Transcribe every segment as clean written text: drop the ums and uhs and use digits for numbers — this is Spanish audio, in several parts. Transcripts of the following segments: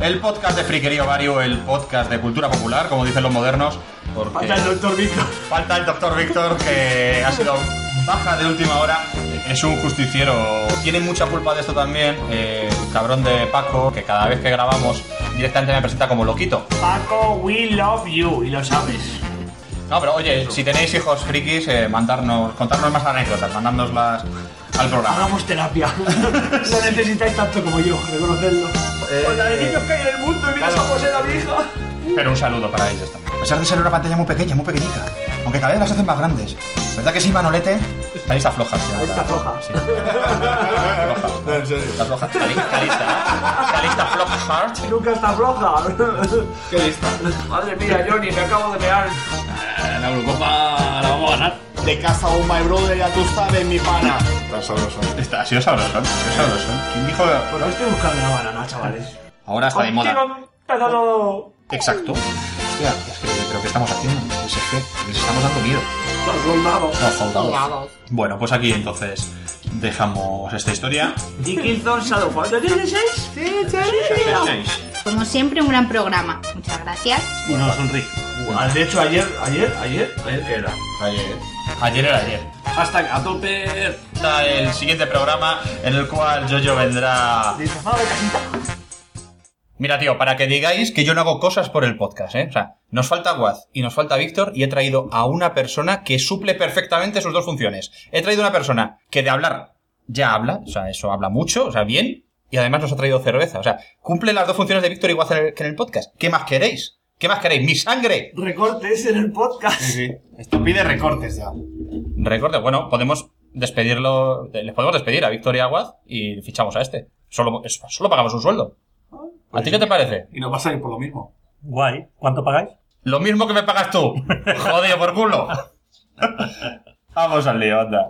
el podcast de Friquerío Vario, el podcast de cultura popular, como dicen los modernos. Falta el Dr. Víctor. Falta el Dr. Víctor, que ha sido baja de última hora. Es un justiciero. Tiene mucha culpa de esto también, el cabrón de Paco, que cada vez que grabamos directamente me presenta como loquito. Paco, we love you, y lo sabes. No, pero oye, si tenéis hijos frikis, contarnos más anécdotas, mandárnoslas al programa. Hagamos terapia. No necesitáis tanto como yo, reconocerlo. Con la de niños que hay en el mundo y miras a José la vieja. Pero un saludo para ellos también. A pesar de ser una pantalla muy pequeña, muy pequeñita, aunque cada vez las hacen más grandes. ¿Verdad que sí, Manolete? La lista floja. Sí, La lista floja. Sí. No, en serio. Está floja. La lista floja hard. Nunca está floja. ¿Qué lista? Madre mía, Johnny, me acabo de mear. La Eurocopa la vamos a ganar. De casa un my brother, ya tú sabes, mi pana. Tan sabroso. Ha sido sabroso. ¿Quién dijo? Bueno, estoy buscando una banana, chavales. Ahora está de moda. Empezado. Exacto. Hostia, es que creo que estamos haciendo. Es que les estamos dando miedo. Los Soldados. Bueno, pues aquí entonces dejamos esta historia. ¿Y Killzone Shadowfall? ¿Lo tienes 6? Sí. Como siempre, un gran programa. Muchas gracias. Y no sonríe. De hecho, ayer ¿qué era? Ayer era ayer. Hashtag a tope. Está el siguiente programa en el cual Yoyo vendrá. Disfrazado de casita. Mira, tío, para que digáis que yo no hago cosas por el podcast, ¿eh? O sea, nos falta Guaz y nos falta Víctor y he traído a una persona que suple perfectamente sus dos funciones. He traído a una persona que de hablar ya habla, o sea, eso habla mucho, o sea, bien, y además nos ha traído cerveza. O sea, cumple las dos funciones de Víctor y Guaz en el podcast. ¿Qué más queréis? ¿Qué más queréis? ¡Mi sangre! Recortes en el podcast. Sí. Esto pide recortes ya. Recortes, bueno, podemos despedirlo. Les podemos despedir a Víctor y a Guaz y fichamos a este. Solo pagamos un sueldo. ¿A ti qué te parece? Y nos va a salir por lo mismo. Guay. ¿Cuánto pagáis? Lo mismo que me pagas tú. Jodido por culo. Vamos al lío, anda.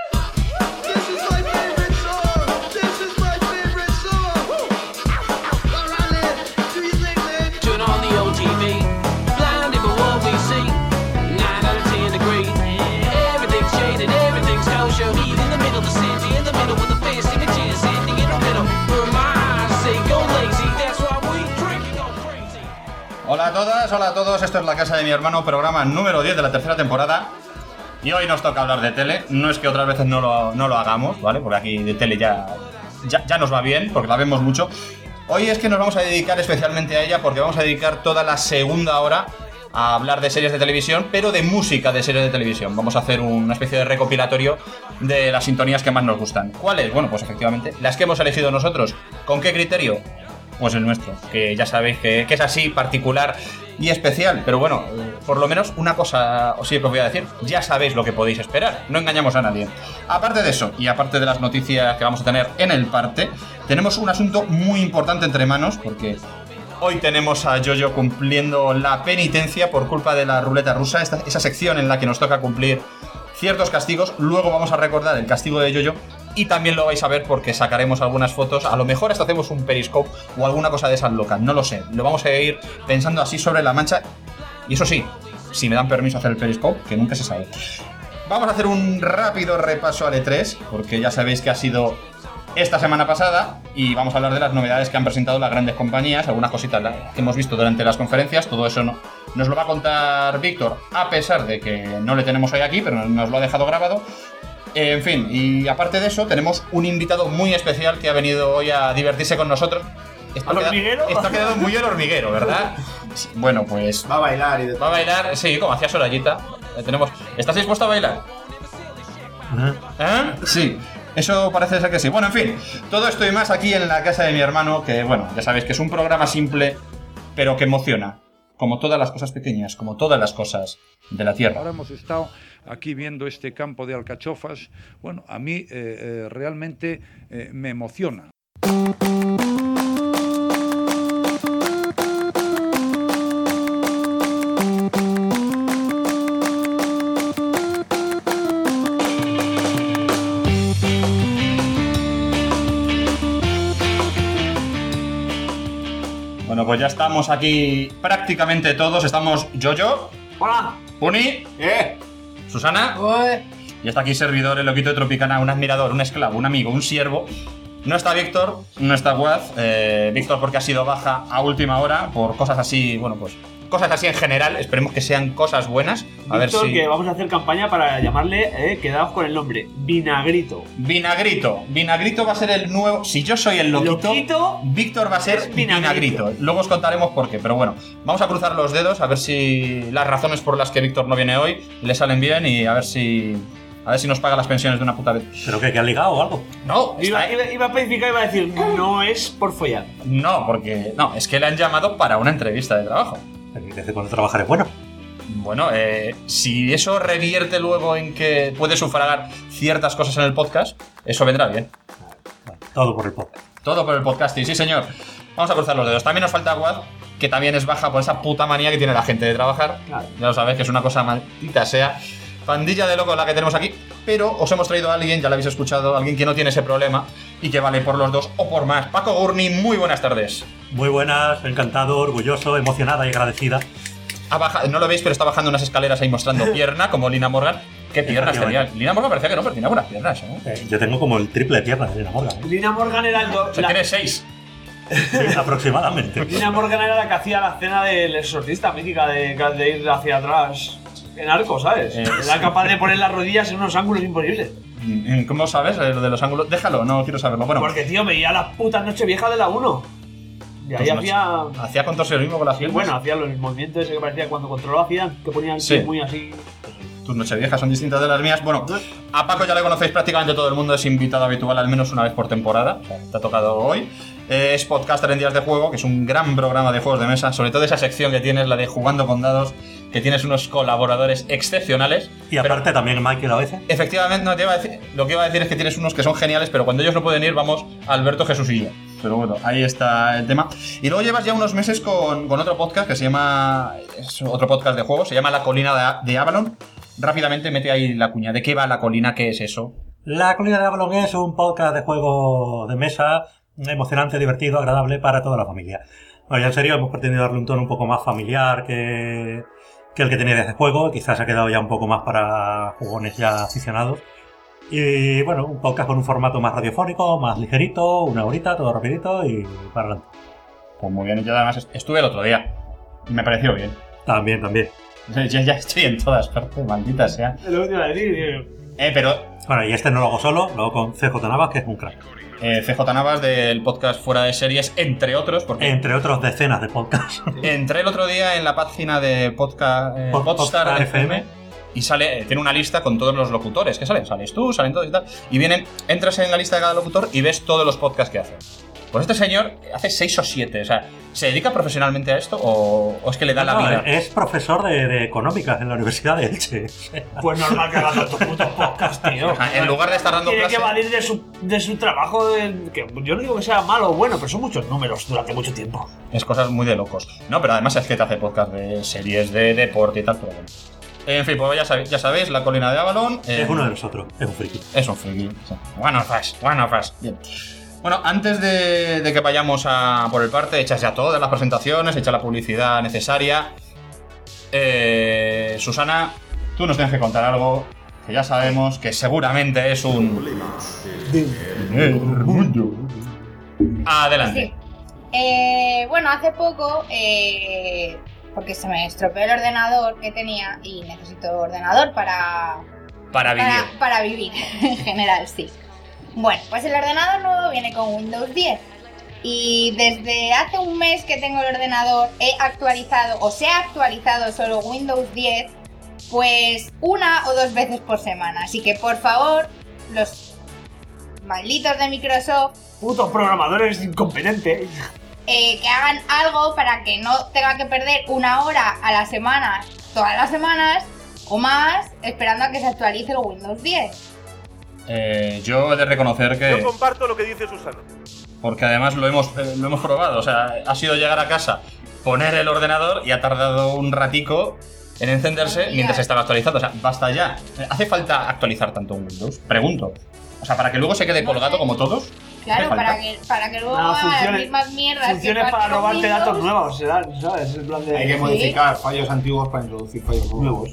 Hola a todas, hola a todos, esto es La Casa de mi Hermano, programa número 10 de la tercera temporada. Y hoy nos toca hablar de tele, no es que otras veces no lo hagamos, ¿vale? Porque aquí de tele ya nos va bien, porque la vemos mucho. Hoy es que nos vamos a dedicar especialmente a ella, porque vamos a dedicar toda la segunda hora a hablar de series de televisión, pero de música de series de televisión. Vamos a hacer una especie de recopilatorio de las sintonías que más nos gustan. ¿Cuáles? Bueno, pues efectivamente, las que hemos elegido nosotros. ¿Con qué criterio? Pues el nuestro, que ya sabéis que es así, particular y especial. Pero bueno, por lo menos una cosa os sí que os voy a decir. Ya sabéis lo que podéis esperar, no engañamos a nadie. Aparte de eso, y aparte de las noticias que vamos a tener en el parte, tenemos un asunto muy importante entre manos, porque hoy tenemos a Yoyo cumpliendo la penitencia por culpa de la ruleta rusa, esa sección en la que nos toca cumplir ciertos castigos. Luego vamos a recordar el castigo de Yoyo. Y también lo vais a ver porque sacaremos algunas fotos. A lo mejor hasta hacemos un periscope o alguna cosa de esas locas. No lo sé. Lo vamos a ir pensando así sobre la mancha. Y eso sí, si me dan permiso a hacer el periscope, que nunca se sabe. Vamos a hacer un rápido repaso al E3, porque ya sabéis que ha sido esta semana pasada. Y vamos a hablar de las novedades que han presentado las grandes compañías. Algunas cositas que hemos visto durante las conferencias. Todo eso nos lo va a contar Víctor, a pesar de que no le tenemos hoy aquí, pero nos lo ha dejado grabado. En fin, y aparte de eso, tenemos un invitado muy especial que ha venido hoy a divertirse con nosotros. ¿Al hormiguero? Está quedando muy el hormiguero, ¿verdad? Sí, bueno, pues Va a bailar y de todo. va a bailar, sí, como hacía Sorayita. ¿Estás dispuesto a bailar? ¿Eh? Sí, eso parece ser que sí. Bueno, en fin, todo esto y más aquí en La Casa de mi Hermano, que bueno, ya sabéis que es un programa simple, pero que emociona. Como todas las cosas pequeñas, como todas las cosas de la tierra. Ahora hemos estado aquí viendo este campo de alcachofas. Bueno, a mí realmente me emociona. Bueno, pues ya estamos aquí prácticamente todos. Estamos Yoyo. Hola. Puni. Susana. Y está aquí servidor, el loquito de Tropicana, un admirador, un esclavo, un amigo, un siervo No está Víctor, no está Waz. Víctor porque ha sido baja a última hora por cosas así, bueno, pues cosas así en general. Esperemos que sean cosas buenas. A Víctor, ver si... que vamos a hacer campaña para llamarle, quedaos con el nombre, Vinagrito. Vinagrito va a ser el nuevo... Si yo soy el loquito, Víctor va a ser Vinagrito. Luego os contaremos por qué, pero bueno, vamos a cruzar los dedos a ver si las razones por las que Víctor no viene hoy le salen bien y a ver si nos paga las pensiones de una puta vez. ¿Pero qué? ¿Que ha ligado o algo? No, Iba a especificar, iba a decir, no es por follar. No, porque... No, es que le han llamado para una entrevista de trabajo. ¿Desde cuando trabajar es bueno? Bueno, si eso revierte luego en que puede sufragar ciertas cosas en el podcast, eso vendrá bien. Todo por el podcast. Todo por el podcasting, sí señor. Vamos a cruzar los dedos. También nos falta Wad, que también es baja por esa puta manía que tiene la gente de trabajar. Claro. Ya lo sabéis, que es una cosa maldita sea. Pandilla de locos la que tenemos aquí. Pero os hemos traído a alguien, ya lo habéis escuchado, alguien que no tiene ese problema y que vale por los dos o por más. Paco Gurney, muy buenas tardes. Muy buenas, encantado, orgulloso, emocionada y agradecida. No lo veis, pero está bajando unas escaleras ahí mostrando pierna, como Lina Morgan. ¿Qué piernas tenía? Lina Morgan parecía que no, pero tenía buenas piernas, ¿eh? Yo tengo como el triple de piernas de Lina Morgan. Lina Morgan era el... O sea, tiene 6. Sí, aproximadamente. Lina Morgan era la que hacía la escena del exorcista mítica de ir hacia atrás en arco, ¿sabes? Era capaz de poner las rodillas en unos ángulos imposibles. ¿Cómo sabes lo de los ángulos? Déjalo, no quiero saberlo. Bueno, porque, tío, veía las putas Nocheviejas de la 1. Y ahí hacía contorsionismo con las piernas. Bueno, hacía los movimientos ese que parecía cuando controló hacían, que ponían sí. Muy así. Tus nocheviejas son distintas de las mías. Bueno, a Paco ya le conocéis prácticamente todo el mundo, es invitado habitual al menos una vez por temporada. O sea, te ha tocado hoy. Es podcaster en Días de Juego, que es un gran programa de juegos de mesa. Sobre todo esa sección que tienes, la de Jugando con Dados, que tienes unos colaboradores excepcionales. Y aparte también Michael a veces. Efectivamente, no, lo que iba a decir es que tienes unos que son geniales, pero cuando ellos no pueden ir, vamos Alberto, Jesús y yo. Pero bueno, ahí está el tema. Y luego llevas ya unos meses con otro podcast que se llama... Es otro podcast de juegos, se llama La Colina de Avalon. Rápidamente mete ahí la cuña. ¿De qué va La Colina? ¿Qué es eso? La Colina de Avalon es un podcast de juegos de mesa emocionante, divertido, agradable para toda la familia. Bueno, ya en serio, hemos pretendido darle un tono un poco más familiar que el que tenía desde juego. Quizás ha quedado ya un poco más para jugones ya aficionados. Y bueno, un podcast con un formato más radiofónico, más ligerito, una horita, todo rapidito y para adelante. Pues muy bien, yo además estuve el otro día y me pareció bien. También. Ya estoy en todas partes, maldita sea. Es lo que te iba a decir, pero... Bueno, y este no lo hago solo, lo hago con CJ Navas, que es un crack. CJ Navas del podcast Fuera de Series, entre otros. Porque entre otros decenas de podcasts. Entré el otro día en la página de Podstar FM y tiene una lista con todos los locutores que salen. Sales tú, salen todos y tal. Y entras en la lista de cada locutor y ves todos los podcasts que hace. Pues este señor hace 6 o 7. O sea, ¿se dedica profesionalmente a esto o es que le da la vida? Es profesor de económicas en la Universidad de Elche. Pues normal que haga tantos putos podcasts, tío. En lugar de estar dando clases... Tiene que valer de su trabajo, que yo no digo que sea malo o bueno, pero son muchos números durante mucho tiempo. Es cosas muy de locos. No, pero además es que te hace podcast de series, de deporte y tal, pero bueno. En fin, pues ya sabéis, La Colina de Avalon... es uno de nosotros, es un friki. Es un friki. One of us. Bien. Bueno, antes de que vayamos por el parte, hechas ya todas las presentaciones, hecha la publicidad necesaria. Susana, tú nos tienes que contar algo que ya sabemos que seguramente es un... Adelante. Sí. Bueno, hace poco, porque se me estropeó el ordenador que tenía y necesito ordenador para vivir, en general, sí. Bueno, pues el ordenador nuevo viene con Windows 10 y desde hace un mes que tengo el ordenador se ha actualizado solo Windows 10 pues 1 o 2 veces por semana, así que por favor, los malditos de Microsoft, putos programadores incompetentes, que hagan algo para que no tenga que perder 1 hora a la semana, todas las semanas o más, esperando a que se actualice el Windows 10. Yo he de reconocer que... Yo comparto lo que dice Susana. Porque además lo hemos probado. O sea, ha sido llegar a casa, poner el ordenador y ha tardado un ratico en encenderse mientras estaba actualizando. O sea, basta ya. ¿Hace falta actualizar tanto un Windows? Pregunto. O sea, para que luego se quede colgado como todos. Claro, para que luego haga las mismas mierdas. Funciones para robarte datos nuevos, ¿sabes? El plan de... Hay que modificar fallos antiguos para introducir fallos nuevos.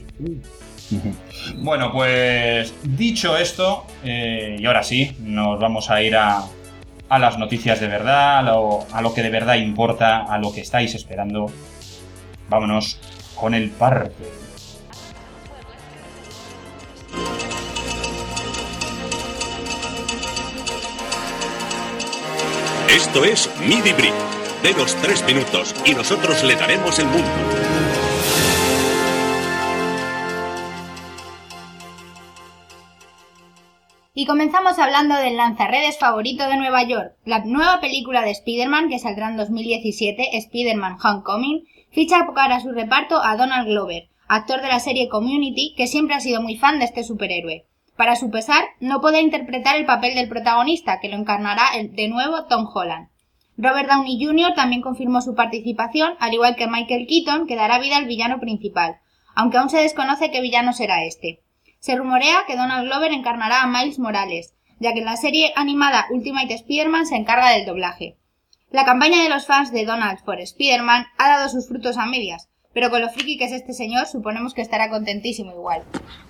Bueno, pues dicho esto, y ahora sí, nos vamos a ir a a las noticias de verdad, a lo que de verdad importa, a lo que estáis esperando. Vámonos con el parte. Esto es Midi Brick. Denos 3 minutos y nosotros le daremos el mundo. Y comenzamos hablando del lanzarredes favorito de Nueva York. La nueva película de Spider-Man, que saldrá en 2017, Spider-Man Homecoming, ficha para su reparto a Donald Glover, actor de la serie Community, que siempre ha sido muy fan de este superhéroe. Para su pesar, no podrá interpretar el papel del protagonista, que lo encarnará de nuevo Tom Holland. Robert Downey Jr. también confirmó su participación, al igual que Michael Keaton, que dará vida al villano principal, aunque aún se desconoce qué villano será este. Se rumorea que Donald Glover encarnará a Miles Morales, ya que en la serie animada Ultimate Spider-Man se encarga del doblaje. La campaña de los fans de Donald for Spider-Man ha dado sus frutos a medias, pero con lo friki que es este señor suponemos que estará contentísimo igual.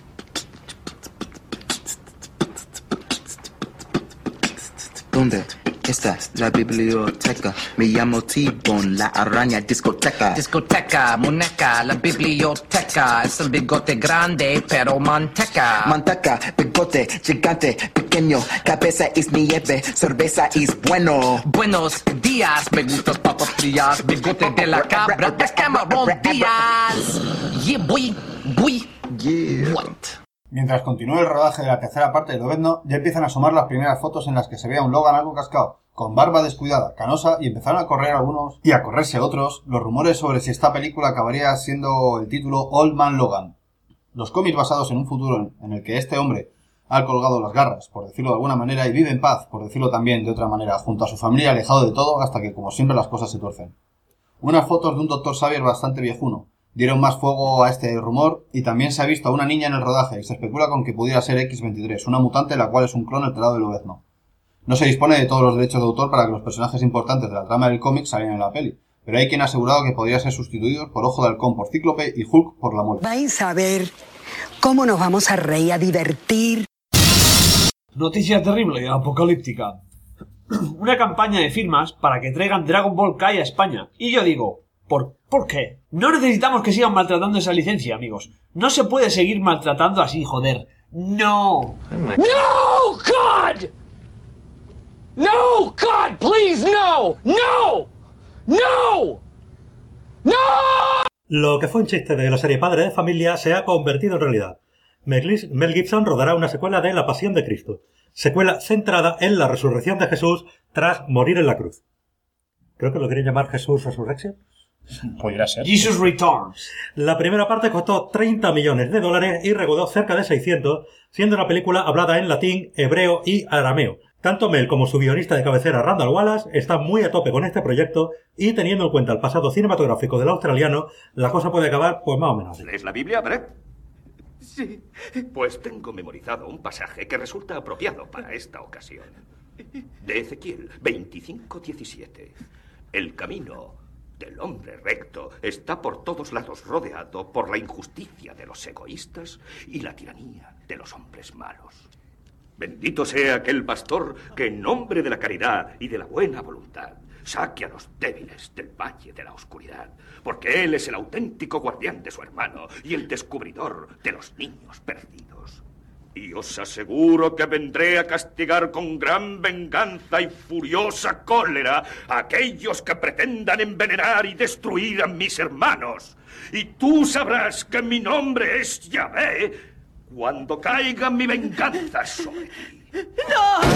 ¿Dónde está la biblioteca? Me llamo T-Bone, la araña discoteca. Discoteca, muñeca, la biblioteca. Es un bigote grande, pero manteca. Manteca, bigote, gigante, pequeño. Cabeza es nieve, cerveza es bueno. Buenos días, me gustan papas frías. Bigote de la cabra de Cameron Díaz. Yeah, boy. Yeah. What? Mientras continúa el rodaje de la tercera parte de Lobezno, ya empiezan a asomar las primeras fotos en las que se ve a un Logan algo cascado, con barba descuidada, canosa, y empezaron a correr algunos y a correrse otros los rumores sobre si esta película acabaría siendo el título Old Man Logan. Los cómics basados en un futuro en el que este hombre ha colgado las garras, por decirlo de alguna manera, y vive en paz, por decirlo también de otra manera, junto a su familia, alejado de todo, hasta que, como siempre, las cosas se tuercen. Unas fotos de un Dr. Xavier bastante viejuno dieron más fuego a este rumor, y también se ha visto a una niña en el rodaje, y se especula con que pudiera ser X-23, una mutante la cual es un clon alterado de Lobezno. No se dispone de todos los derechos de autor para que los personajes importantes de la trama del cómic salgan en la peli, pero hay quien ha asegurado que podría ser sustituidos por Ojo de Halcón por Cíclope y Hulk por la Mole. Vais a ver cómo nos vamos a reír, a divertir. Noticia terrible y apocalíptica. Una campaña de firmas para que traigan Dragon Ball Kai a España. Y yo digo, ¿por qué? No necesitamos que sigan maltratando esa licencia, amigos. No se puede seguir maltratando así, joder. ¡No! ¡No, God! ¡No, God, please, no! ¡No! ¡No! ¡No! Lo que fue un chiste de la serie Padre de Familia se ha convertido en realidad. Mel Gibson rodará una secuela de La Pasión de Cristo. Secuela centrada en la resurrección de Jesús tras morir en la cruz. Creo que lo querían llamar Jesús Resurrection. Podría ser. Jesus Returns. La primera parte costó $30 millones y recaudó cerca de 600, siendo una película hablada en latín, hebreo y arameo. Tanto Mel como su guionista de cabecera Randall Wallace están muy a tope con este proyecto y, teniendo en cuenta el pasado cinematográfico del australiano, la cosa puede acabar pues más o menos. ¿Lees la Biblia, Brett? Sí. Pues tengo memorizado un pasaje que resulta apropiado para esta ocasión. De Ezequiel 25:17. El camino del hombre recto está por todos lados rodeado por la injusticia de los egoístas y la tiranía de los hombres malos. Bendito sea aquel pastor que en nombre de la caridad y de la buena voluntad saque a los débiles del valle de la oscuridad, porque él es el auténtico guardián de su hermano y el descubridor de los niños perdidos. Y os aseguro que vendré a castigar con gran venganza y furiosa cólera a aquellos que pretendan envenenar y destruir a mis hermanos. Y tú sabrás que mi nombre es Yahvé cuando caiga mi venganza sobre ti. ¡No!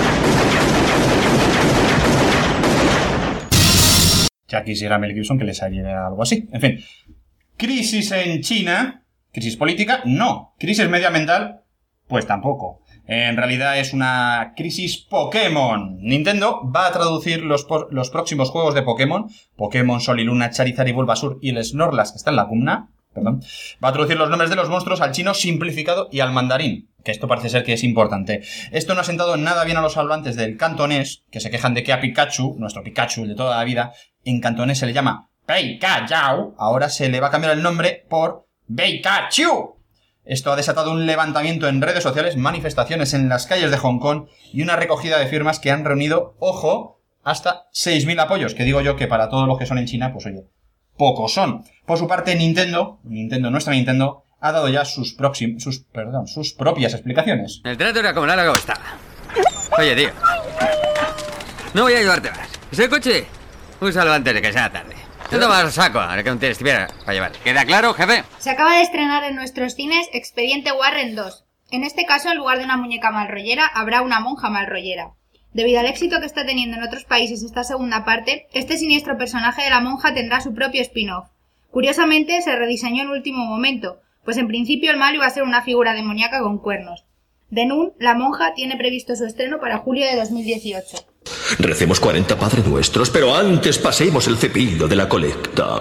Ya quisiera Mel Gibson que le saliera algo así. En fin. ¿Crisis en China? ¿Crisis política? No. ¿Crisis medioambiental? Pues tampoco. En realidad es una crisis Pokémon. Nintendo va a traducir los próximos juegos de Pokémon, Pokémon Sol y Luna, Charizard y Bulbasaur y el Snorlax que está en la cuna, va a traducir los nombres de los monstruos al chino simplificado y al mandarín, que esto parece ser que es importante. Esto no ha sentado nada bien a los hablantes del cantonés, que se quejan de que a Pikachu, nuestro Pikachu, el de toda la vida, en cantonés se le llama Pikachu, ahora se le va a cambiar el nombre por Beikachu. Esto ha desatado un levantamiento en redes sociales, manifestaciones en las calles de Hong Kong y una recogida de firmas que han reunido, ojo, hasta 6.000 apoyos, que digo yo que para todos los que son en China, pues oye, pocos son. Por su parte, nuestra Nintendo, ha dado ya sus propias explicaciones. El trato era como largo estaba. Oye, tío, no voy a ayudarte más. ¿Ese coche? Úsalo antes de que sea tarde. Te tomas saco, ahora que no tienes tibiera para llevar. ¿Queda claro, jefe? Se acaba de estrenar en nuestros cines Expediente Warren 2. En este caso, en lugar de una muñeca malrollera, habrá una monja malrollera. Debido al éxito que está teniendo en otros países esta segunda parte, este siniestro personaje de la monja tendrá su propio spin-off. Curiosamente, se rediseñó en último momento, pues en principio el malo iba a ser una figura demoníaca con cuernos. De Nun, la monja, tiene previsto su estreno para julio de 2018. Recemos 40 Padre Nuestros, pero antes pasemos el cepillo de la colecta.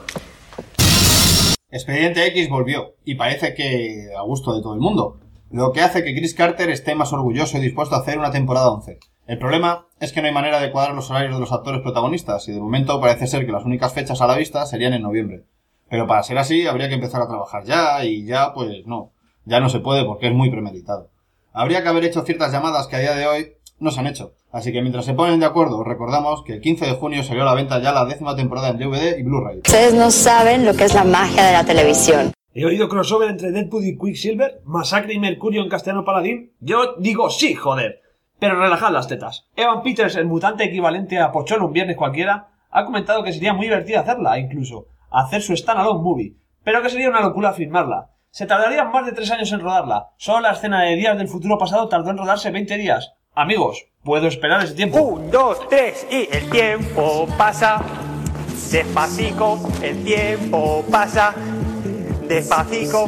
Expediente X volvió, y parece que a gusto de todo el mundo, lo que hace que Chris Carter esté más orgulloso y dispuesto a hacer una temporada 11. El problema es que no hay manera de cuadrar los horarios de los actores protagonistas, y de momento parece ser que las únicas fechas a la vista serían en noviembre. Pero para ser así, habría que empezar a trabajar ya, y ya, pues no. Ya no se puede porque es muy premeditado. Habría que haber hecho ciertas llamadas que a día de hoy no se han hecho. Así que mientras se ponen de acuerdo, recordamos que el 15 de junio salió a la venta ya la 10ª temporada en DVD y Blu-ray. Ustedes no saben lo que es la magia de la televisión. He oído crossover entre Deadpool y Quicksilver, Masacre y Mercurio en castellano paladín. Yo digo sí, joder. Pero relajad las tetas. Evan Peters, el mutante equivalente a Pochón un viernes cualquiera, ha comentado que sería muy divertido hacerla, incluso hacer su standalone movie, pero que sería una locura filmarla. Se tardarían más de 3 años en rodarla. Solo la escena de Días del Futuro Pasado tardó en rodarse 20 días. Amigos, puedo esperar ese tiempo. 1, 2, 3 y el tiempo pasa. Despacito, el tiempo pasa. Despacito.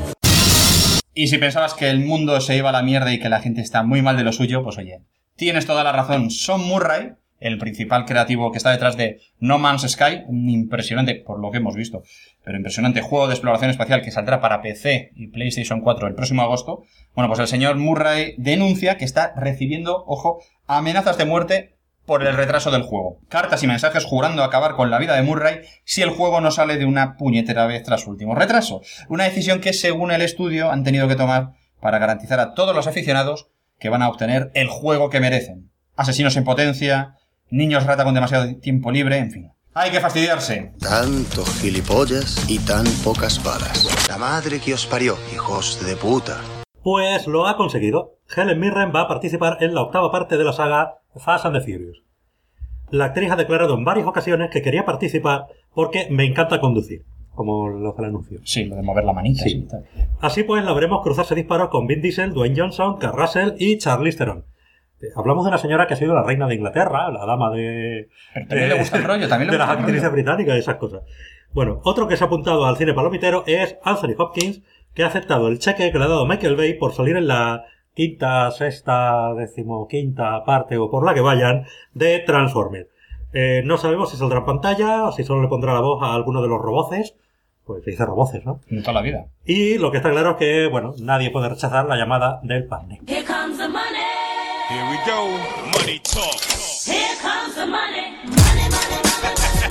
Y si pensabas que el mundo se iba a la mierda y que la gente está muy mal de lo suyo, pues oye, tienes toda la razón. Sean Murray, el principal creativo que está detrás de No Man's Sky, un impresionante, por lo que hemos visto, pero impresionante juego de exploración espacial que saldrá para PC y PlayStation 4 el próximo agosto. Bueno, pues el señor Murray denuncia que está recibiendo, ojo, amenazas de muerte por el retraso del juego. Cartas y mensajes jurando acabar con la vida de Murray si el juego no sale de una puñetera vez tras su último retraso. Una decisión que, según el estudio, han tenido que tomar para garantizar a todos los aficionados que van a obtener el juego que merecen. Asesinos en potencia, niños rata con demasiado tiempo libre, en fin. Hay que fastidiarse. Tanto gilipollas y tan pocas balas. La madre que os parió, hijos de puta. Pues lo ha conseguido. Helen Mirren va a participar en la 8ª parte de la saga Fast and the Furious. La actriz ha declarado en varias ocasiones que quería participar porque me encanta conducir, como lo del anuncio. Sí, lo de mover la manita. Sí. Sí, así pues la veremos cruzarse disparos con Vin Diesel, Dwayne Johnson, Kurt Russell y Charlize Theron. Hablamos de una señora que ha sido la reina de Inglaterra, la dama de... Pero también le gusta el rollo, también le de gusta las actrices británicas y esas cosas. Bueno, otro que se ha apuntado al cine palomitero es Anthony Hopkins, que ha aceptado el cheque que le ha dado Michael Bay por salir en la 5ª, 6ª, 15ª parte o por la que vayan de Transformers. No sabemos si saldrá en pantalla o si solo le pondrá la voz a alguno de los roboces. Pues se dice roboces, ¿no? En toda la vida. Y lo que está claro es que, bueno, nadie puede rechazar la llamada del partner. Here comes the money. Here we go. Money talk. Here comes the money. Money, money, money.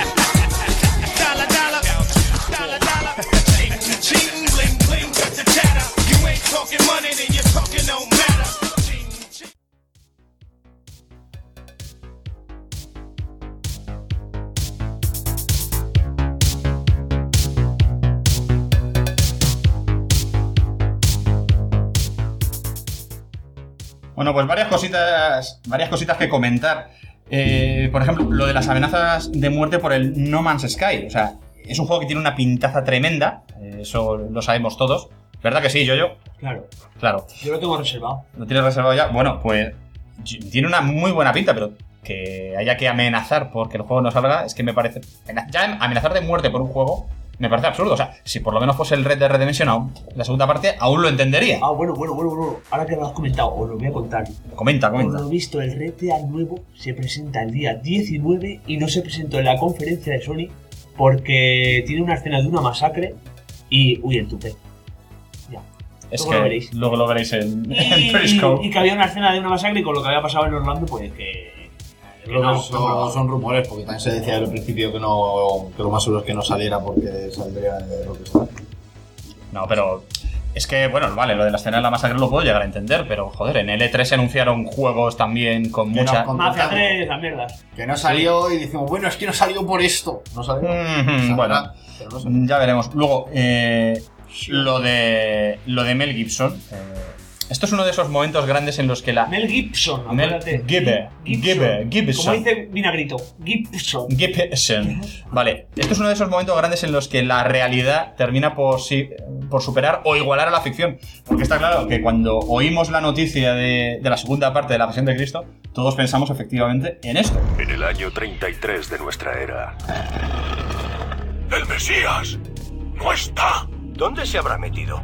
Dollar, dollar. Dollar, dollar. Cheating, cheating, bling, bling, got the chatter. You ain't talking money, then you're talking no matter. Bueno, pues varias cositas que comentar. Por ejemplo, lo de las amenazas de muerte por el No Man's Sky. O sea, es un juego que tiene una pintaza tremenda. Eso lo sabemos todos. ¿Verdad que sí, Yoyo? Claro. Yo lo tengo reservado. ¿Lo tienes reservado ya? Bueno, pues tiene una muy buena pinta, pero que haya que amenazar porque el juego no salga, es que me parece... Ya amenazar de muerte por un juego me parece absurdo. O sea, si por lo menos fuese el Red Dead Redemption, la segunda parte, aún lo entendería. Bueno. Ahora que lo has comentado, os lo voy a contar. Comenta. Por lo visto, el Red Dead nuevo se presenta el día 19 y no se presentó en la conferencia de Sony porque tiene una escena de una masacre y... Uy, el tupe. Ya. Es luego que lo veréis. Luego lo veréis en Periscope. Y que había una escena de una masacre y con lo que había pasado en Orlando, pues que son rumores, porque también se decía al principio que lo más seguro es que no saliera porque saldría de Rockstar. No, pero Es que, bueno, vale, lo de la escena de la masacre lo puedo llegar a entender, pero joder, en L3 se anunciaron juegos también con Que mucha. nos Mafia 3, las mierdas. Que no salió y decimos, bueno, es que no salió por esto. No salió. Bueno, pero no salió. ya veremos. Luego, lo de Mel Gibson. Esto es uno de esos momentos grandes en los que la. Mel Gibson, Mel acuérdate. Gibson. Como dice Vinagrito, Gibson. Gibson. Vale, esto es uno de esos momentos grandes en los que la realidad termina por superar o igualar a la ficción. Porque está claro que cuando oímos la noticia de la segunda parte de la Pasión de Cristo, todos pensamos efectivamente en esto. En el año 33 de nuestra era. ¡El Mesías! ¡No está! ¿Dónde se habrá metido?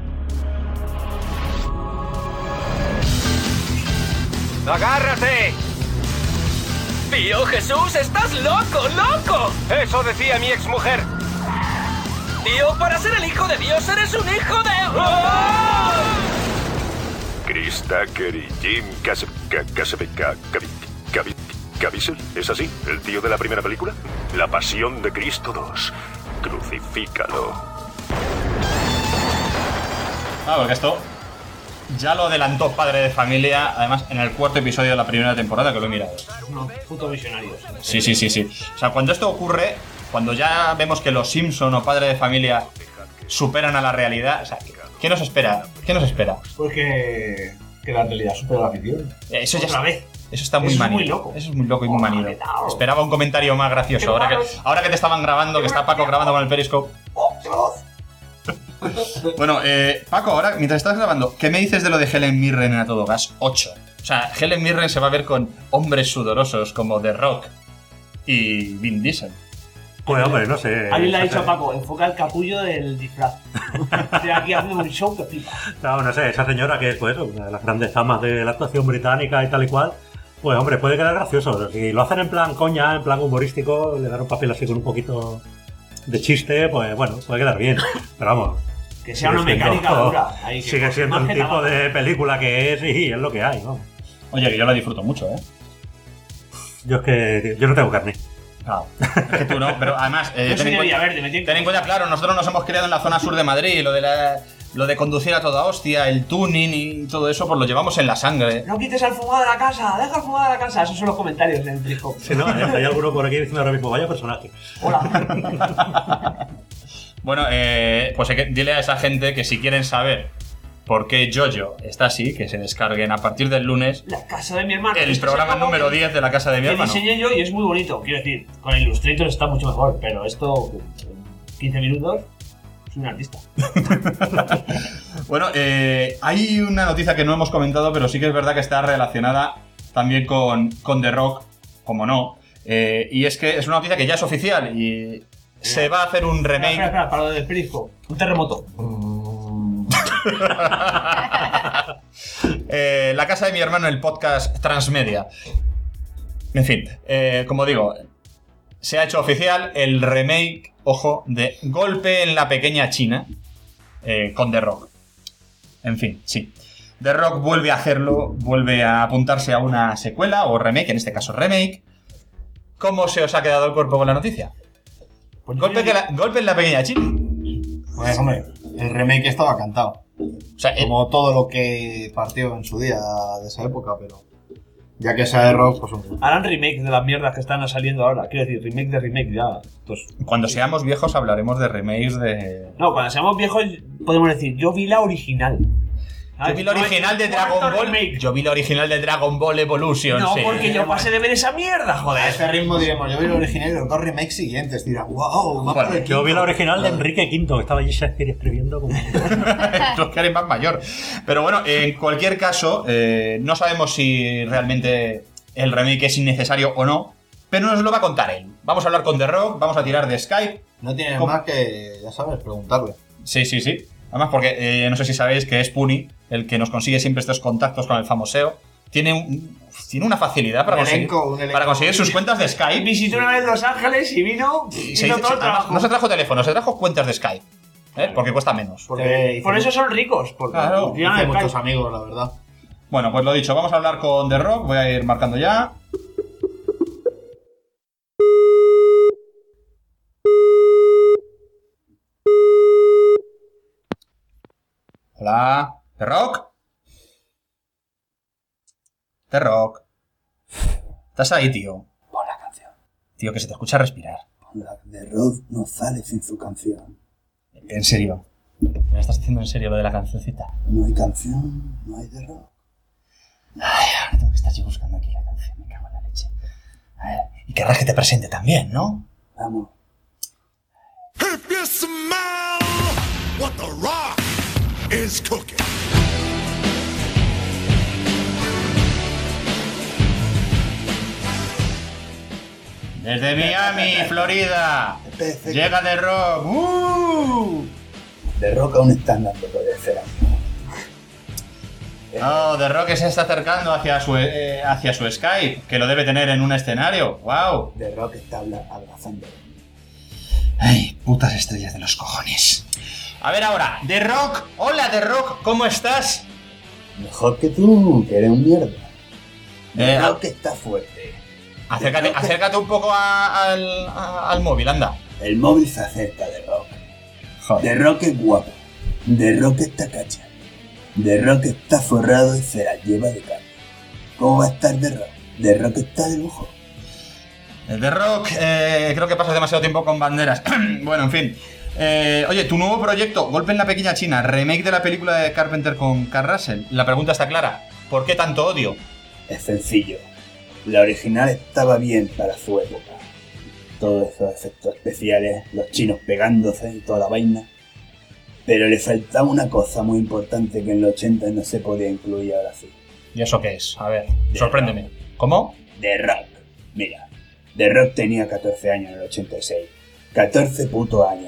¡Agárrate! ¡Tío Jesús, estás loco, loco! Eso decía mi exmujer. Tío, para ser el hijo de Dios, eres un hijo de... ¡Oh! Chris Tucker y Jim Caviezel, ¿es así? ¿El tío de la primera película? La Pasión de Cristo 2. Crucifícalo. Porque esto ya lo adelantó Padre de Familia, además en el 4º episodio de la primera temporada, que lo he mirado. Unos putos visionarios. Sí. O sea, cuando esto ocurre, cuando ya vemos que los Simpson o Padre de Familia superan a la realidad, o sea, ¿qué nos espera? ¿Qué nos espera? Pues que la realidad supera la ficción. Eso ya otra vez. Eso está muy manido. Muy loco. Eso es muy loco y muy manido. Esperaba un comentario más gracioso. Ahora que te estaban grabando, que está Paco grabando con el Periscope. Bueno, Paco, ahora, mientras estás grabando, ¿qué me dices de lo de Helen Mirren en A Todo Gas 8? O sea, Helen Mirren se va a ver con hombres sudorosos como The Rock y Vin Diesel. Pues hombre, no sé. Alguien le ha dicho a Paco, enfoca el capullo del disfraz. Estoy aquí haciendo un show que flipa. No sé, esa señora que es pues una de las grandes damas de la actuación británica y tal y cual, pues hombre, puede quedar gracioso. Si lo hacen en plan coña, en plan humorístico, le dan un papel así con un poquito de chiste, pues bueno, puede quedar bien. Pero vamos. Que sea una mecánica dura. Ahí, sigue siendo un tipo de película que es y es lo que hay, ¿no? Oye, que yo la disfruto mucho, ¿eh? Yo no tengo carne. Claro, es que tú no, pero además ten en cuenta, claro, nosotros nos hemos criado en la zona sur de Madrid, lo de conducir a toda hostia, el tuning y todo eso, pues lo llevamos en la sangre. No quites al fumado de la casa, deja al fumado de la casa. Esos son los comentarios en el Periscope. Sí, no, hay alguno por aquí diciendo ahora mismo, vaya personaje. Hola. Bueno, pues dile a esa gente que si quieren saber por qué Jojo está así, que se descarguen a partir del lunes La casa de mi hermano. el programa número 10 de La Casa de mi Hermano. Que diseñé yo y es muy bonito. Quiero decir, con Illustrator está mucho mejor, pero esto, 15 minutos, soy un artista. Bueno, hay una noticia que no hemos comentado, pero sí que es verdad que está relacionada también con The Rock, como no. Y es que es una noticia que ya es oficial y se va a hacer un remake. Espera, para lo del Periscope. Un terremoto. La Casa de mi Hermano, el podcast transmedia. En fin, como digo, se ha hecho oficial el remake, ojo, de Golpe en la Pequeña China con The Rock. En fin, sí. The Rock vuelve a hacerlo, vuelve a apuntarse a una secuela o remake, en este caso remake. ¿Cómo se os ha quedado el cuerpo con la noticia? Pues Golpe en la Pequeña China. Pues hombre, el remake estaba cantado. O sea, como todo lo que partió en su día de esa época, pero ya que sea de Rock, pues hombre. Harán remakes de las mierdas que están saliendo ahora. Quiero decir, remake de remake ya. Pues... Cuando seamos viejos hablaremos de remakes de... No, cuando seamos viejos podemos decir, yo vi la original. Yo vi la original de Dragon Ball. Yo vi la original de Dragon Ball Evolution. No, sí. Porque yo pasé de ver esa mierda, joder. A este ritmo diremos, yo vi la original y los dos remakes siguientes. Dirán, wow, bueno, yo vi la original de Enrique V, que estaba allí Shakespeare escribiendo como... Tú que eres más mayor. Pero bueno, en cualquier caso, no sabemos si realmente el remake es innecesario o no, pero nos lo va a contar él. Vamos a hablar con The Rock, vamos a tirar de Skype. No tiene más que, ya sabes, preguntarle. Sí. Además, porque no sé si sabéis que es Puni el que nos consigue siempre estos contactos con el famoseo. Tiene una facilidad para conseguir sus cuentas de Skype. Visitó una vez Los Ángeles y vino todo el trabajo. No se trajo teléfono, se trajo cuentas de Skype. Porque cuesta menos. Por eso son ricos. Porque claro, hice muchos amigos, la verdad. Bueno, pues lo dicho, vamos a hablar con The Rock. Voy a ir marcando ya. Hola. ¿The Rock? The Rock. ¿Estás ahí, tío? Pon la canción. Tío, que se te escucha respirar. The Rock no sale sin su canción. En serio. ¿Me estás diciendo en serio lo de la cancioncita? No hay canción, no hay The Rock. Ay, ahora tengo que estar yo buscando aquí la canción. Me cago en la leche. A ver, y querrás que te presente también, ¿no? Vamos. If you smell what the Rock is cooking. Desde Miami, Florida. Llega The Rock. The Rock aún está andando por el cero. No, The Rock se está acercando hacia su Skype, que lo debe tener en un escenario. ¡Wow! The Rock está abrazando. Ay, putas estrellas de los cojones. A ver ahora, The Rock. Hola, The Rock, ¿cómo estás? Mejor que tú, que eres un mierda. The Rock está fuerte. Acércate un poco al móvil, anda. El móvil se acerca de Rock. Joder. The Rock es guapo. The Rock está cacha. The Rock está forrado y se la lleva de cara. ¿Cómo va a estar The Rock? The Rock está de lujo. El The Rock, creo que pasas demasiado tiempo con banderas. Bueno, en fin. Oye, tu nuevo proyecto, Golpe en la Pequeña China, remake de la película de Carpenter con Kurt Russell. La pregunta está clara. ¿Por qué tanto odio? Es sencillo. La original estaba bien para su época. Todos esos efectos especiales, los chinos pegándose y toda la vaina. Pero le faltaba una cosa muy importante que en los 80 no se podía incluir ahora sí. ¿Y eso qué es? A ver, sorpréndeme. ¿Cómo? The Rock. Mira, The Rock tenía 14 años en el 86. 14 putos años.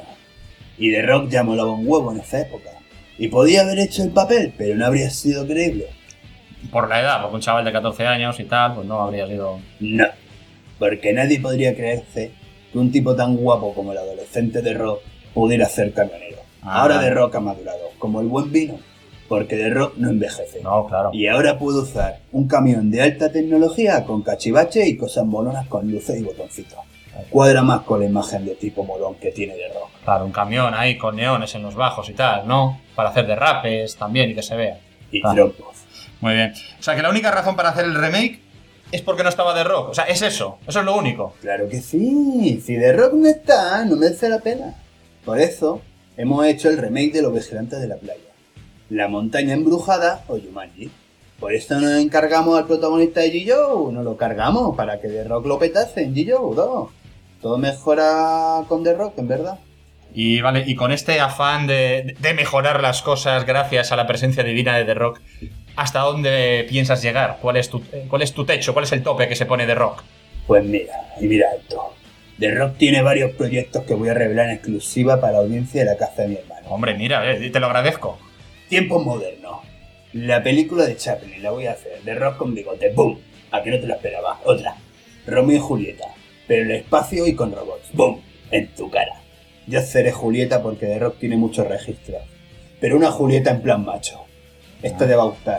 Y The Rock ya molaba un huevo en esa época. Y podía haber hecho el papel, pero no habría sido creíble. Por la edad, porque un chaval de 14 años y tal, pues no habría sido... No, porque nadie podría creerse que un tipo tan guapo como el adolescente The Rock pudiera ser camionero. Ahora The Rock ha madurado, como el buen vino, porque The Rock no envejece. No, claro. Y ahora puede usar un camión de alta tecnología con cachivache y cosas molonas con luces y botoncitos. Cuadra más con la imagen de tipo molón que tiene The Rock. Claro, un camión ahí con neones en los bajos y tal, ¿no? Para hacer derrapes también y que se vea. Y trompos. Muy bien. O sea, que la única razón para hacer el remake es porque no estaba The Rock. O sea, es eso es lo único. Claro que sí. Si The Rock no está, no merece la pena. Por eso hemos hecho el remake de Los Vigilantes de la Playa, La Montaña Embrujada o Jumanji. Por esto nos encargamos al protagonista de G-Joe. Nos lo cargamos para que The Rock lo petase en G-Joe 2. Todo mejora con The Rock, en verdad. Y vale, y con este afán de mejorar las cosas gracias a la presencia divina de The Rock, ¿hasta dónde piensas llegar? ¿Cuál es tu techo? ¿Cuál es el tope que se pone The Rock? Pues mira, y mira esto. The Rock tiene varios proyectos que voy a revelar en exclusiva para la audiencia de la casa de mi hermano. Hombre, mira, te lo agradezco. Tiempos modernos. La película de Chaplin la voy a hacer. The Rock con bigote. ¡Bum! ¿A que no te la esperaba? Otra. Romeo y Julieta. Pero en el espacio y con robots. ¡Bum! En tu cara. Yo seré Julieta porque The Rock tiene muchos registros. Pero una Julieta en plan macho. Esto te va a gustar.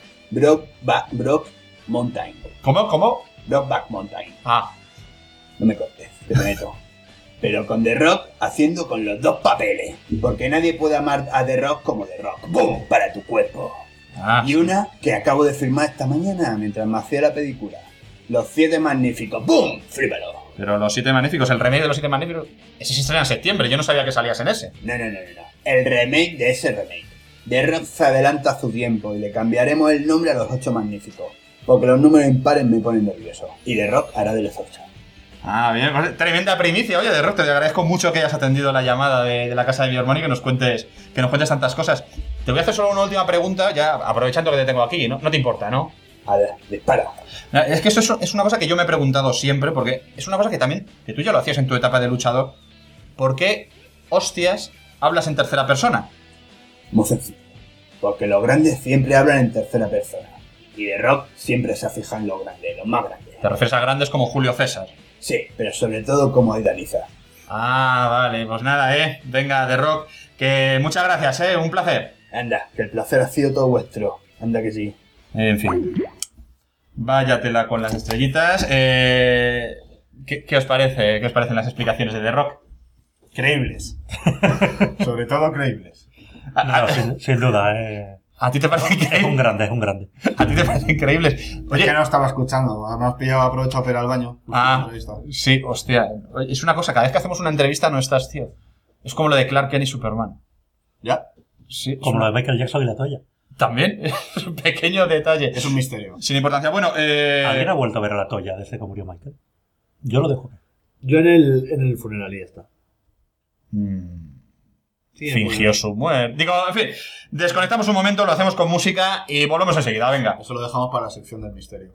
Brokeback Mountain. ¿Cómo? Brokeback Mountain. Ah. No me cortes, te meto. Pero con The Rock haciendo con los dos papeles. Porque nadie puede amar a The Rock como The Rock. ¡Bum! Para tu cuerpo. Y una que acabo de firmar esta mañana mientras me hacía la película. Los 7 Magníficos. ¡Bum! ¡Frípalo! Pero Los 7 Magníficos, el remake de Los 7 Magníficos, ese se estrena en septiembre. Yo no sabía que salías en ese. No. El remake de ese remake. The Rock se adelanta a su tiempo y le cambiaremos el nombre a Los 8 Magníficos. Porque los números impares me ponen nervioso. Y The Rock hará de los 8. Ah, bien, pues, tremenda primicia. Oye, The Rock, te agradezco mucho que hayas atendido la llamada de la casa de mi hermano y que nos cuentes tantas cosas. Te voy a hacer solo una última pregunta, ya aprovechando que te tengo aquí, ¿no? No te importa, ¿no? A ver, dispara. Es que eso es una cosa que yo me he preguntado siempre, porque es una cosa que tú ya lo hacías en tu etapa de luchador. ¿Por qué, hostias, hablas en tercera persona? Muy sencillo. Porque los grandes siempre hablan en tercera persona. Y The Rock siempre se ha fijado en los grandes, los más grandes. ¿Te refieres a grandes como Julio César? Sí, pero sobre todo como Aidaniza. Ah, vale, pues nada, venga, The Rock, que muchas gracias, un placer. Anda, que el placer ha sido todo vuestro. Anda que sí. En fin. Váyatela con las estrellitas. ¿Qué os parece? ¿Qué os parecen las explicaciones de The Rock? Creíbles. Sobre todo creíbles. No, sin duda. ¿A ti te parece increíble? Es un grande. ¿A ti te parece increíble? Oye, es que no estaba escuchando. Me has pillado, aprovecho para ir al baño. Sí, hostia. Es una cosa, cada vez que hacemos una entrevista no estás, tío. Es como lo de Clark Kent y Superman. ¿Ya? Sí. Como lo de Michael Jackson y la toalla. También, es un pequeño detalle. Es un misterio. Sin importancia. Bueno, ¿Alguien ha vuelto a ver a la toalla desde que murió Michael? Yo lo dejo. Yo en el funeral y ya está. Sí, fingió su muerte. Digo, en fin, desconectamos un momento, lo hacemos con música y volvemos enseguida, venga. Eso lo dejamos para la sección del misterio.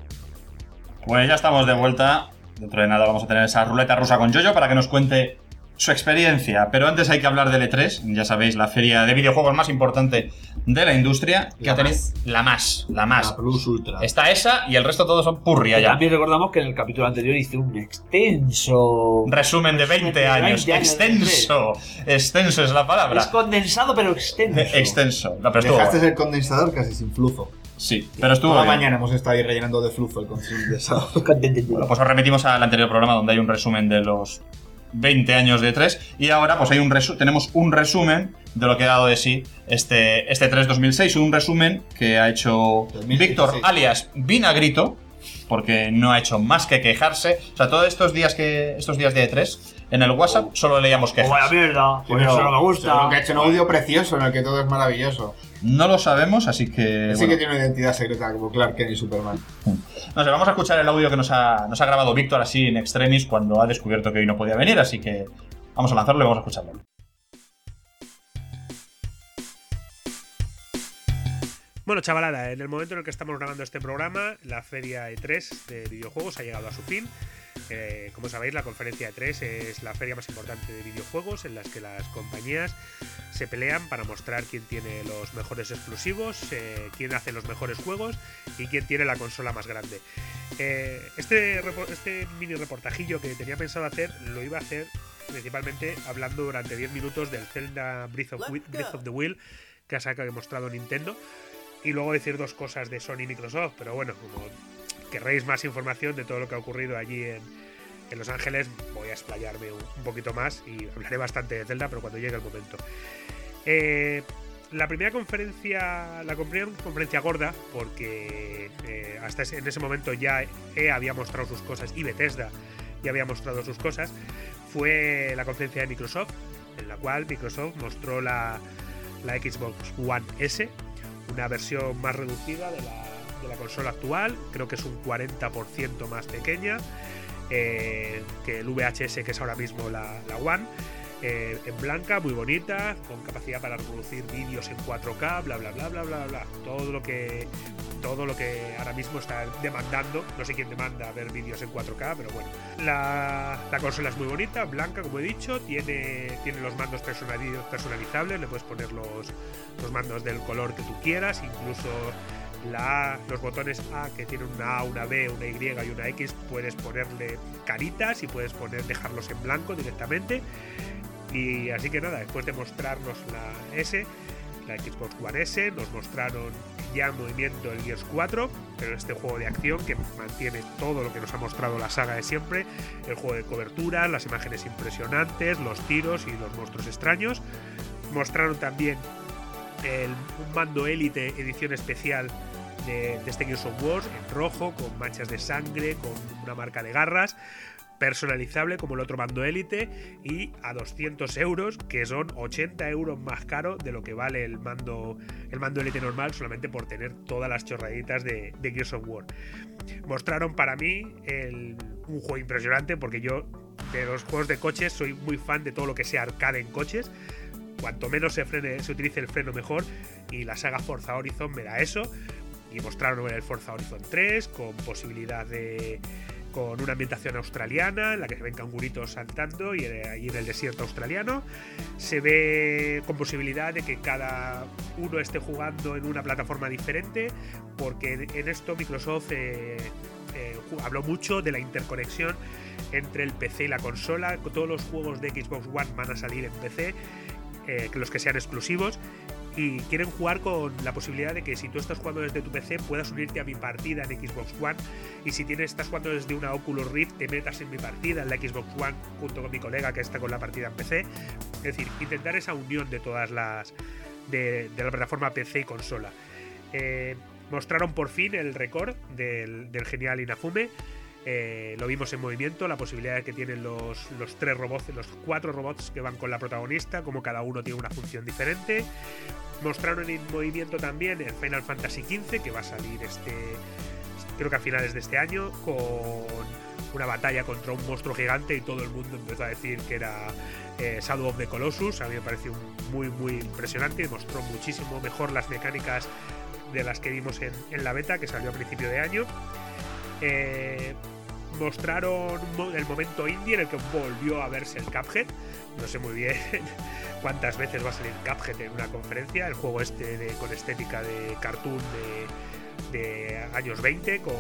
Pues ya estamos de vuelta. Dentro de nada vamos a tener esa ruleta rusa con Yoyo para que nos cuente su experiencia. Pero antes hay que hablar del E3, ya sabéis, la feria de videojuegos más importante de la industria, que ha tenido la más. La Plus Ultra. Está esa y el resto todos son purria ya. También recordamos que en el capítulo anterior hice un extenso resumen de 20 años. Extenso. Extenso es la palabra. Es condensado pero extenso. Extenso. No, pero dejaste el condensador casi sin flujo. Sí, pero estuvo toda bien. mañana hemos estado ahí rellenando de flujo el condensador. Bueno, pues os remitimos al anterior programa donde hay un resumen de los 20 años de E3 y ahora pues hay tenemos un resumen de lo que ha dado de sí este E3 2006, un resumen que ha hecho Víctor alias Vinagrito, porque no ha hecho más que quejarse. O sea, todos estos días de E3 en el WhatsApp solo leíamos quejas. Vaya mierda, por eso no me gusta. Seguro que ha hecho un audio precioso en el que todo es maravilloso. No lo sabemos, así que... Sí, bueno, que tiene una identidad secreta como Clark Kent y Superman. No sé, vamos a escuchar el audio que nos ha grabado Víctor así en extremis cuando ha descubierto que hoy no podía venir, así que vamos a lanzarlo y vamos a escucharlo. Bueno, chavalada, en el momento en el que estamos grabando este programa, la feria E3 de videojuegos ha llegado a su fin. Como sabéis, la conferencia E3 es la feria más importante de videojuegos en las que las compañías se pelean para mostrar quién tiene los mejores exclusivos, quién hace los mejores juegos y quién tiene la consola más grande. Este mini reportajillo que tenía pensado hacer, lo iba a hacer principalmente hablando durante 10 minutos del Zelda Breath of the Wild que ha mostrado Nintendo, y luego decir dos cosas de Sony y Microsoft, pero bueno, como querréis más información de todo lo que ha ocurrido allí en Los Ángeles, voy a explayarme un poquito más y hablaré bastante de Zelda, pero cuando llegue el momento. La primera conferencia gorda, porque hasta en ese momento ya EA había mostrado sus cosas y Bethesda ya había mostrado sus cosas, fue la conferencia de Microsoft, en la cual Microsoft mostró la Xbox One S, una versión más reducida de la consola actual, creo que es un 40% más pequeña que el VHS, que es ahora mismo la One, en blanca, muy bonita, con capacidad para reproducir vídeos en 4K, bla bla bla bla bla bla, todo lo que ahora mismo está demandando. No sé quién demanda ver vídeos en 4K, pero bueno, la consola es muy bonita, blanca, como he dicho, tiene los mandos personalizables, le puedes poner los mandos del color que tú quieras, incluso los botones A, que tienen una A, una B, una Y y una X, puedes ponerle caritas y puedes dejarlos en blanco directamente. Y así que nada, después de mostrarnos la Xbox One S, nos mostraron ya en movimiento el Gears 4, pero este juego de acción que mantiene todo lo que nos ha mostrado la saga de siempre, el juego de cobertura, las imágenes impresionantes, los tiros y los monstruos extraños. Mostraron también un mando Elite edición especial de este Gears of War, en rojo, con manchas de sangre, con una marca de garras, personalizable como el otro mando Elite, y a 200 euros, que son 80 euros más caro de lo que vale el mando Elite normal, solamente por tener todas las chorraditas de Gears of War. Mostraron para mí un juego impresionante, porque yo de los juegos de coches soy muy fan de todo lo que sea arcade en coches. Cuanto menos se utilice el freno, mejor, y la saga Forza Horizon me da eso. Y mostraron el Forza Horizon 3 con posibilidad con una ambientación australiana en la que se ven canguritos saltando y ahí en el desierto australiano. Se ve con posibilidad de que cada uno esté jugando en una plataforma diferente, porque en esto Microsoft habló mucho de la interconexión entre el PC y la consola. Todos los juegos de Xbox One van a salir en PC, los que sean exclusivos, y quieren jugar con la posibilidad de que si tú estás jugando desde tu PC puedas unirte a mi partida en Xbox One, y si estás jugando desde una Oculus Rift te metas en mi partida en la Xbox One junto con mi colega que está con la partida en PC. Es decir, intentar esa unión de todas las de la plataforma PC y consola. Mostraron por fin el récord del genial Inafume. Lo vimos en movimiento, la posibilidad que tienen los 4 robots que van con la protagonista, como cada uno tiene una función diferente. Mostraron en movimiento también el Final Fantasy XV, que va a salir creo que a finales de este año, con una batalla contra un monstruo gigante, y todo el mundo empezó a decir que era Shadow of the Colossus. A mí me pareció muy muy impresionante y mostró muchísimo mejor las mecánicas de las que vimos en la beta, que salió a principio de año. mostraron el momento indie en el que volvió a verse el Cuphead. No sé muy bien cuántas veces va a salir Cuphead en una conferencia. El juego con estética de cartoon de años 20, con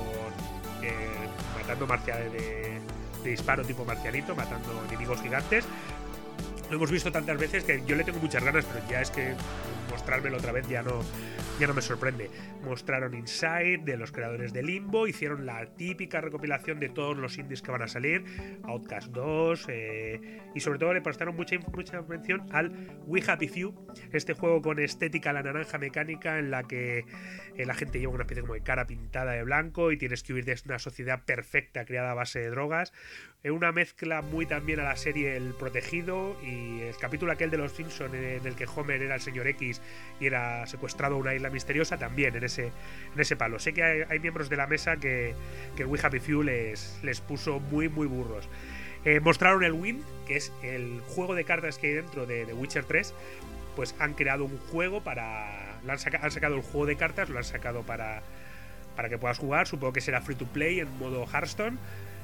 matando marciales de disparo tipo marcianito, matando enemigos gigantes. Lo hemos visto tantas veces que yo le tengo muchas ganas, pero ya es que mostrármelo otra vez ya no me sorprende. Mostraron Inside, de los creadores de Limbo, hicieron la típica recopilación de todos los indies que van a salir, Outcast 2, y sobre todo le prestaron mucha atención al We Happy Few, este juego con estética a la naranja mecánica en la que la gente lleva una especie como de cara pintada de blanco y tienes que huir de una sociedad perfecta creada a base de drogas. Una mezcla muy también a la serie El Protegido y el capítulo aquel de Los Simpson en el que Homer era el señor X y era secuestrado a una isla misteriosa, también en ese palo. Sé que hay miembros de la mesa que el We Happy Few les puso muy muy burros. Mostraron el Wind, que es el juego de cartas que hay dentro de The Witcher 3. Pues han creado un juego han sacado el juego de cartas, lo han sacado para que puedas jugar. Supongo que será free to play en modo Hearthstone.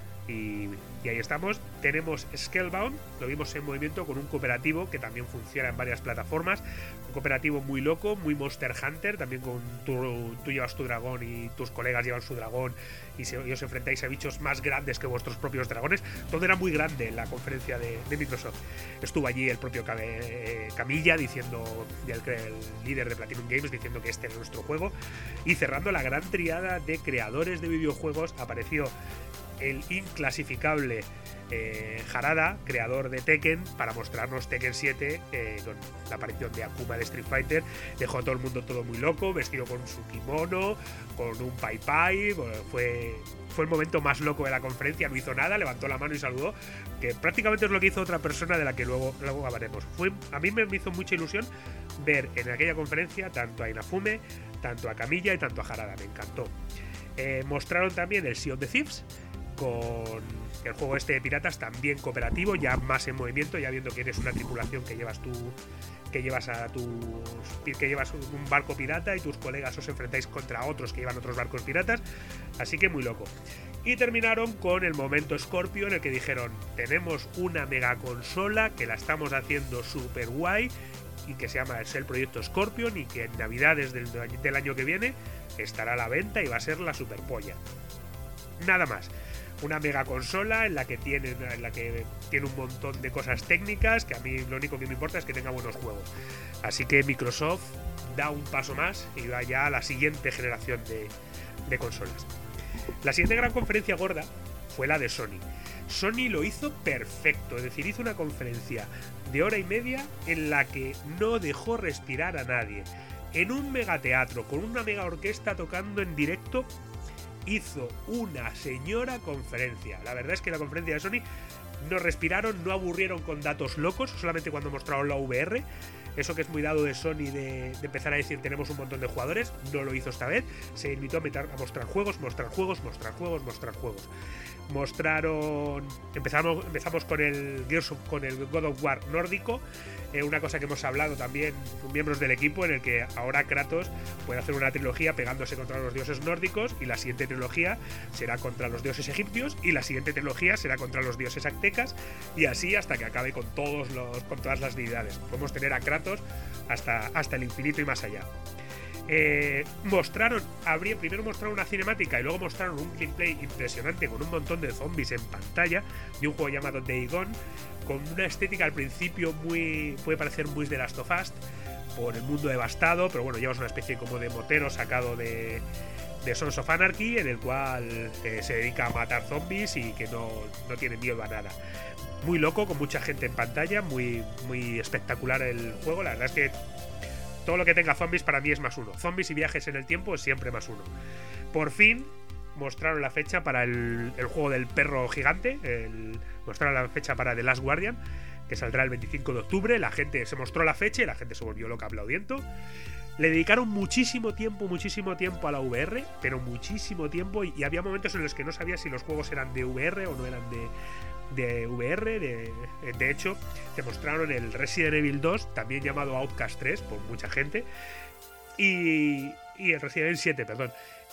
Y ahí estamos. Tenemos Scalebound, lo vimos en movimiento con un cooperativo que también funciona en varias plataformas. Un cooperativo muy loco, muy Monster Hunter, también con tú llevas tu dragón y tus colegas llevan su dragón y os enfrentáis a bichos más grandes que vuestros propios dragones. Todo era muy grande en la conferencia de Microsoft. Estuvo allí el propio Camilla diciendo, el líder de Platinum Games, diciendo que este es nuestro juego. Y cerrando la gran triada de creadores de videojuegos, apareció el inclasificable Harada, creador de Tekken, para mostrarnos Tekken 7 con la aparición de Akuma de Street Fighter. Dejó a todo el mundo todo muy loco, vestido con su kimono, con un pai pai. Bueno, fue el momento más loco de la conferencia. No hizo nada, levantó la mano y saludó, que prácticamente es lo que hizo otra persona de la que luego hablaremos. A mí me hizo mucha ilusión ver en aquella conferencia tanto a Inafume, tanto a Camilla y tanto a Harada. Me encantó. Mostraron también el Sea of the Thieves, con el juego este de piratas, también cooperativo, ya más en movimiento, ya viendo que eres una tripulación que llevas un barco pirata y tus colegas os enfrentáis contra otros que llevan otros barcos piratas, así que muy loco. Y terminaron con el momento Scorpio, en el que dijeron: tenemos una mega consola que la estamos haciendo super guay y que se llama el Proyecto Scorpion, y que en Navidades del año que viene estará a la venta y va a ser la super polla. Nada más. Una mega consola en la que tiene un montón de cosas técnicas, que a mí lo único que me importa es que tenga buenos juegos. Así que Microsoft da un paso más y va ya a la siguiente generación de consolas. La siguiente gran conferencia gorda fue la de Sony. Sony lo hizo perfecto, es decir, hizo una conferencia de hora y media en la que no dejó respirar a nadie. En un megateatro, con una mega orquesta tocando en directo, hizo una señora conferencia. La verdad es que la conferencia de Sony no respiraron, no aburrieron con datos locos, solamente cuando mostraron la VR. Eso que es muy dado de Sony de empezar a decir tenemos un montón de jugadores, no lo hizo esta vez. Se invitó a mostrar juegos. Empezamos con el God of War nórdico, una cosa que hemos hablado también miembros del equipo, en el que ahora Kratos puede hacer una trilogía pegándose contra los dioses nórdicos, y la siguiente trilogía será contra los dioses egipcios, y la siguiente trilogía será contra los dioses aztecas, y así hasta que acabe con todas las deidades. Podemos tener a Kratos hasta el infinito y más allá. Primero mostraron una cinemática y luego mostraron un gameplay impresionante con un montón de zombies en pantalla de un juego llamado Days Gone, con una estética al principio puede parecer muy de Last of Us, por el mundo devastado, pero bueno, llevas una especie como de motero sacado de Sons of Anarchy, en el cual se dedica a matar zombies y que no tiene miedo a nada. Muy loco, con mucha gente en pantalla, muy, muy espectacular el juego. La verdad es que todo lo que tenga zombies para mí es +1. Zombies y viajes en el tiempo es siempre +1. Por fin mostraron la fecha para el juego del perro gigante. Mostraron la fecha para The Last Guardian, que saldrá el 25 de octubre. La gente se mostró la fecha y la gente se volvió loca aplaudiendo. Le dedicaron muchísimo tiempo a la VR, pero muchísimo tiempo, y había momentos en los que no sabía si los juegos eran de VR o no eran de VR. De hecho, te mostraron el Resident Evil 2, también llamado Outcast 3 por mucha gente, y el Resident Evil 7, perdón.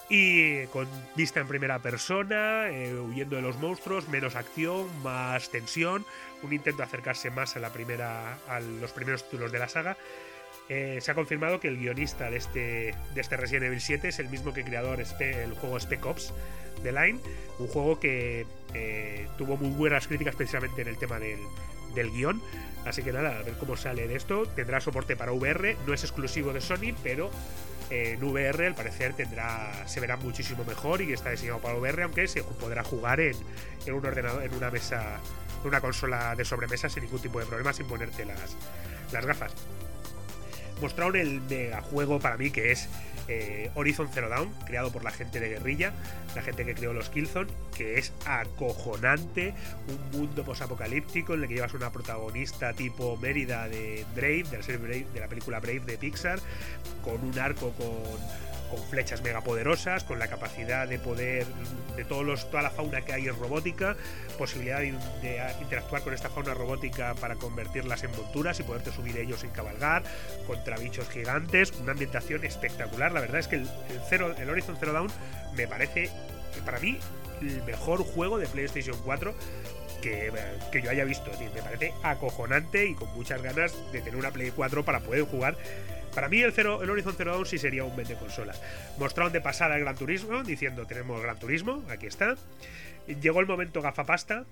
Y con vista en primera persona, huyendo de los monstruos, menos acción, más tensión, un intento de acercarse más a los primeros títulos de la saga. Se ha confirmado que el guionista de este Resident Evil 7 es el mismo que creador el juego Spec Ops The Line, un juego que tuvo muy buenas críticas precisamente en el tema del guión. Así que nada, a ver cómo sale de esto. Tendrá soporte para VR, no es exclusivo de Sony, pero en VR al parecer se verá muchísimo mejor y está diseñado para VR, aunque se podrá jugar en un ordenador, en una mesa, en una consola de sobremesa sin ningún tipo de problema, sin ponerte las gafas. Mostraron el megajuego para mí que es Horizon Zero Dawn, creado por la gente de Guerrilla, la gente que creó los Killzone, que es acojonante, un mundo posapocalíptico en el que llevas una protagonista tipo Mérida de Brave, de la serie Brave, de la película Brave de Pixar, con un arco con flechas megapoderosas, con la capacidad de poder de toda la fauna que hay en robótica, posibilidad de interactuar con esta fauna robótica para convertirlas en monturas y poderte subir ellos en cabalgar, contra bichos gigantes, una ambientación espectacular. La verdad es que el Horizon Zero Dawn me parece, para mí, el mejor juego de PlayStation 4 que yo haya visto. Me parece acojonante y con muchas ganas de tener una Play 4 para poder jugar. Para mí el Horizon Zero Dawn sí sería un vende consolas. Mostraron de pasada el Gran Turismo, diciendo tenemos Gran Turismo, aquí está. Llegó el momento gafapasta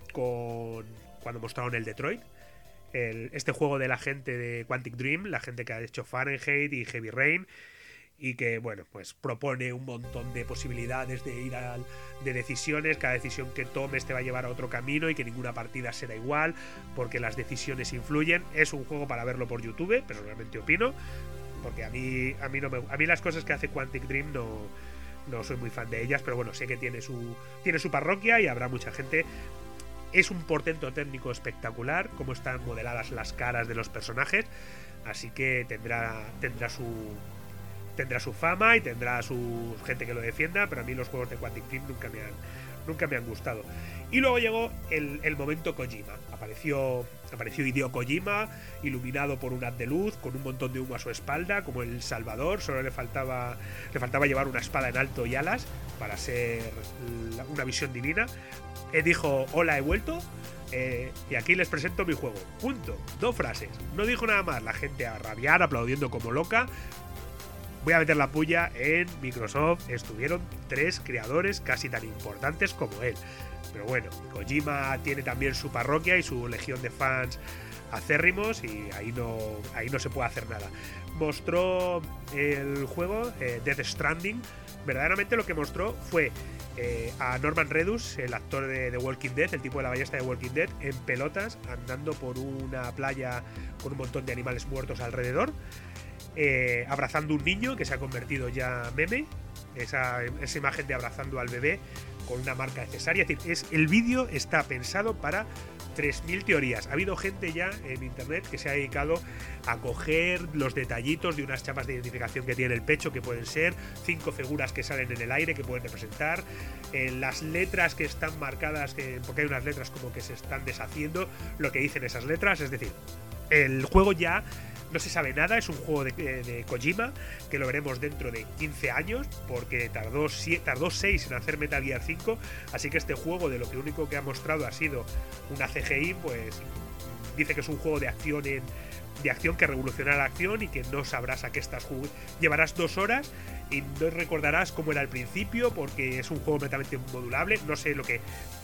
cuando mostraron el Detroit, este juego de la gente de Quantic Dream, la gente que ha hecho Fahrenheit y Heavy Rain, y que, bueno, pues propone un montón de posibilidades de decisiones. Cada decisión que tomes te va a llevar a otro camino y que ninguna partida será igual porque las decisiones influyen. Es un juego para verlo por YouTube, pero realmente opino, porque a mí las cosas que hace Quantic Dream no soy muy fan de ellas, pero bueno, sé que tiene su parroquia y habrá mucha gente. Es un portento técnico espectacular, cómo están modeladas las caras de los personajes, así que tendrá su fama y tendrá su gente que lo defienda, pero a mí los juegos de Quantic Dream nunca me han gustado. Y luego llegó el momento Kojima. Apareció Hideo Kojima, iluminado por un haz de luz, con un montón de humo a su espalda, como el Salvador. Solo le faltaba llevar una espada en alto y alas para ser una visión divina. Dijo, hola, he vuelto. Y aquí les presento mi juego. Punto. 2 frases. No dijo nada más. La gente a rabiar, aplaudiendo como loca. Voy a meter la puya, en Microsoft estuvieron 3 creadores casi tan importantes como él. Pero bueno, Kojima tiene también su parroquia y su legión de fans acérrimos y ahí no se puede hacer nada. Mostró el juego Death Stranding. Verdaderamente lo que mostró fue a Norman Reedus, el actor de The Walking Dead, el tipo de la ballesta de Walking Dead, en pelotas, andando por una playa con un montón de animales muertos alrededor. Abrazando un niño que se ha convertido ya meme, esa imagen de abrazando al bebé con una marca de cesárea. Es decir, el vídeo está pensado para 3000 teorías. Ha habido gente ya en internet que se ha dedicado a coger los detallitos de unas chapas de identificación que tiene el pecho, que pueden ser 5 figuras que salen en el aire que pueden representar, las letras que están marcadas, porque hay unas letras como que se están deshaciendo, lo que dicen esas letras. Es decir, el juego ya no se sabe nada, es un juego de Kojima, que lo veremos dentro de 15 años, porque tardó 6 en hacer Metal Gear 5, así que este juego, de lo que único que ha mostrado ha sido una CGI, pues dice que es un juego de acción que revolucionará la acción y que no sabrás a qué estás jugando. Llevarás 2 horas y no recordarás cómo era al principio, porque es un juego completamente modulable. No sé lo que...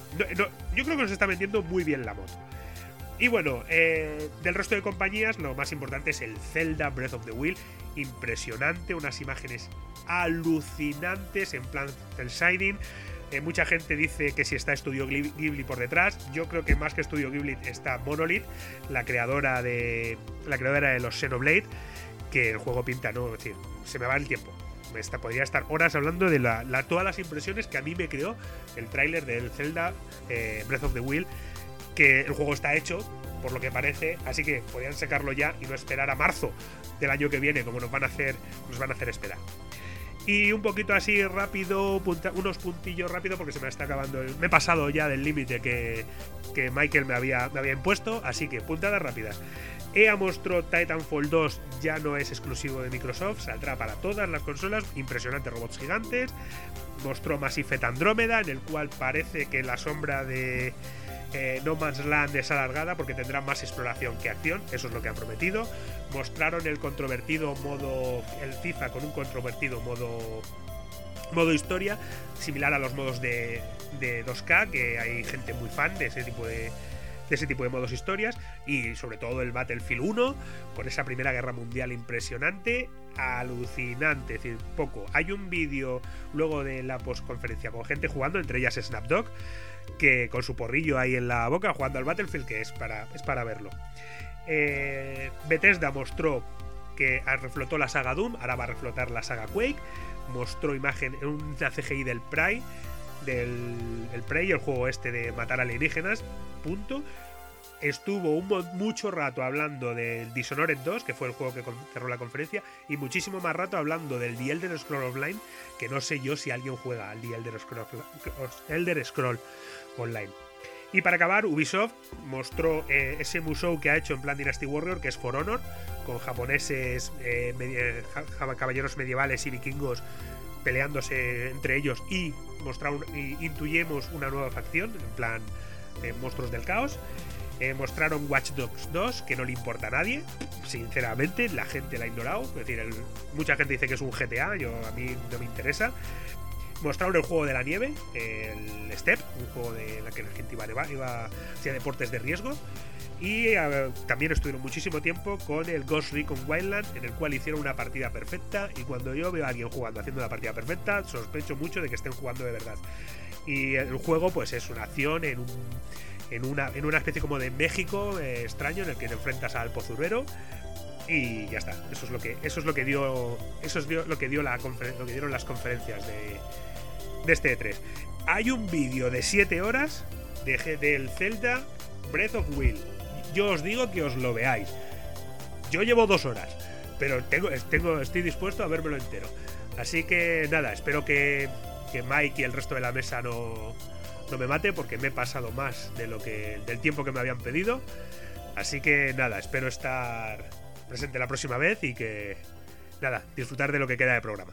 yo creo que nos está vendiendo muy bien la moto. Y bueno, del resto de compañías, lo más importante es el Zelda Breath of the Wild. Impresionante, unas imágenes alucinantes en plan cel shading. Mucha gente dice que si está Studio Ghibli por detrás. Yo creo que más que Studio Ghibli está Monolith, la creadora de los Xenoblade, que el juego pinta, ¿no? Es decir, se me va el tiempo. Podría estar horas hablando de todas las impresiones que a mí me creó el tráiler del Zelda Breath of the Wild. Que el juego está hecho, por lo que parece, así que podrían sacarlo ya y no esperar a marzo del año que viene, como nos van a hacer esperar. Y un poquito así rápido, unos puntillos rápido porque se me está acabando. Me he pasado ya del límite que Michael me había impuesto, así que puntadas rápidas. EA mostró Titanfall 2, ya no es exclusivo de Microsoft, saldrá para todas las consolas, impresionantes robots gigantes. Mostró Mass Effect Andrómeda, en el cual parece que la sombra de No Man's Land es alargada porque tendrá más exploración que acción, eso es lo que han prometido. Mostraron el controvertido el FIFA con un controvertido modo historia, similar a los modos de 2K, que hay gente muy fan de ese tipo de modos historias, y sobre todo el Battlefield 1 con esa Primera Guerra Mundial impresionante, alucinante, es decir, poco. Hay un vídeo luego de la postconferencia con gente jugando, entre ellas Snapdog, que con su porrillo ahí en la boca jugando al Battlefield, que es para verlo. Bethesda mostró que reflotó la saga Doom, ahora va a reflotar la saga Quake. Mostró imagen en una CGI del Prey, el juego este de matar alienígenas, punto. Estuvo mucho rato hablando del Dishonored 2, que fue el juego que cerró la conferencia, y muchísimo más rato hablando del The Elder Scrolls Online, que no sé yo si alguien juega al The Elder Scrolls Online. Y para acabar, Ubisoft mostró ese musou que ha hecho en plan Dynasty Warrior, que es For Honor, con japoneses, caballeros medievales y vikingos peleándose entre ellos, y intuyemos una nueva facción, en plan monstruos del caos. Mostraron Watch Dogs 2, que no le importa a nadie, sinceramente, la gente la ha ignorado, es decir, mucha gente dice que es un GTA, a mí no me interesa. Mostraron el juego de la nieve, el Step, un juego de la que la gente iba hacia deportes de riesgo. Y también estuvieron muchísimo tiempo con el Ghost Recon Wildlands, en el cual hicieron una partida perfecta, y cuando yo veo a alguien jugando haciendo una partida perfecta, sospecho mucho de que estén jugando de verdad. Y el juego pues es una acción en una especie como de México extraño, en el que te enfrentas al pozurero. Y ya está, eso es lo que dieron las conferencias de este E3. Hay un vídeo de 7 horas del Zelda Breath of Wild. Yo os digo que os lo veáis. Yo llevo 2 horas, pero estoy dispuesto a vérmelo entero. Así que nada, espero que Mike y el resto de la mesa no me mate, porque me he pasado más del tiempo que me habían pedido. Así que nada, espero estar presente la próxima vez y que nada, disfrutar de lo que queda de programa.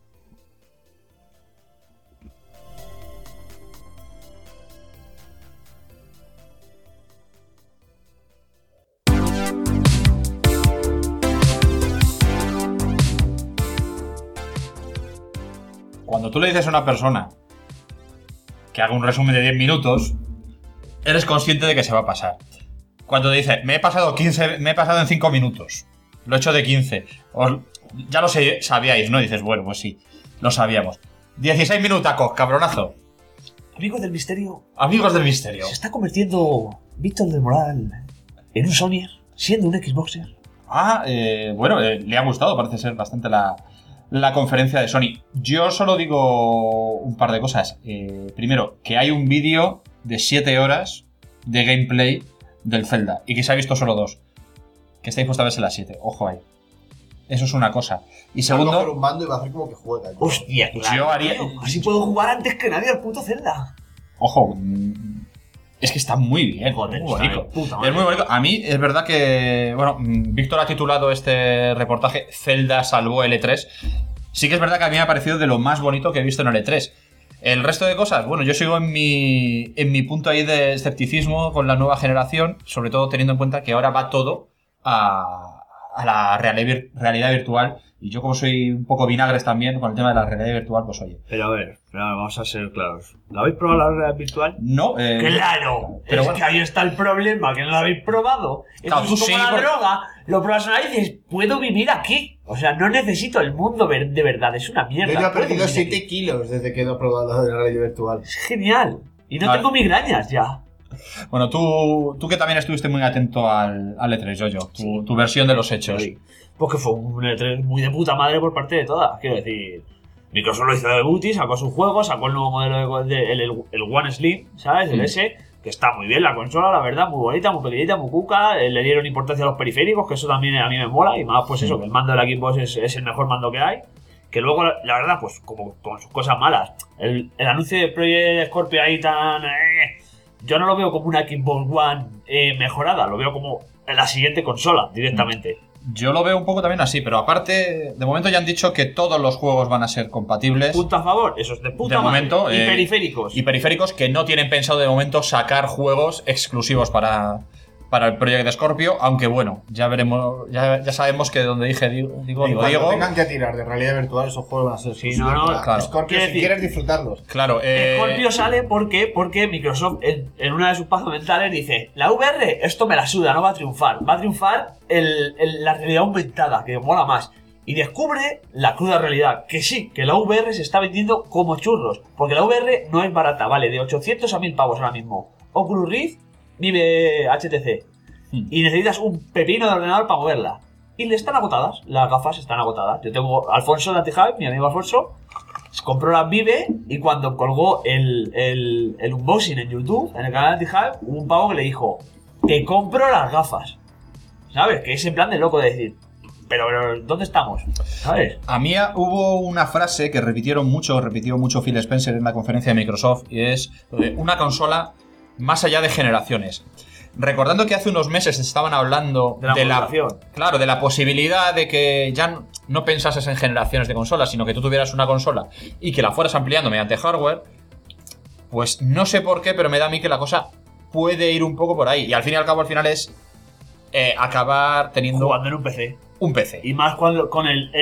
Cuando tú le dices a una persona que haga un resumen de 10 minutos, eres consciente de que se va a pasar. Cuando te dice, me he pasado en 5 minutos, lo he hecho de 15, ya lo sabíais, ¿no? Dices, bueno, pues sí, lo sabíamos. 16 minutacos, cabronazo. Amigos del misterio. Amigos del misterio. Se está convirtiendo Víctor del Moral en un Sonyer, siendo un Xboxer. Bueno, le ha gustado, parece ser bastante la conferencia de Sony. Yo solo digo un par de cosas. Primero, que hay un vídeo de 7 horas de gameplay del Zelda y que se ha visto solo 2. Que está dispuesto a verse las 7. Ojo ahí. Eso es una cosa. Y segundo... Va a coger un mando y va a hacer como que juega. Hostia, claro. Yo haría... Así puedo jugar antes que nadie al puto Zelda. Ojo. Es que está muy bien. Joder, muy bonito. Es muy bonito. A mí es verdad que... Bueno, Víctor ha titulado este reportaje Zelda salvó el E3. Sí que es verdad que a mí me ha parecido de lo más bonito que he visto en el E3. El resto de cosas, bueno, yo sigo en mi punto ahí de escepticismo con la nueva generación, sobre todo teniendo en cuenta que ahora va todo a la realidad virtual. Y yo, como soy un poco vinagres también con el tema de la realidad virtual, pues oye. Pero a ver, vamos a ser claros. ¿La habéis probado la realidad virtual? No. ¡Claro! Pero bueno, que ahí está el problema, que no la habéis probado. Claro, es como la droga. Lo pruebas una vez y dices, ¿puedo vivir aquí? O sea, no necesito el mundo de verdad, es una mierda. Yo ya he perdido 7 kilos desde que he probado la realidad virtual. Es genial. Y no tengo migrañas ya. Bueno, tú que también estuviste muy atento al E3, Yoyo, tu versión de los hechos. Sí. Porque fue un E3 muy de puta madre por parte de todas. Quiero decir, Microsoft lo hizo de booty, sacó sus juegos, sacó el nuevo modelo el One Slim, ¿sabes? El S, que está muy bien la consola, la verdad, muy bonita, muy pequeñita, muy cuca. Le dieron importancia a los periféricos, que eso también a mí me mola. Y más, pues eso, que el mando de la Xbox es el mejor mando que hay. Que luego, la verdad, pues como con sus cosas malas, el anuncio de Project Scorpio ahí tan... yo no lo veo como una Xbox One mejorada, lo veo como la siguiente consola directamente. Yo lo veo un poco también así, pero aparte, de momento ya han dicho que todos los juegos van a ser compatibles. Punto a favor, eso es de puta de madre. momento. Y periféricos. Y periféricos que no tienen pensado de momento sacar juegos exclusivos para el Project Scorpio, aunque bueno, ya veremos, ya sabemos que donde digo. Tengan que tirar de realidad virtual, esos juegos van a ser exclusivos. Claro. Scorpio, si quieres disfrutarlos. Claro. Scorpio sale porque Microsoft en una de sus pasos mentales dice: la VR, esto me la suda, no va a triunfar. Va a triunfar la realidad aumentada, que mola más. Y descubre la cruda realidad, que sí, que la VR se está vendiendo como churros. Porque la VR no es barata, vale, de 800 a 1000 pavos ahora mismo. Oculus Rift vive HTC. Y necesitas un pepino de ordenador para moverla. Y le están agotadas, las gafas están agotadas. Yo tengo Alfonso de Antihype, mi amigo Alfonso, compró las Vive y cuando colgó el unboxing en YouTube, en el canal de Antihype, hubo un pavo que le dijo: te compro las gafas. ¿Sabes? Que es en plan de loco de decir: pero ¿dónde estamos? ¿Sabes? A mí hubo una frase que repitió mucho Phil Spencer en la conferencia de Microsoft, y es una consola más allá de generaciones. Recordando que hace unos meses estaban hablando de la posibilidad de que ya no pensases en generaciones de consolas, sino que tú tuvieras una consola y que la fueras ampliando mediante hardware, pues no sé por qué, pero me da a mí que la cosa puede ir un poco por ahí. Y al fin y al cabo, al final es acabar teniendo... jugando en un PC. Un PC. Y más cuando con el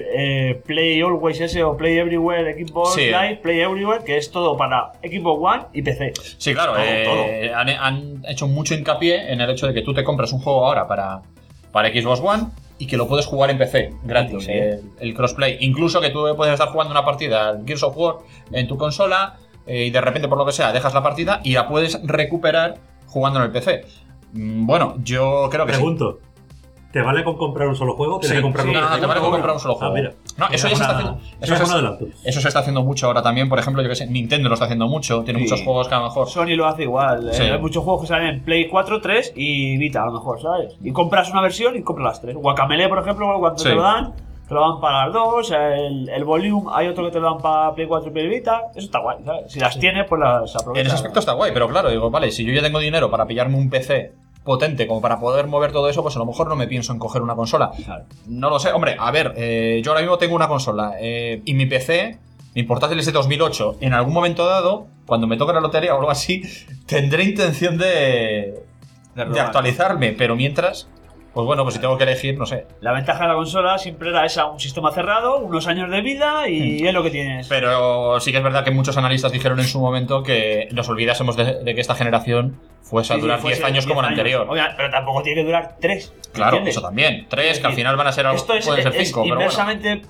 Play Always ese o Play Everywhere, Xbox Live, Play Everywhere, que es todo para Xbox One y PC. Sí, claro. Todo. Han hecho mucho hincapié en el hecho de que tú te compras un juego ahora para Xbox One y que lo puedes jugar en PC gratis, el crossplay. Incluso que tú puedes estar jugando una partida al Gears of War en tu consola y de repente, por lo que sea, dejas la partida y la puedes recuperar jugando en el PC. Bueno, yo creo que Pregunto. ¿Te vale con comprar un solo juego? Sí, te vale con comprar un solo juego. Mira. No, eso ya se está haciendo. Eso se está haciendo mucho ahora también. Por ejemplo, yo que sé, Nintendo lo está haciendo mucho. Tiene muchos juegos que a lo mejor. Sony lo hace igual. Hay muchos juegos que salen en Play 4, 3 y Vita, a lo mejor, ¿sabes? Y compras una versión y compras las tres. Guacamelee, por ejemplo, cuando te lo dan para las dos. El Volume, hay otro que te lo dan para Play 4 y Play Vita. Eso está guay, ¿sabes? Si las tienes, pues las aprovechas. En ese aspecto está guay, pero claro, digo, vale, si yo ya tengo dinero para pillarme un PC potente como para poder mover todo eso, pues a lo mejor no me pienso en coger una consola. Claro. No lo sé. Hombre, a ver, yo ahora mismo tengo una consola y mi PC, mi portátil es de 2008. En algún momento dado, cuando me toque la lotería o algo así, tendré intención de actualizarme, pero mientras... Pues bueno, pues si tengo que elegir, no sé. La ventaja de la consola siempre era esa, un sistema cerrado, unos años de vida y es lo que tienes. Pero sí que es verdad que muchos analistas dijeron en su momento que nos olvidásemos de que esta generación fuese a durar 10 años como la anterior. Oiga, pero tampoco tiene que durar 3. Claro, ¿entiendes? Eso también. 3, que al final van a ser algo, pueden ser 5, pero inversamente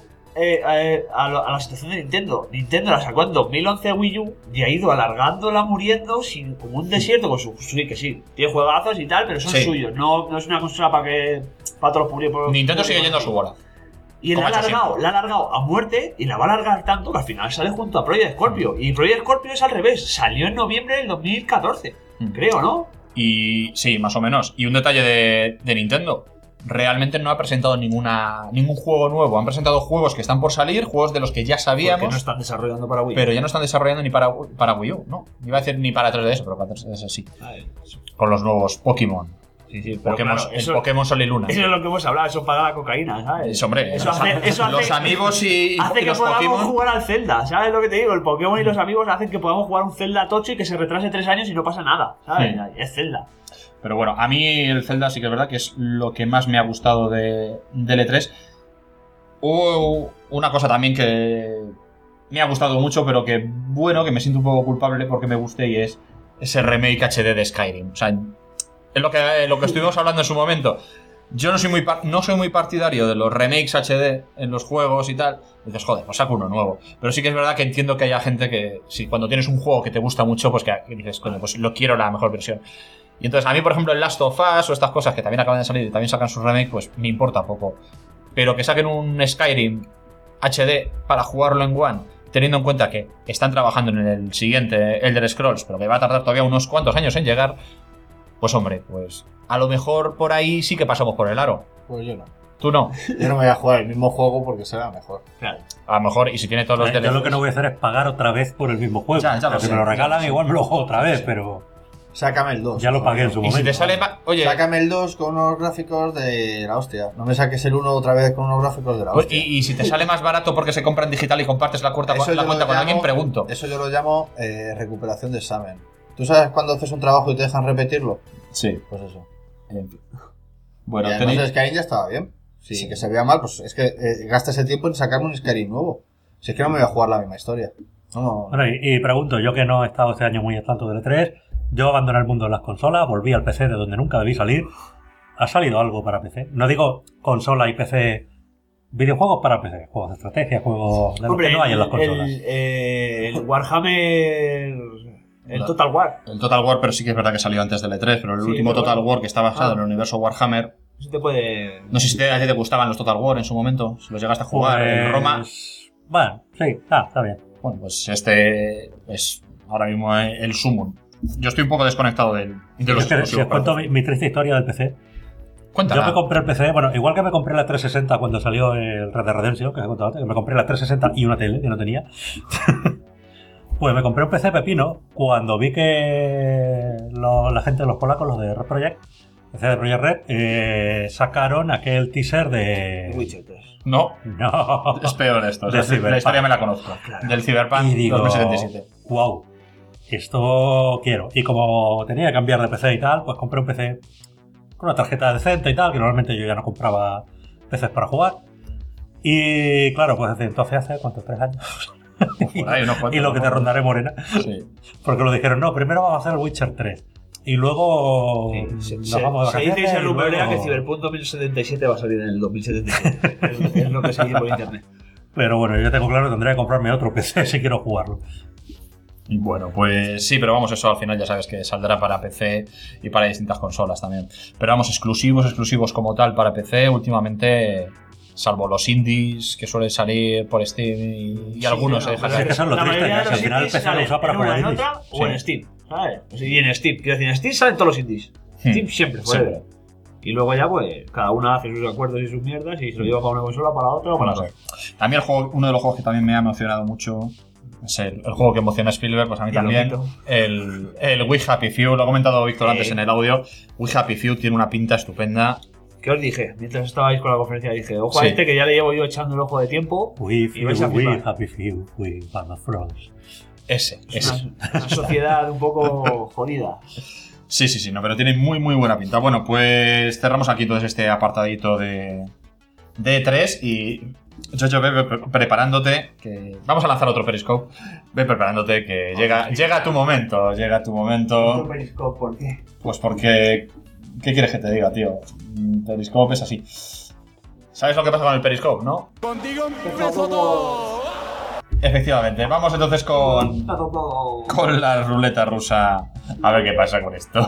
a la situación de Nintendo. Nintendo la sacó en 2011 Wii U y ha ido alargándola, muriendo como un desierto con su que sí, tiene juegazos y tal, pero son suyos. No es una consola para todos los públicos. Nintendo sigue yendo a su bola. Y la ha alargado a muerte y la va a alargar tanto que al final sale junto a Project Scorpio. Y Project Scorpio es al revés, salió en noviembre del 2014, creo, ¿no? Y sí, más o menos. Y un detalle de Nintendo: realmente no ha presentado ningún juego nuevo. Han presentado juegos que están por salir, juegos de los que ya sabíamos. Porque no están desarrollando para Wii U. Pero ya no están desarrollando ni para Wii U, ¿no? Iba a decir ni para 3DS, pero para 3DS sí. Con los nuevos Pokémon. Sí, Pokémon, claro, el Pokémon Sol y Luna. Eso es lo que hemos hablado, eso paga la cocaína, ¿sabes? Eso, hombre. Eso hace los amigos y hace los que podamos Pokémon jugar al Zelda, ¿sabes lo que te digo? El Pokémon y los amigos hacen que podamos jugar un Zelda tocho y que se retrase 3 años y no pasa nada, ¿sabes? Es Zelda. Pero bueno, a mí el Zelda sí que es verdad que es lo que más me ha gustado del E3. Hubo una cosa también que me ha gustado mucho, pero que, bueno, que me siento un poco culpable porque me guste, y es ese remake HD de Skyrim. O sea, es lo que estuvimos hablando en su momento. Yo no soy muy partidario de los remakes HD en los juegos y tal. Dices, joder, pues saco uno nuevo. Pero sí que es verdad que entiendo que haya gente que, si cuando tienes un juego que te gusta mucho, pues que dices, coño, pues lo quiero la mejor versión. Y entonces a mí, por ejemplo, el Last of Us o estas cosas que también acaban de salir y también sacan sus remakes, pues me importa poco. Pero que saquen un Skyrim HD para jugarlo en One, teniendo en cuenta que están trabajando en el siguiente Elder Scrolls, pero que va a tardar todavía unos cuantos años en llegar, pues hombre, pues a lo mejor por ahí sí que pasamos por el aro. Pues yo no. Tú no. Yo no me voy a jugar el mismo juego porque será mejor. Claro. A lo mejor, y si tiene todos los Yo DLCs. lo que no voy a hacer es pagar otra vez por el mismo juego. Ya lo si sé, me lo regalan, ya lo sé. igual me lo juego otra vez, pero Sácame el 2. ya lo pagué en su Y momento. si te sale oye, Sácame el 2 con unos gráficos de la hostia. No me saques el 1 otra vez con unos gráficos de la pues, hostia. y si te sale más barato porque se compra en digital y compartes la cuenta, Eso yo lo con alguien, llamo- pregunto. Eso yo lo llamo recuperación de examen. ¿Tú sabes cuando haces un trabajo y te dejan repetirlo? Sí. Pues eso. Bueno, y además el Skyrim ya estaba bien. Sí, que se vea mal, pues es que gasta ese tiempo en sacarme un Skyrim nuevo. Si es que no me voy a jugar la misma historia. No. Bueno, y pregunto, yo que no he estado este año muy al tanto del E3, yo abandoné el mundo de las consolas, volví al PC de donde nunca debí salir. ¿Ha salido algo para PC? No digo consola y PC, videojuegos para PC, juegos de estrategia, juegos de los que no hay en las consolas. El Warhammer... El Total War. El Total War, pero sí que es verdad que salió antes del E3, pero el Sí, último pero Total bueno. War que está basado en el universo Warhammer. Eso te puede... No sé si a ti te gustaban los Total War en su momento, si los llegaste a jugar en Roma. Bueno, sí, está bien. Bueno, pues este es ahora mismo el Summon. Yo estoy un poco desconectado de los Si os exclusivos. cuento mi triste historia del PC. Cuéntala. Yo me compré el PC, bueno, igual que me compré la 360 cuando salió el Red Dead Redemption, que os he contado antes, que me compré la 360 y una tele que no tenía. Pues me compré un PC pepino cuando vi que la gente de los polacos, los de Red Project, PC de Project Red, sacaron aquel teaser de... Witcher 3. No, es peor esto. La historia me la conozco. Del Cyberpunk Y digo, 2077. wow, esto quiero. Y como tenía que cambiar de PC y tal, pues compré un PC con una tarjeta decente y tal, que normalmente yo ya no compraba PCs para jugar. Y claro, pues desde entonces hace, ¿cuántos? 3 años. Y lo que te rondaré morena. Sí. Porque lo dijeron, no, primero vamos a hacer el Witcher 3. Y luego nos vamos de Se dice y vacaciones. se y rumorea luego- que Cyberpunk 2077 va a salir en el 2077. es lo que se dice por internet. Pero bueno, yo tengo claro que tendré que comprarme otro PC si quiero jugarlo. Y bueno, pues sí, pero vamos, eso al final ya sabes que saldrá para PC y para distintas consolas también. Pero vamos, exclusivos como tal para PC, últimamente, salvo los indies que suelen salir por Steam y algunos se dejan Es que son lo La triste, mayoría que de al los final el indies PC lo salen usa para en una jugar indies. nota o en Steam, ¿sabes? Y en Steam, quiero decir, en Steam salen todos los indies. Steam siempre, forever. Siempre. Y luego ya, pues, cada una hace sus acuerdos y sus mierdas y se lo lleva para una consola, para otra o para No otra. sé. A mí uno de los juegos que también me ha emocionado mucho es el juego que emociona a Spielberg, pues a mí Ya lo también. quito. El We Happy Few, lo ha comentado Víctor antes en el audio. We Happy Few tiene una pinta estupenda. ¿Qué os dije? Mientras estabais con la conferencia dije, ojo Sí. a este que ya le llevo yo echando el ojo de tiempo y vais a flipar. Happy Few, we Band of Frogs. Ese. Una sociedad un poco jodida. Sí, no, pero tiene muy buena pinta. Bueno, pues cerramos aquí todo este apartadito de E3 y Jojo, ve preparándote, que vamos a lanzar otro Periscope. Ve preparándote que llega tu momento, ¿Por qué? Pues porque ¿qué quieres que te diga, tío? Periscope es así. ¿Sabes lo que pasa con el Periscope, no? Contigo empezó todo. Efectivamente, vamos entonces con la ruleta rusa a ver qué pasa con esto.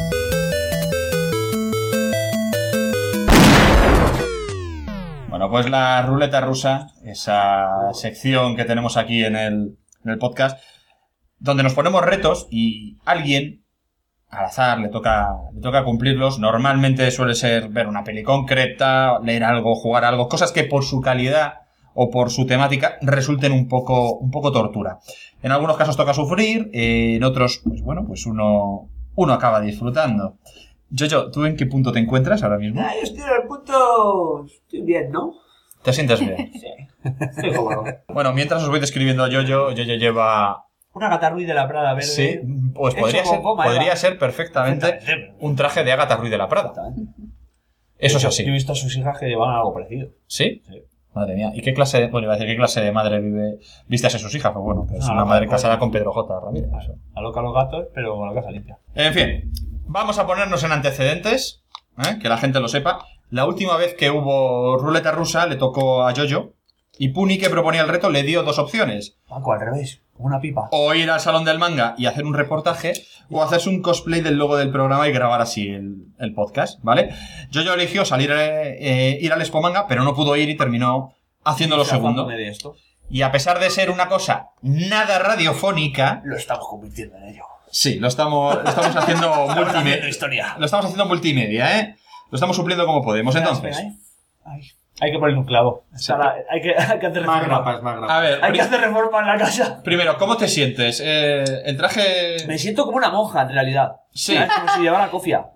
Bueno, pues la ruleta rusa, esa sección que tenemos aquí en el podcast, donde nos ponemos retos y alguien, al azar, le toca cumplirlos. Normalmente suele ser ver una peli concreta, leer algo, jugar algo, cosas que por su calidad o por su temática resulten un poco tortura. En algunos casos toca sufrir, en otros, pues bueno, pues uno acaba disfrutando. Jojo, ¿tú en qué punto te encuentras ahora mismo? Yo estoy en el punto... Estoy bien, ¿no? ¿Te sientes bien? Sí. Estoy cómodo. Bueno, mientras os voy describiendo Jojo lleva... Una Agatha Ruiz de la Prada verde. Sí, pues hecho podría con goma, ser Eva. perfectamente un traje de Agatha Ruiz de la Prada. Eso es así. Yo he visto a sus hijas que llevaban algo parecido. ¿Sí? Madre mía. ¿Y qué clase de madre viste a sus hijas? Pues bueno, que es una madre casada con Pedro J. Ramírez. Eso. Aloca a los gatos, pero con la casa limpia. En fin, vamos a ponernos en antecedentes, que la gente lo sepa. La última vez que hubo ruleta rusa le tocó a Jojo y Puni, que proponía el reto, le dio dos opciones. Paco, al revés, como una pipa. O ir al salón del manga y hacer un reportaje, o hacerse un cosplay del logo del programa y grabar así el podcast, ¿vale? Jojo eligió ir al Expo Manga, pero no pudo ir y terminó haciendo lo segundo. De esto. Y a pesar de ser una cosa nada radiofónica... Lo estamos convirtiendo en ello. Sí, lo estamos haciendo multimedia. Historia. Lo estamos haciendo multimedia, ¿eh? Lo estamos supliendo como podemos. Entonces, Hay que ponerle un clavo. Hay que hacer reforma. Más grapas, más grapas. A ver, Hay que hacer reforma en la casa. primero, ¿cómo te sientes? El traje... Me siento como una monja, en realidad. Sí. ¿Sabes? Como si llevara cofia.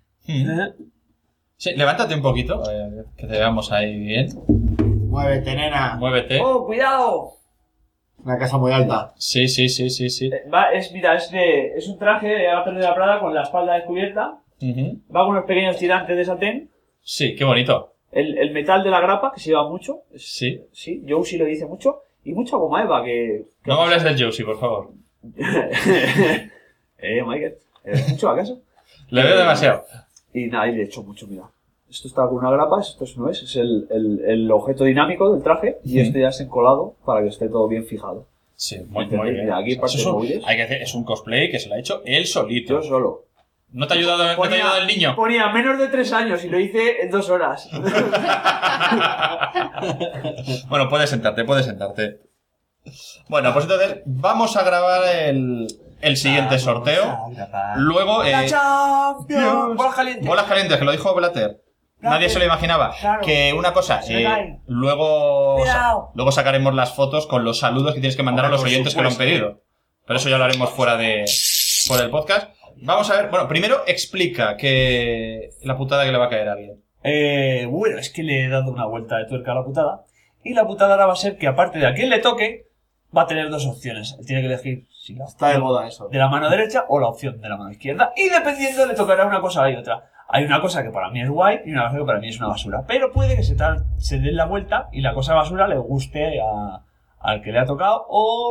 Sí, levántate un poquito, que te veamos ahí bien. Muévete, nena. Muévete. ¡Oh, cuidado! Una casa muy alta. Sí. Es un traje de Antonio de la Prada con la espalda descubierta. Va con unos pequeños tirantes de satén. Sí, qué bonito. El metal de la grapa, que se lleva mucho. Sí. Sí, Josie lo dice mucho. Y mucha goma eva, que No me hables del Josie, por favor. Michael, ¿mucho acaso? Le veo demasiado. Y nada, y le echo mucho, mira. Esto está con una grapa, esto no es el objeto dinámico del traje y este ya es encolado para que esté todo bien fijado. Sí, muy bien. Mira, aquí parte de móviles. Hay que hacer, es un cosplay que se lo ha hecho él solito. Yo solo. ¿No te ha ayudado el niño? Ponía menos de 3 años y lo hice en 2 horas. Bueno, puedes sentarte. Bueno, pues entonces vamos a grabar el siguiente sorteo. Luego... ¡La Champions! ¡Bolas calientes! Bolas calientes, que lo dijo Blatter. Nadie se lo imaginaba. Claro. Que una cosa, Se me cae. luego Cuidado. sacaremos las fotos con los saludos que tienes que mandar a los por oyentes que lo han supuesto. pedido. Pero eso ya lo haremos fuera del podcast. Vamos a ver, bueno, primero explica que la putada que le va a caer a alguien. Bueno, es que le he dado una vuelta de tuerca a la putada. Y la putada ahora va a ser que aparte de a quien le toque, va a tener 2 opciones. Él tiene que elegir si la Está de moda eso. de la mano derecha o la opción de la mano izquierda. Y dependiendo le tocará una cosa y otra. Hay una cosa que para mí es guay y una cosa que para mí es una basura. Pero puede que se den la vuelta y la cosa basura le guste al que le ha tocado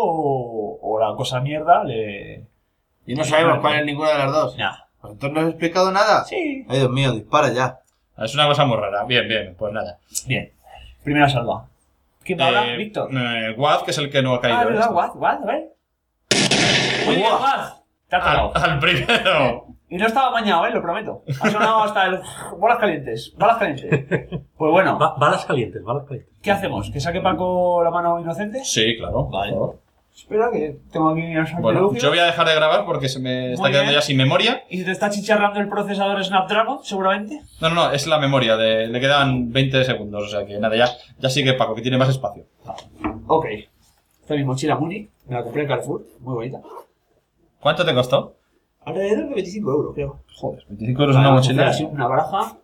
o la cosa mierda le... Y no sabemos cuál es ninguna de las dos. Nah. Pues entonces no has explicado nada. Sí. Ay, Dios mío, dispara ya. Es una cosa muy rara. Bien, pues nada. Bien. Primera salva. ¿Quién va ahora? Víctor. Waz, que es el que no ha caído. Ah, ¿verdad? esto. Waz, a ver. Muy bien, Waz. Te ha tocado. Al primero. Y no estaba bañado, lo prometo. Ha sonado hasta el... Bolas calientes. Pues bueno. Balas calientes. ¿Qué hacemos? ¿Que saque Paco la mano inocente? Sí, claro. Vale. Espera, que tengo aquí el Bueno, yo voy a dejar de grabar porque se me está Muy quedando bien. ya sin memoria. ¿Y te está chicharrando el procesador Snapdragon, seguramente? No, es la memoria. Le quedan 20 segundos, o sea que nada, ya sigue Paco, que tiene más espacio. Ok. Esta es mi mochila Muni. Me la compré en Carrefour. Muy bonita. ¿Cuánto te costó? Alrededor de 25 euros, creo. Joder, 25 euros una mochila. Así, una baraja.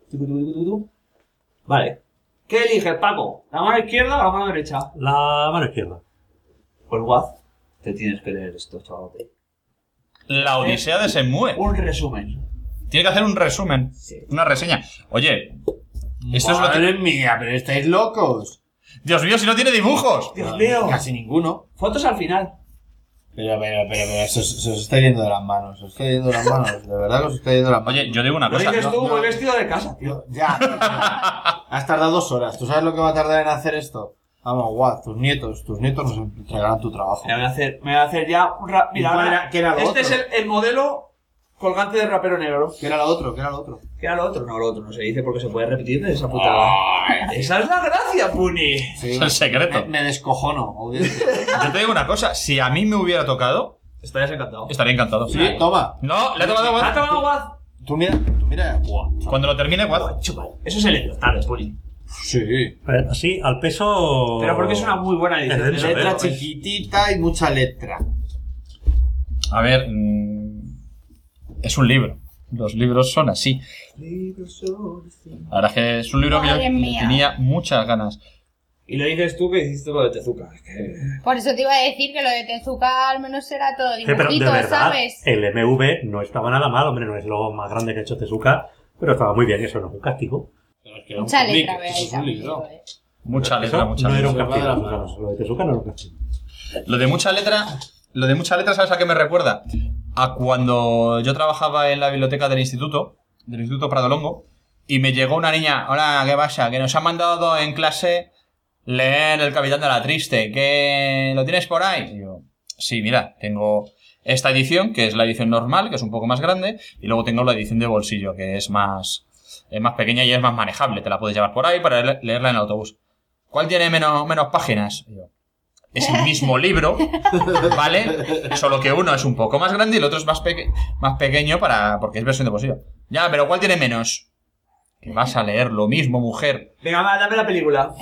Vale. ¿Qué eliges, Paco? ¿La mano izquierda o la mano derecha? La mano izquierda. Pues Waz, te tienes que leer esto, chaval. La Odisea de Shenmue. Un resumen. Tiene que hacer un resumen. Una reseña. Oye, esto es lo que... Madre mía, pero estáis locos. Dios mío, si no tiene dibujos. Dios mío. Casi ninguno. Fotos al final. Pero, se os está yendo de las manos. Se os está yendo de las manos. De verdad que os está yendo de las manos. Oye, yo digo una Lo cosa. dices tú, voy vestido de casa, tío. Ya. Has tardado 2 horas. ¿Tú sabes lo que va a tardar en hacer esto? Vamos, guau, tus nietos nos entregarán tu trabajo. Me voy a hacer ya un rap. Mira, ¿Y cuál ahora, era- qué era lo este otro? es el modelo colgante de rapero negro. ¿Qué era lo otro? ¿Qué era lo otro? No, lo otro no se dice porque se puede repetir de esa putada. Esa es la gracia, Puni. Sí, Es el secreto. Me descojono. Yo te digo una cosa. Si a mí me hubiera tocado, Estarías encantado. estaría encantado. Sí, toma. No, le he tomado ¿Ha Waz. tomado Waz? Tú mira. Buah. Cuando lo termine, Waz. Chupa. Eso es el electrotarde, Puni. Sí. Así, al peso... Pero porque es una muy buena edición. Es denso, Letra ¿eh? chiquitita y mucha letra. A ver, es un libro. Los libros son así. Ahora es que es un libro que yo Madre mía. tenía muchas ganas. Y lo dices tú que hiciste lo de Tezuka. Es que... Por eso te iba a decir que lo de Tezuka al menos era todo Pero de dibujito, verdad, ¿sabes? el MV no estaba nada mal, hombre, no es lo más grande que ha hecho Tezuka, pero estaba muy bien, eso no es un castigo. Mucha letra, veáis. Mucha Eso letra, mucha no era un letra. castigo, lo de Tezuka no era un castigo. Lo de mucha letra, ¿sabes a qué me recuerda? A cuando yo trabajaba en la biblioteca del Instituto Prado Longo, y me llegó una niña, hola, ¿qué pasa? Que nos han mandado en clase leer El Capitán de la Triste, ¿que lo tienes por ahí? Y yo, sí, mira, tengo esta edición, que es la edición normal, que es un poco más grande, y luego tengo la edición de bolsillo, que es más pequeña y es más manejable, te la puedes llevar por ahí para leerla en el autobús. ¿Cuál tiene menos páginas? Y yo, es el mismo libro, ¿vale? Solo que uno es un poco más grande y el otro es más pequeño porque es versión de bolsillo. Ya, pero ¿cuál tiene menos? Que vas a leer lo mismo, mujer. Venga, va, dame la película.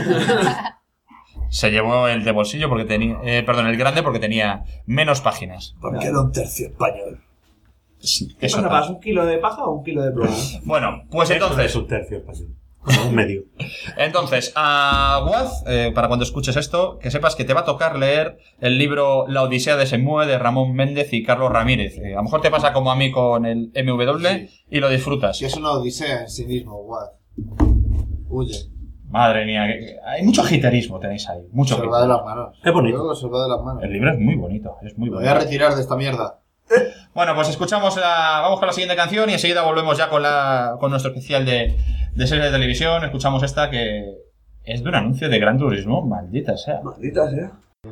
Se llevó el de bolsillo porque tenía... el grande porque tenía menos páginas. Porque era un tercio español. Sí, ¿Qué eso pasa tal. más? ¿1 kilo de paja o 1 kilo de plomo? Bueno, pues Eso entonces... es un tercio español. Como un medio. Entonces, a Guaz, para cuando escuches esto, que sepas que te va a tocar leer el libro La Odisea de Semue de Ramón Méndez y Carlos Ramírez. A lo mejor te pasa como a mí con el MW y lo disfrutas. Que es una odisea en sí mismo, guau. Huye. Madre mía, hay mucho agiterismo tenéis ahí. Mucho Se que- va de las manos. Es bonito. Luego se va de las manos. El libro es muy bonito, es muy Me bonito. voy a retirar de esta mierda. Bueno, pues escuchamos vamos con la siguiente canción y enseguida volvemos ya con nuestro especial de series de televisión. Escuchamos esta que es de un anuncio de Gran Turismo, maldita sea. Maldita sea.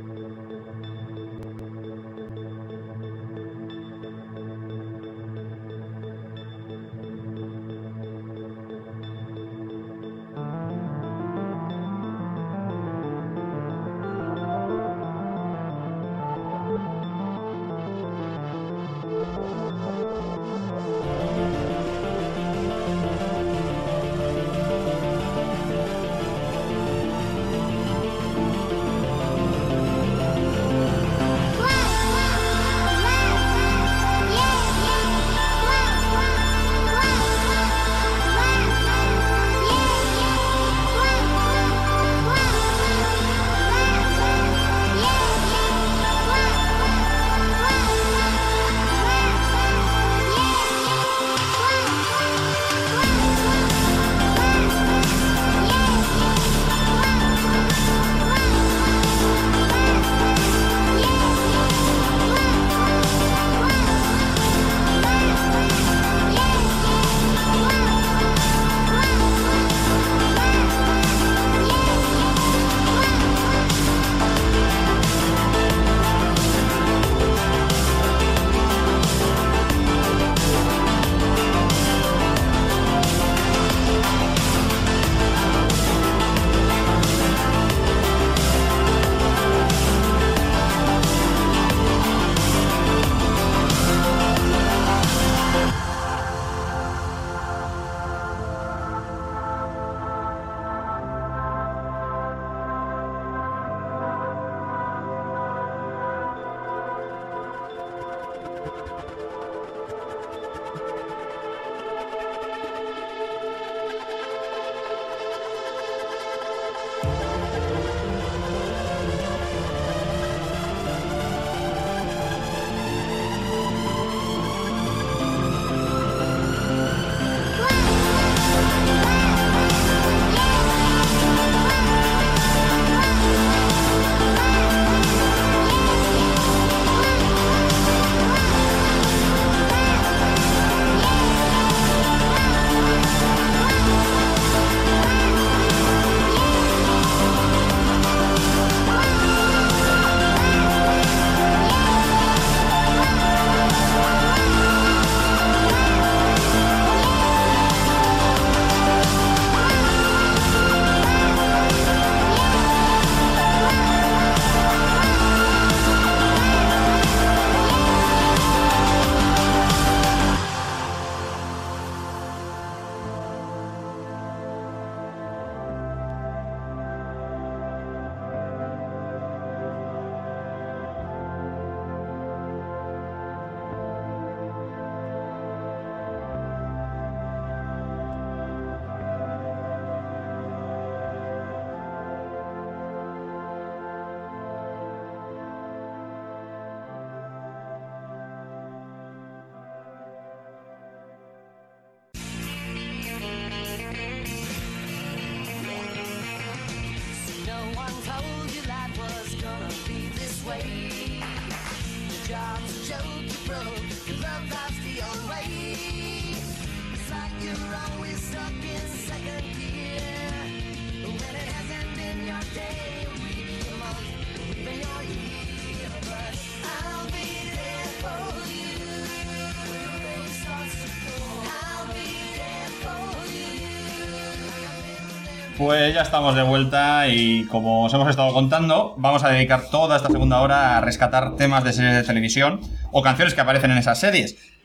Pues ya estamos de vuelta y como os hemos estado contando, vamos a dedicar toda esta segunda hora a rescatar temas de series de televisión o canciones que aparecen en esas series.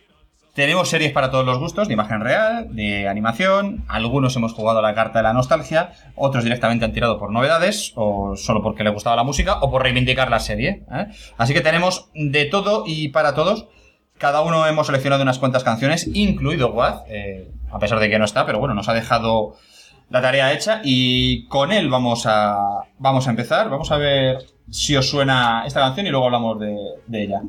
Tenemos series para todos los gustos, de imagen real, de animación. Algunos hemos jugado a la carta de la nostalgia, otros directamente han tirado por novedades, o solo porque les gustaba la música, o por reivindicar la serie, ¿eh? Así que tenemos de todo y para todos. Cada uno hemos seleccionado unas cuantas canciones, incluido Waz, a pesar de que no está, pero bueno, nos ha dejado la tarea hecha y con él vamos a empezar. Vamos a ver si os suena esta canción y luego hablamos de ella.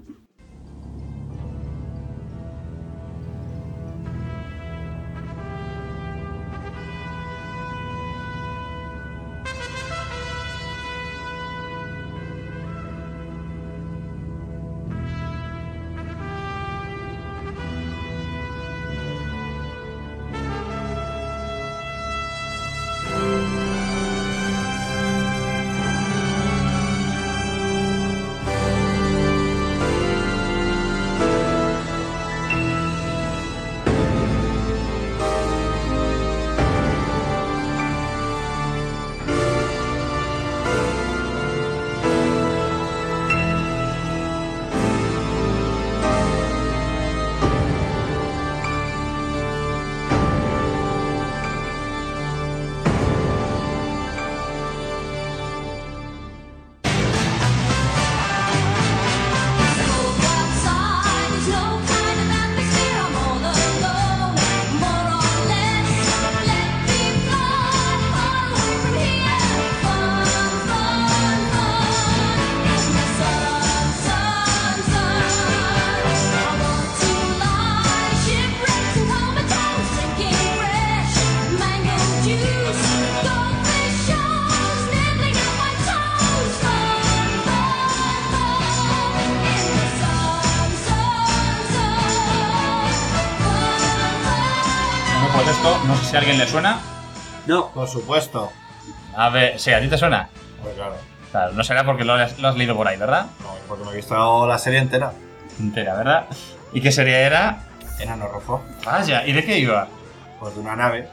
No sé si a alguien le suena. No, por supuesto. A ver, sí, ¿a ti te suena? Pues claro. Claro, no será porque lo has leído por ahí, ¿verdad? No, porque me he visto la serie entera. Entera, ¿verdad? ¿Y qué serie era? Enano Rojo. Vaya, ¿y de qué iba? Pues de una nave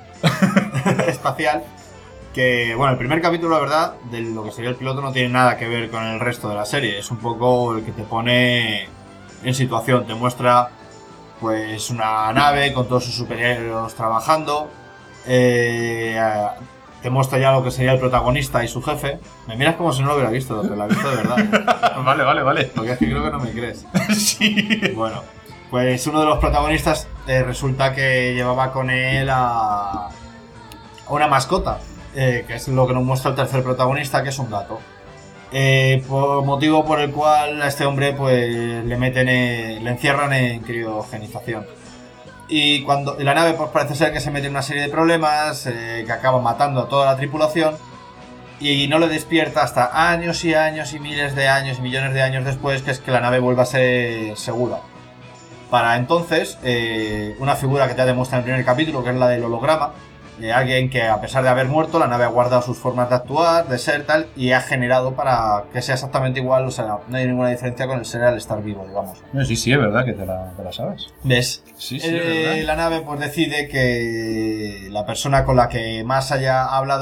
espacial que, bueno, el primer capítulo, la verdad, de lo que sería el piloto no tiene nada que ver con el resto de la serie. Es un poco el que te pone en situación. Te muestra, pues, una nave con todos sus superhéroes trabajando. Te muestra ya lo que sería el protagonista y su jefe. Me miras como si no lo hubiera visto, pero lo he visto de verdad. Vale. Porque es que creo que no me crees. Sí. Bueno, pues uno de los protagonistas resulta que llevaba con él a una mascota, que es lo que nos muestra el tercer protagonista, que es un gato. Por motivo por el cual a este hombre pues le encierran en criogenización. Y cuando la nave pues parece ser que se mete en una serie de problemas que acaban matando a toda la tripulación y no le despierta hasta años y años y miles de años y millones de años después, que es que la nave vuelva a ser segura. Para entonces, una figura que te demuestra en el primer capítulo, que es la del holograma, de alguien que a pesar de haber muerto, la nave ha guardado sus formas de actuar, de ser tal, y ha generado para que sea exactamente igual, o sea, no hay ninguna diferencia con el ser al estar vivo, digamos. Sí, es verdad que te la sabes. ¿Ves? Sí, es verdad. La nave pues decide que la persona con la que más haya hablado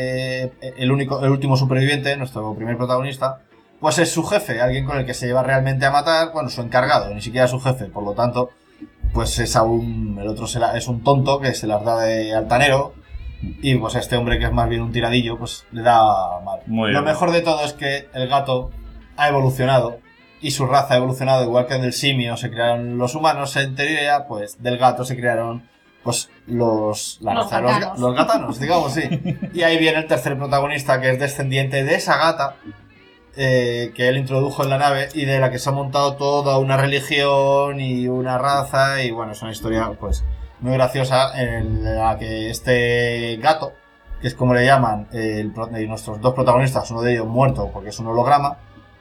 el último superviviente, nuestro primer protagonista, pues es su jefe, alguien con el que se lleva realmente a matar, bueno, su encargado, ni siquiera su jefe, por lo tanto, pues el otro es un tonto que se las da de altanero y pues a este hombre que es más bien un tiradillo, pues le da mal. Lo mejor de todo es que el gato ha evolucionado y su raza ha evolucionado, igual que del simio se crearon los humanos, en teoría, pues del gato se crearon pues los gatanos, digamos, sí. Y ahí viene el tercer protagonista, que es descendiente de esa gata que él introdujo en la nave y de la que se ha montado toda una religión y una raza, y bueno, es una historia pues muy graciosa en la que este gato, que es como le llaman nuestros dos protagonistas, uno de ellos muerto porque es un holograma,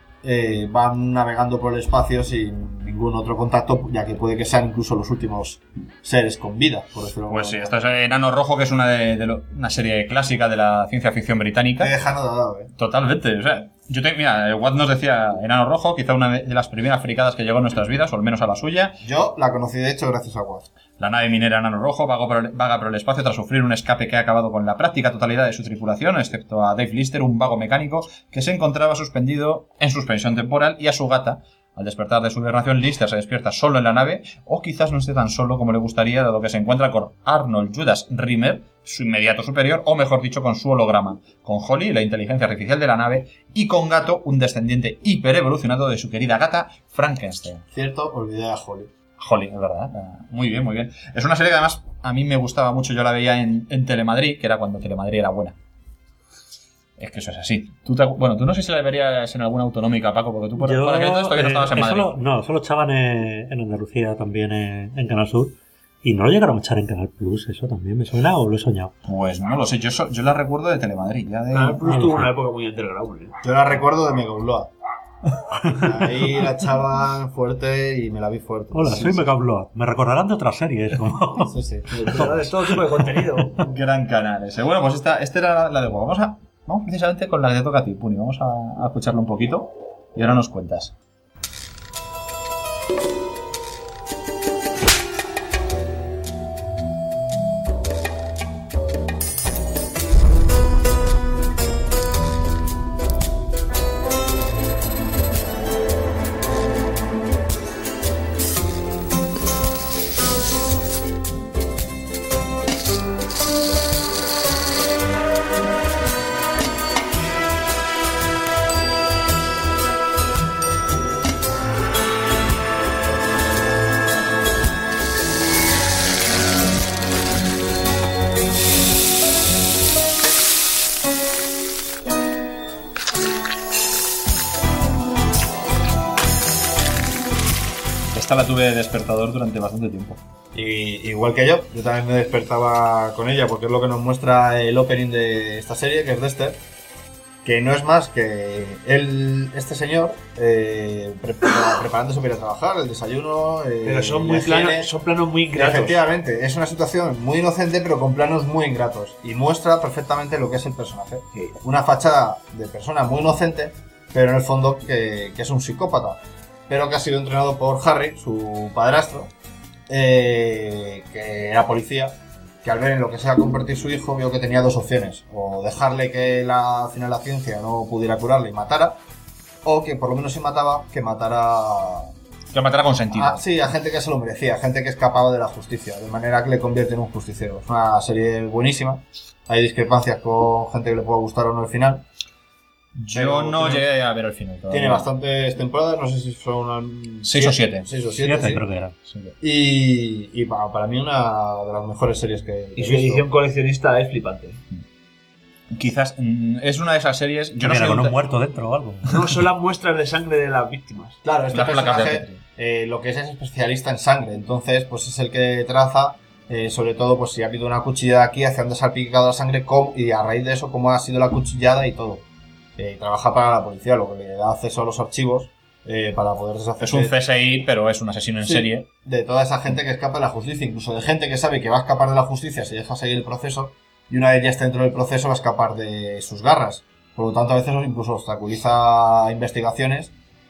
van navegando por el espacio sin ningún otro contacto, ya que puede que sean incluso los últimos seres con vida, por decirlo. Pues sí, esto es Enano Rojo, que es una serie clásica de la ciencia ficción británica. Te deja nadado, Totalmente, o sea, mira, Watt nos decía Enano Rojo, quizá una de las primeras fricadas que llegó a nuestras vidas, o al menos a la suya. Yo la conocí de hecho gracias a Watt. La nave minera Enano Rojo vaga por el espacio tras sufrir un escape que ha acabado con la práctica totalidad de su tripulación, excepto a Dave Lister, un vago mecánico que se encontraba suspendido en suspensión temporal, y a su gata, Al despertar de su hibernación, Lister se despierta solo en la nave, o quizás no esté tan solo como le gustaría, dado que se encuentra con Arnold Judas Rimmer, su inmediato superior, o mejor dicho, con su holograma, con Holly, la inteligencia artificial de la nave, y con Gato, un descendiente hiperevolucionado de su querida gata Frankenstein. Cierto, olvidé a Holly. Holly, es verdad. Muy bien, muy bien. Es una serie que además a mí me gustaba mucho, yo la veía en Telemadrid, que era cuando Telemadrid era buena. Es que eso es así. Tú no sé si la verías en alguna autonómica, Paco, porque tú por aquel entonces todavía no estabas en Madrid. Solo echaban en Andalucía también en Canal Sur. Y no lo llegaron a echar en Canal Plus, ¿eso también me suena o lo he soñado? Pues no lo sé, yo la recuerdo de Telemadrid. Canal Plus tuvo una época muy underground. Yo la recuerdo de Mega Upload. Ahí la echaban fuerte y me la vi fuerte. Hola, soy Mega Upload. Me recordarán de otras series. Como... Sí. De todo tipo de contenido. Gran canal ese. Bueno, pues esta era la de juego. Vamos precisamente con la que te toca a ti, Puni. Vamos a escucharlo un poquito y ahora nos cuentas. Esta la tuve de despertador durante bastante tiempo. Y igual que yo también me despertaba con ella, porque es lo que nos muestra el opening de esta serie, que es Dexter, que no es más que este señor preparándose para ir a trabajar, el desayuno. Pero son planos muy ingratos. Efectivamente, es una situación muy inocente, pero con planos muy ingratos. Y muestra perfectamente lo que es el personaje. Sí. Una fachada de persona muy inocente, pero en el fondo que es un psicópata. Pero que ha sido entrenado por Harry, su padrastro, que era policía, que al ver en lo que se va a convertir su hijo, vio que tenía dos opciones: o dejarle que al final la ciencia no pudiera curarle y matara, o que por lo menos si mataba, que matara con sentido. Sí, a gente que se lo merecía, gente que escapaba de la justicia, de manera que le convierte en un justiciero. Es una serie buenísima. Hay discrepancias con gente que le pueda gustar o no el final. Yo no llegué a ver el final todavía. Tiene bastantes temporadas, no sé si son 6 o 7. 6 o 7, sí. Creo que era. Y para mí una de las mejores series que y su edición coleccionista es flipante. Quizás es una de esas series. Yo no sé con un muerto dentro o algo. No, son las muestras de sangre de las víctimas. Claro, este personaje lo que es especialista en sangre, entonces pues es el que traza sobre todo pues si ha habido una cuchillada aquí, hacia dónde se ha picado la sangre y a raíz de eso cómo ha sido la cuchillada y todo. Trabaja para la policía, lo que le da acceso a los archivos para poder deshacer. Es un CSI, pero es un asesino en serie. De toda esa gente que escapa de la justicia, incluso de gente que sabe que va a escapar de la justicia si deja seguir el proceso, y una vez ya está dentro del proceso va a escapar de sus garras. Por lo tanto, a veces incluso obstaculiza investigaciones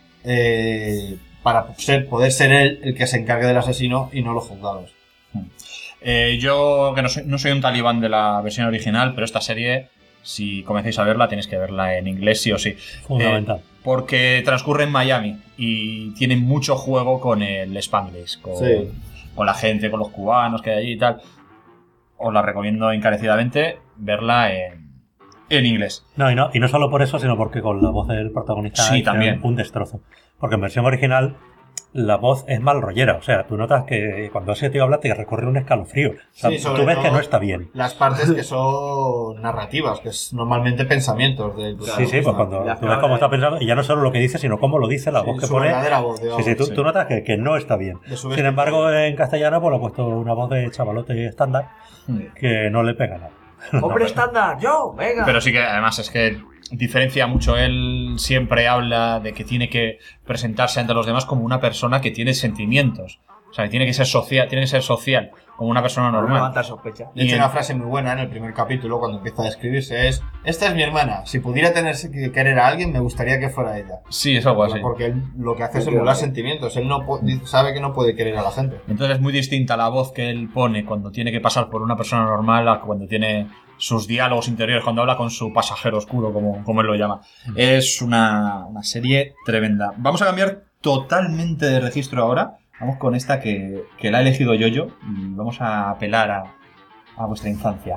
para poder ser él el que se encargue del asesino y no los juzgados. Yo, que no soy un talibán de la versión original, pero esta serie, si comenzáis a verla, tenéis que verla en inglés sí o sí. Fundamental. Porque transcurre en Miami y tiene mucho juego con el Spanglish, con la gente, con los cubanos que hay allí y tal. Os la recomiendo encarecidamente verla en inglés. Y no solo por eso, sino porque con la voz del protagonista sí, también un destrozo. Porque en versión original la voz es mal rollera, o sea, tú notas que cuando ese tío habla te recorre un escalofrío. O sea, sí, tú ves que no está bien. Las partes que son narrativas, que es normalmente pensamientos del protagonista. Sí, pues cuando tú ves cómo está pensando, y ya no solo lo que dice, sino cómo lo dice, la voz que pone. Voz, digamos, tú notas que no está bien. Sin embargo, en castellano pues lo he puesto una voz de chavalote estándar que no le pega nada. ¡Hombre estándar! ¡Yo! ¡Venga! Pero sí que además es que diferencia mucho. Él siempre habla de que tiene que presentarse ante los demás como una persona que tiene sentimientos. O sea, que tiene que ser social como una persona normal. Levantar sospecha. De hecho, una frase muy buena en el primer capítulo, cuando empieza a describirse, es: esta es mi hermana, si pudiera que querer a alguien, me gustaría que fuera ella. Sí, es algo así. Porque él lo que hace es emular sentimientos. Él sabe que no puede querer a la gente. Entonces es muy distinta la voz que él pone cuando tiene que pasar por una persona normal a cuando tiene sus diálogos interiores, cuando habla con su pasajero oscuro, como él lo llama. Es una serie tremenda. Vamos a cambiar totalmente de registro ahora. Vamos con esta que la ha elegido Yoyo y vamos a apelar a vuestra infancia.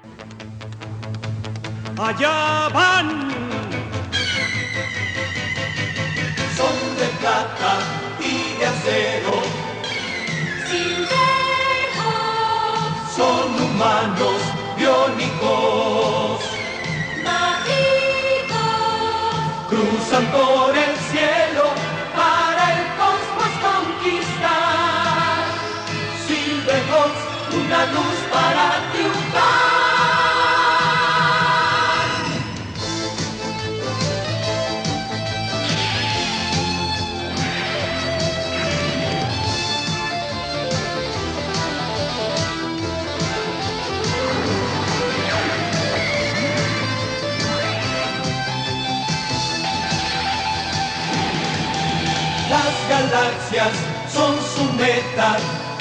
Allá van. Son de plata y de acero. Silverhawks. Son humanos biónicos. Mágicos. Cruzan por el cielo para el cosmos conquistar. Silverhawks, una luz para triunfar. Las galaxias son su meta.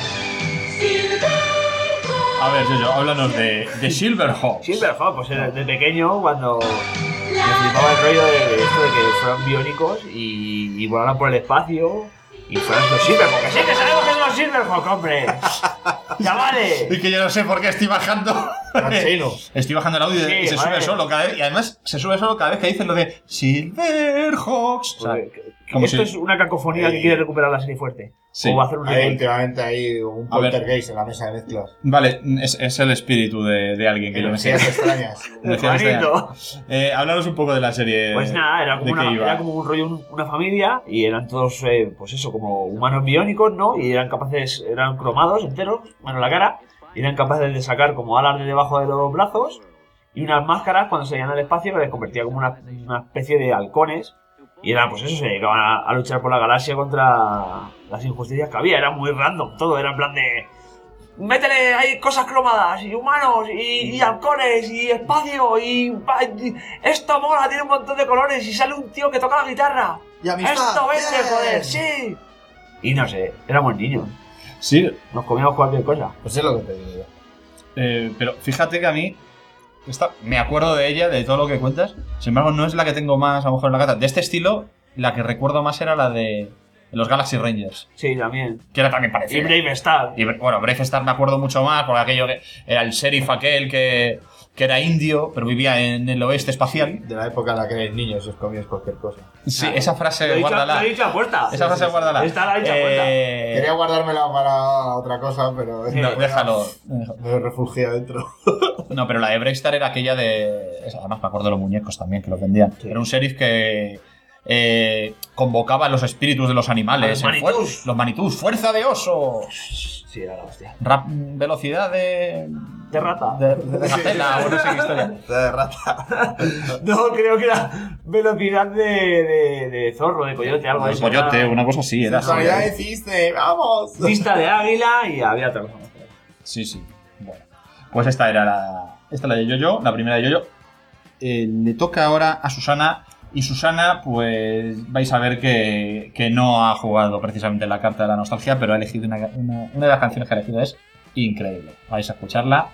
A ver, Yoyo, háblanos de Silverhawks. Silverhawks, pues de pequeño, cuando me flipaba el rollo de esto de que fueran biónicos y volaran por el espacio y fueran los Silverhawks. ¡Que sí, que sabemos que son los Silverhawks, hombre! ¡Chavales! Y que yo no sé por qué estoy bajando. Estoy bajando el audio y se sube solo cada vez. Y además se sube solo cada vez que dicen lo de Silverhawks. O sea, esto es una cacofonía que quiere recuperar la serie fuerte. Sí. O va a hacer un Hay remake. últimamente ahí un poltergeist en la mesa de mezclas. Vale, es el espíritu de alguien que yo me sé. Energías extrañas. Energías extrañas. Háblanos un poco de la serie. Pues nada, era como un rollo, una familia, y eran todos, pues eso, como humanos biónicos, ¿no? Y eran cromados enteros, bueno, la cara, y eran capaces de sacar como alas de debajo de los brazos, y unas máscaras cuando salían al espacio que les convertía como una especie de halcones. Y eran, pues eso, se dedicaban a luchar por la galaxia contra las injusticias que había. Era muy random todo, era en plan de... Métele ahí cosas cromadas, y humanos, y halcones, y espacio, y esto mola, tiene un montón de colores, y sale un tío que toca la guitarra. Y amistad. ¡Esto vende, joder, sí! Y no sé, éramos niños. Sí. Nos comíamos cualquier cosa. Pues es lo que te digo yo. Pero fíjate que a mí... me acuerdo de ella, de todo lo que cuentas. Sin embargo, no es la que tengo más a lo mejor en la cabeza. De este estilo, la que recuerdo más era la de los Galaxy Rangers. Sí, también. Que era también parecida. Y Brave Star. Y bueno, Brave Star me acuerdo mucho más, porque aquello que era el sheriff aquel que era indio, pero vivía en el oeste espacial. De la época en la que eres niño y os comías cualquier cosa. Sí, esa frase, guárdala. Lo he dicho a puerta. Esa frase, guárdala. Está la dicha a puerta. Quería guardármela para otra cosa, pero... No, déjalo. Me refugié adentro. No, pero la de Brave Star era aquella de... Además me acuerdo de los muñecos también, que los vendían. Sí. Era un sheriff que... convocaba los espíritus de los animales. Los manitús. ¡Fuerza de oso! Sí, era la hostia. Velocidad de rata. De gacela o no sé qué historia. De rata. No, creo que era velocidad de zorro, de coyote, algo así. De coyote, una cosa así. Era así. Ya deciste, vamos. Vista de águila y había otra cosa más. Sí. Bueno. Pues esta era la de Yoyo, la primera de Yoyo. Le toca ahora a Susana. Y Susana, pues vais a ver que no ha jugado precisamente la carta de la nostalgia, pero ha elegido una de las canciones que ha elegido es increíble. Vais a escucharla.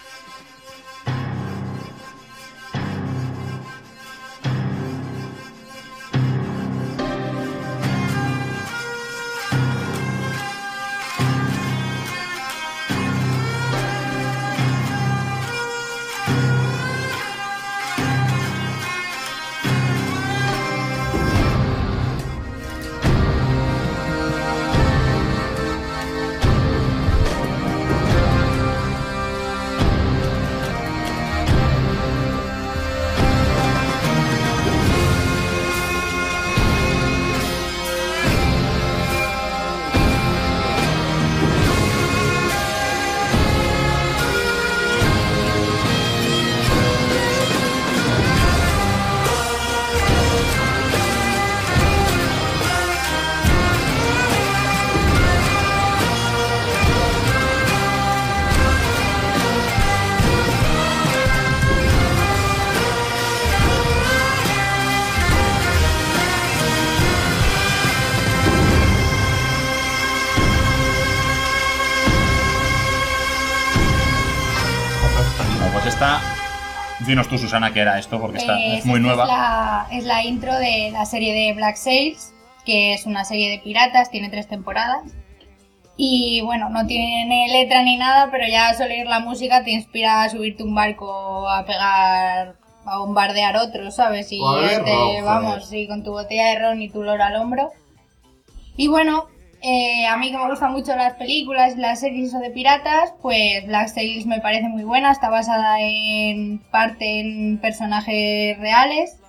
Dinos tú, Susana, qué era esto, porque es muy nueva. Es la intro de la serie de Black Sails, que es una serie de piratas, tiene 3 temporadas. Y bueno, no tiene letra ni nada, pero ya solo oír la música te inspira a subirte un barco a pegar, a bombardear otros, ¿sabes? Y vamos, sí, con tu botella de ron y tu loro al hombro. Y bueno, a mí que me gustan mucho las películas, las series de piratas, pues Black Sails me parece muy buena, está basada en parte en personajes reales.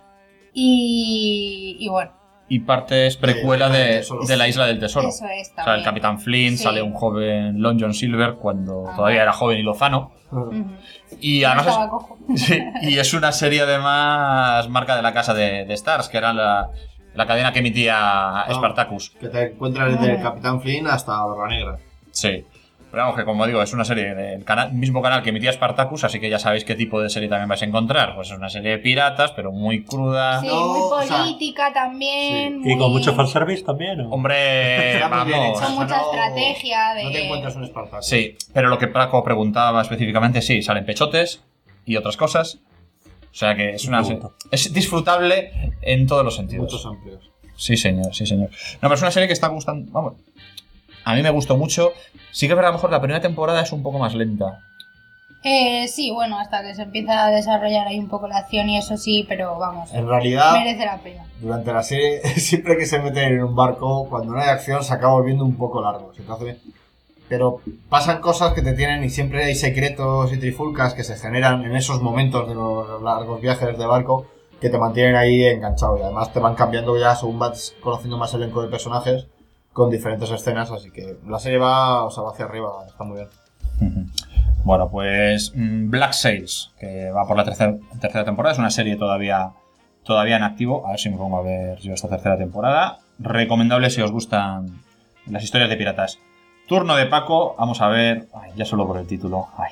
Y bueno. Y parte es precuela de la Isla del Tesoro. Eso es, o sea, el Capitán Flint, sale un joven Long John Silver cuando todavía era joven y lozano. Y además y es una serie además marca de la casa de Stars, que era la cadena que emitía Spartacus. Que te encuentras desde el Capitán Flint hasta Barba Negra. Sí. Pero vamos, que como digo, es una serie del mismo canal que emitía Spartacus, así que ya sabéis qué tipo de serie también vais a encontrar. Pues es una serie de piratas, pero muy cruda. Sí, muy política también. Sí. Y con mucho fanservice también, ¿no? Hombre, vamos. Con mucha estrategia de... No te encuentras un Spartacus. Sí, pero lo que Paco preguntaba específicamente, sí, salen pechotes y otras cosas. O sea que es disfrutable en todos los sentidos. Muchos amplios. Sí, señor, sí, señor. No, pero es una serie que está gustando... Vamos, a mí me gustó mucho. Sí que es verdad, a lo mejor la primera temporada es un poco más lenta. Sí, bueno, hasta que se empieza a desarrollar ahí un poco la acción y eso sí, pero vamos, en realidad, merece la pena. Durante la serie, siempre que se meten en un barco, cuando no hay acción, se acaba volviendo un poco largo. Pero pasan cosas que te tienen y siempre hay secretos y trifulcas que se generan en esos momentos de los largos viajes de barco que te mantienen ahí enganchado. Y además te van cambiando ya según vas conociendo más elenco de personajes con diferentes escenas, así que la serie va hacia arriba, está muy bien. Bueno, pues Black Sails, que va por la tercera temporada, es una serie todavía en activo. A ver si me pongo a ver yo esta tercera temporada. Recomendable si os gustan las historias de piratas. Turno de Paco, vamos a ver. Ay, ya solo por el título. Ay.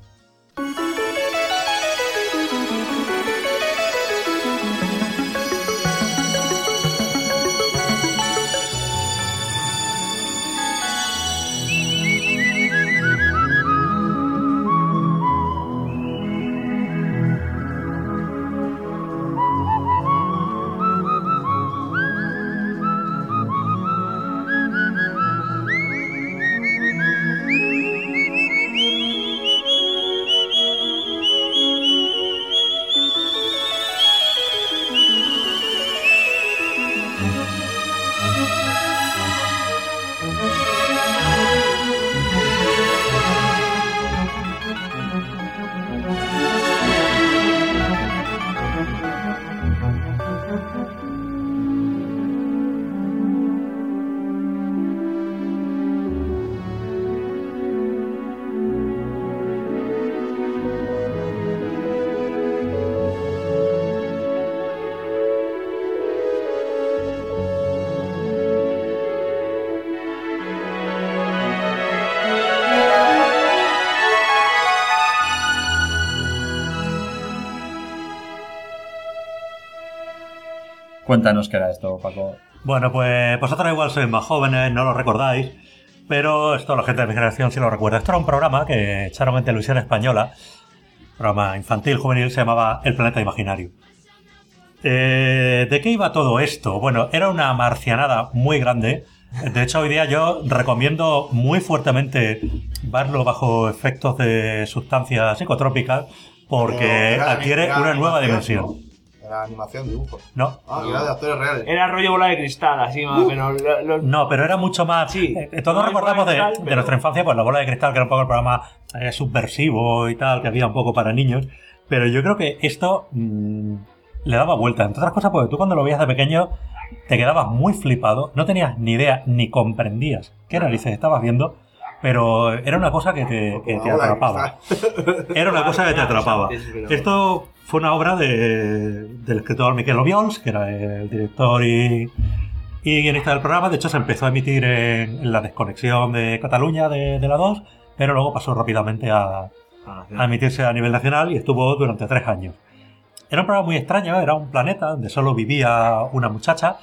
Cuéntanos qué era esto, Paco. Bueno, pues vosotros igual sois más jóvenes, no lo recordáis, pero esto la gente de mi generación sí lo recuerda. Esto era un programa que echaron en Televisión Española, programa infantil, juvenil, se llamaba El Planeta Imaginario. ¿De qué iba todo esto? Bueno, era una marcianada muy grande. De hecho, hoy día yo recomiendo muy fuertemente verlo bajo efectos de sustancias psicotrópicas porque adquiere una nueva dimensión. Era animación, dibujo. No. Era de actores reales. Era rollo bola de cristal, así más o menos. No, pero era mucho más... Sí. Todos recordamos de nuestra infancia, pues la bola de cristal, que era un poco el programa subversivo y tal, que había un poco para niños. Pero yo creo que esto le daba vuelta. Entre otras cosas, porque tú cuando lo veías de pequeño te quedabas muy flipado, no tenías ni idea, ni comprendías qué narices estabas viendo, pero era una cosa que te atrapaba. Era una cosa que te atrapaba. Esto fue una obra del escritor Miquel Obiols, que era el director y guionista del programa. De hecho, se empezó a emitir en la desconexión de Cataluña de la 2, pero luego pasó rápidamente a emitirse a nivel nacional y estuvo durante 3 años. Era un programa muy extraño, era un planeta donde solo vivía una muchacha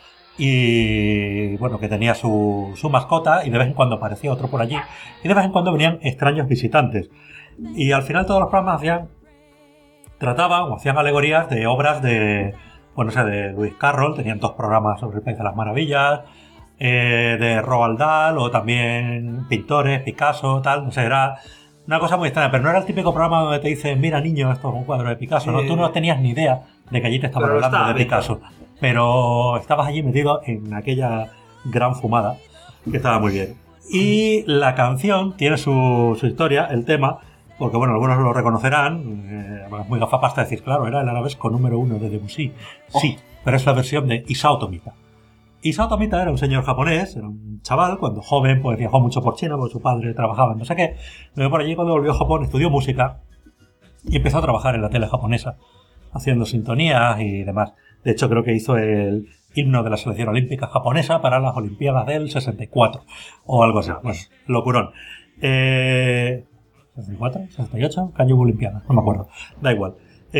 y bueno, que tenía su mascota, y de vez en cuando aparecía otro por allí, y de vez en cuando venían extraños visitantes. Y al final todos los programas trataban o hacían alegorías de obras de pues no sé, de Lewis Carroll, tenían 2 programas sobre el País de las Maravillas, de Roald Dahl, o también pintores, Picasso, tal, no sé, era una cosa muy extraña, pero no era el típico programa donde te dicen, mira niño, esto es un cuadro de Picasso, ¿no? Tú no tenías ni idea de que allí te estaban hablando de Picasso, pero estabas allí metido en aquella gran fumada, que estaba muy bien. Y la canción tiene su historia, el tema, porque bueno, algunos lo reconocerán, es muy gafapasta decir, claro, era el arabesco número 1 de Debussy, sí, pero es la versión de Isao Tomita. Isao Tomita era un señor japonés, era un chaval, cuando joven pues viajó mucho por China, porque su padre trabajaba en no sé qué, luego por allí cuando volvió a Japón estudió música y empezó a trabajar en la tele japonesa, haciendo sintonías y demás. De hecho creo que hizo el himno de la selección olímpica japonesa para las Olimpiadas del 64 o algo así, bueno, locurón. 64, 68, ¿qué año hubo Olimpiadas? No me acuerdo, da igual.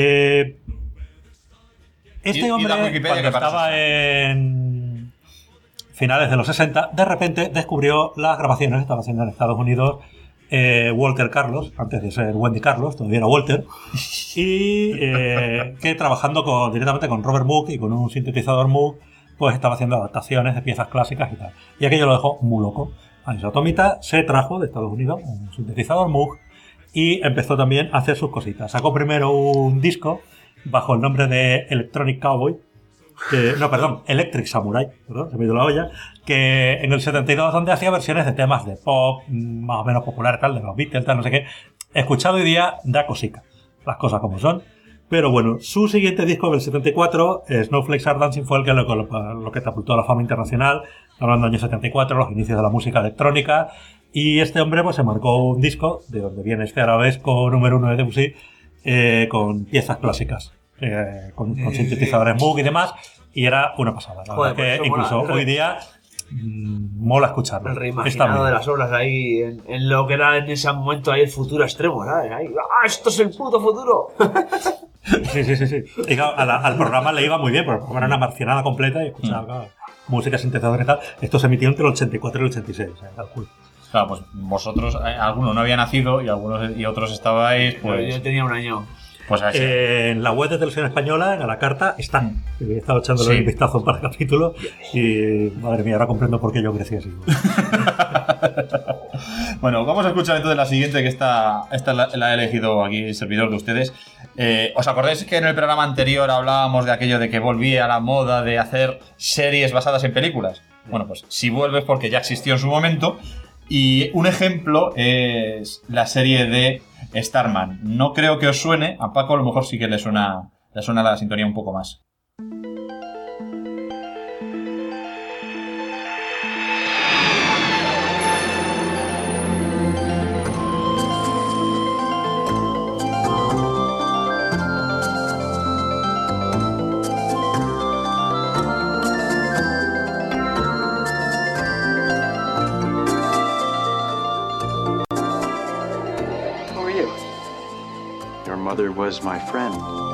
Este hombre, cuando estaba en finales de los 60, de repente descubrió las grabaciones que estaba haciendo en Estados Unidos Walter Carlos, antes de ser Wendy Carlos, todavía era Walter, y que trabajando directamente con Robert Moog y con un sintetizador Moog, pues estaba haciendo adaptaciones de piezas clásicas y tal. Y aquello lo dejó muy loco. A Isao Tomita se trajo de Estados Unidos un sintetizador Moog y empezó también a hacer sus cositas. Sacó primero un disco bajo el nombre de Electronic Cowboy, Electric Samurai, perdón, se me dio la olla, que en el 72, donde hacía versiones de temas de pop, más o menos populares, tal, de los Beatles, tal, no sé qué. Escuchado hoy día da cosica, las cosas como son. Pero bueno, su siguiente disco del 74, Snowflakes Are Dancing, fue el que lo catapultó a la fama internacional, hablando del año 74, los inicios de la música electrónica. Y este hombre pues se marcó un disco, de donde viene este arabesco número 1 de Debussy, con piezas clásicas, con sintetizadores Moog y demás, y era una pasada. La verdad que incluso hoy día mola escucharlo. El reimaginado de las obras ahí, en lo que era en ese momento ahí el futuro extremo, ¿sabes? Ahí, ¡esto es el puto futuro! Sí. Y claro, al programa le iba muy bien, porque el programa era una marcianada completa y escuchaba música sintetizadora y tal. Esto se emitió entre el 84 y el 86, Claro, pues vosotros, algunos no había nacido y algunos y otros estabais, pues... Yo tenía un año. Pues así. En la web de Televisión Española, en la carta, están. He estado echándole un vistazo para el capítulo y, madre mía, ahora comprendo por qué yo crecí así. Bueno, vamos a escuchar entonces la siguiente, que esta la ha elegido aquí el servidor de ustedes. ¿Os acordáis que en el programa anterior hablábamos de aquello de que volvía a la moda de hacer series basadas en películas? Bueno, pues si vuelves porque ya existió en su momento. Y un ejemplo es la serie de Starman. No creo que os suene, a Paco a lo mejor sí que le suena la sintonía un poco más. Mother was my friend.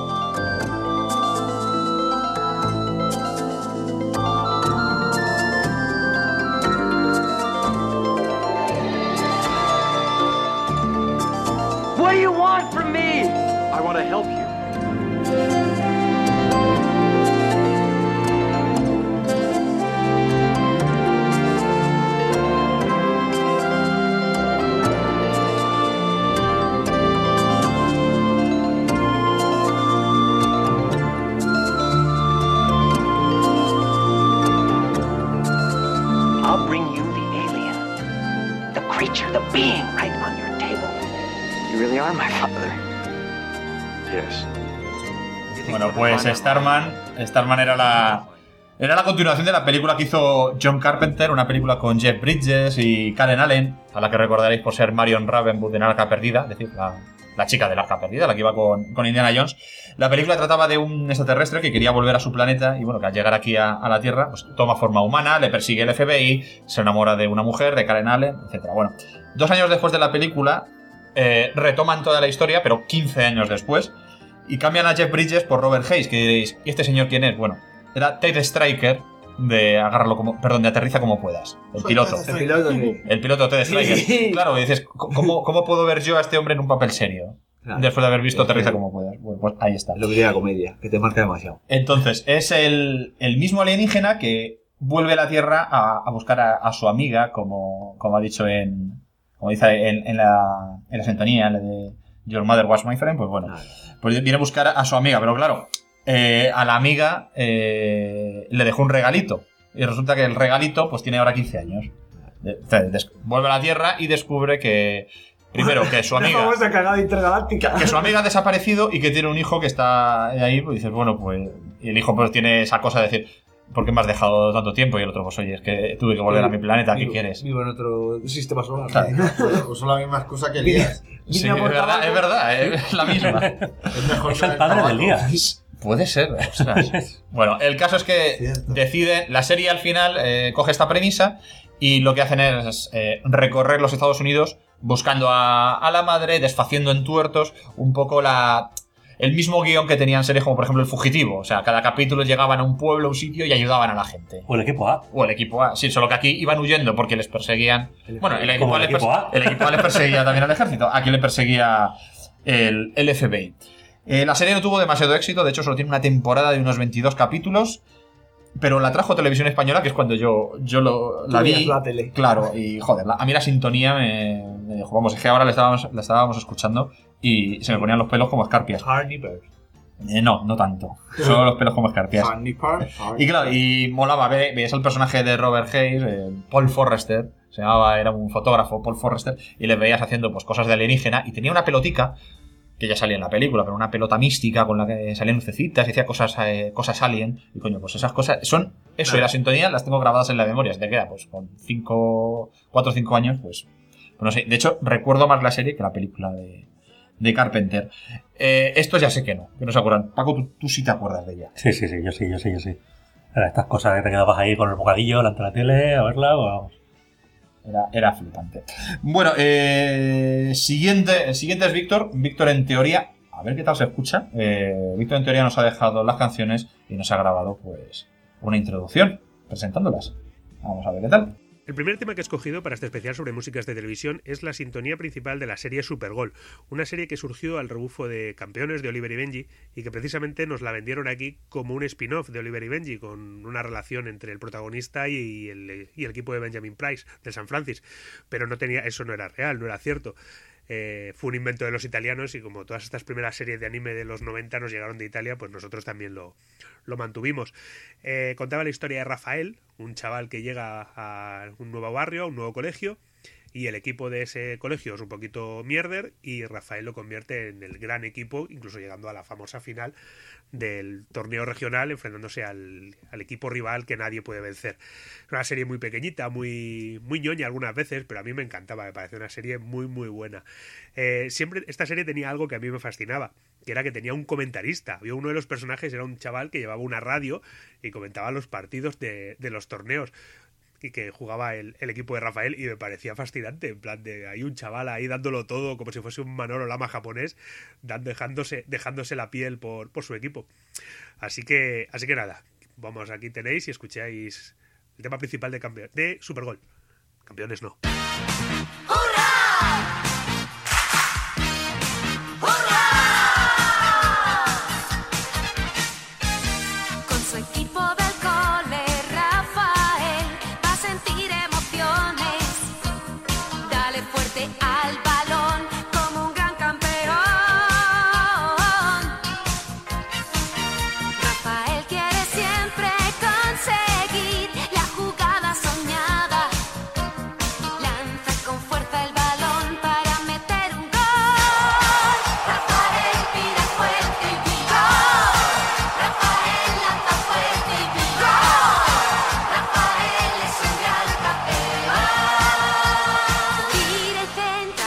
What do you want from me? I want to help you. The being right on your table. You really are my father. Yes. Bueno, pues Starman era la continuación de la película que hizo John Carpenter, una película con Jeff Bridges y Karen Allen, a la que recordaréis por ser Marion Ravenwood en Arca Perdida, es decir, la chica del Arca Perdida, la que iba con Indiana Jones. La película trataba de un extraterrestre que quería volver a su planeta y bueno, que al llegar aquí a la Tierra, pues toma forma humana, le persigue el FBI, se enamora de una mujer, de Karen Allen, etc. Bueno, 2 años después de la película retoman toda la historia, pero 15 años después, y cambian a Jeff Bridges por Robert Hayes, que diréis, ¿y este señor quién es? Bueno, era Ted Striker de Aterriza como puedas. El piloto. El piloto Ted Striker. Sí. Claro, y dices, ¿cómo puedo ver yo a este hombre en un papel serio? después de haber visto Aterriza como puedas. Bueno, pues ahí está. Lo que diría comedia, que te marca demasiado. Entonces, es el mismo alienígena que vuelve a la Tierra a buscar a su amiga, como ha dicho como dice en la sintonía, la de Your Mother Was My Friend, pues bueno, pues viene a buscar a su amiga, pero claro, a la amiga le dejó un regalito, y resulta que el regalito pues tiene ahora 15 años. Vuelve a la Tierra y descubre que, primero, que su amiga... Vamos a cagada intergaláctica. Que su amiga ha desaparecido y que tiene un hijo que está ahí, pues dices, bueno, pues... Y el hijo pues tiene esa cosa de decir, ¿por qué me has dejado tanto tiempo? Y el otro, pues oye, es que tuve que volver a mi planeta, ¿qué quieres? Vivo en otro sistema solar. Claro, pues son la misma excusa que Elías. Sí, es verdad, es la misma. Es mejor Es el padre del día. Puede ser, ostras. Bueno, el caso es que deciden, la serie al final coge esta premisa y lo que hacen es recorrer los Estados Unidos buscando a la madre, desfaciendo en tuertos un poco el mismo guión que tenían series como por ejemplo El Fugitivo. O sea, cada capítulo llegaban a un pueblo, a un sitio y ayudaban a la gente. O el equipo A. O el equipo A, sí, solo que aquí iban huyendo porque les perseguían. Bueno, el equipo A les perseguía también al ejército. Aquí le perseguía el FBI. La serie no tuvo demasiado éxito, de hecho solo tiene una temporada de unos 22 capítulos, pero la trajo Televisión Española, que es cuando yo la vi. La tele. Claro, y joder, a mí la sintonía me dijo, vamos, es que ahora la estábamos escuchando y se me ponían los pelos como escarpias. Hardy Bird. No tanto, solo los pelos como escarpias. Y claro, y molaba, veías el personaje de Robert Hayes, Paul Forrester, era un fotógrafo, Paul Forrester, y le veías haciendo pues cosas de alienígena, y tenía una pelotica que ya salía en la película, pero una pelota mística con la que salían lucecitas y hacía cosas alien. Y coño, pues esas cosas son eso, y la sintonía las tengo grabadas en la memoria. Se te queda, pues con 4 o 5 años, pues no sé. De hecho, recuerdo más la serie que la película de Carpenter. Estos ya sé que no se acuerdan. Paco, tú sí te acuerdas de ella. Sí, yo sí. Estas cosas que te quedabas ahí con el bocadillo delante de la tele a verla, vamos. Era flipante. Bueno, el siguiente es Víctor. Víctor, en teoría, a ver qué tal se escucha. Víctor, en teoría, nos ha dejado las canciones y nos ha grabado, pues, una introducción presentándolas. Vamos a ver qué tal. El primer tema que he escogido para este especial sobre músicas de televisión es la sintonía principal de la serie Supergol, una serie que surgió al rebufo de Campeones de Oliver y Benji y que precisamente nos la vendieron aquí como un spin-off de Oliver y Benji, con una relación entre el protagonista y el equipo de Benjamin Price, de San Francis, pero eso no era real, no era cierto. Fue un invento de los italianos y como todas estas primeras series de anime de los 90 nos llegaron de Italia, pues nosotros también lo mantuvimos. Contaba la historia de Rafael, un chaval que llega a un nuevo barrio, a un nuevo colegio, y el equipo de ese colegio es un poquito mierder y Rafael lo convierte en el gran equipo, incluso llegando a la famosa final del torneo regional, enfrentándose al equipo rival que nadie puede vencer. Es una serie muy pequeñita, muy ñoña algunas veces, pero a mí me encantaba, me pareció una serie muy muy buena. Siempre esta serie tenía algo que a mí me fascinaba, que era que tenía un comentarista. Había uno de los personajes, era un chaval que llevaba una radio y comentaba los partidos de los torneos y que jugaba el equipo de Rafael, y me parecía fascinante, en plan de hay un chaval ahí dándolo todo como si fuese un Manolo Lama japonés, dejándose la piel por su equipo. Así que nada, vamos, aquí tenéis y escucháis el tema principal de Supergol. Campeones no. Con su equipo del cole, Rafael va a sentir emociones. Dale fuerte al balón como un gran campeón. Rafael quiere siempre conseguir la jugada soñada. Lanza con fuerza el balón para meter un gol. Rafael tira fuerte y gol. Rafael lanza fuerte y gol. Rafael es un gran campeón. Tira y centra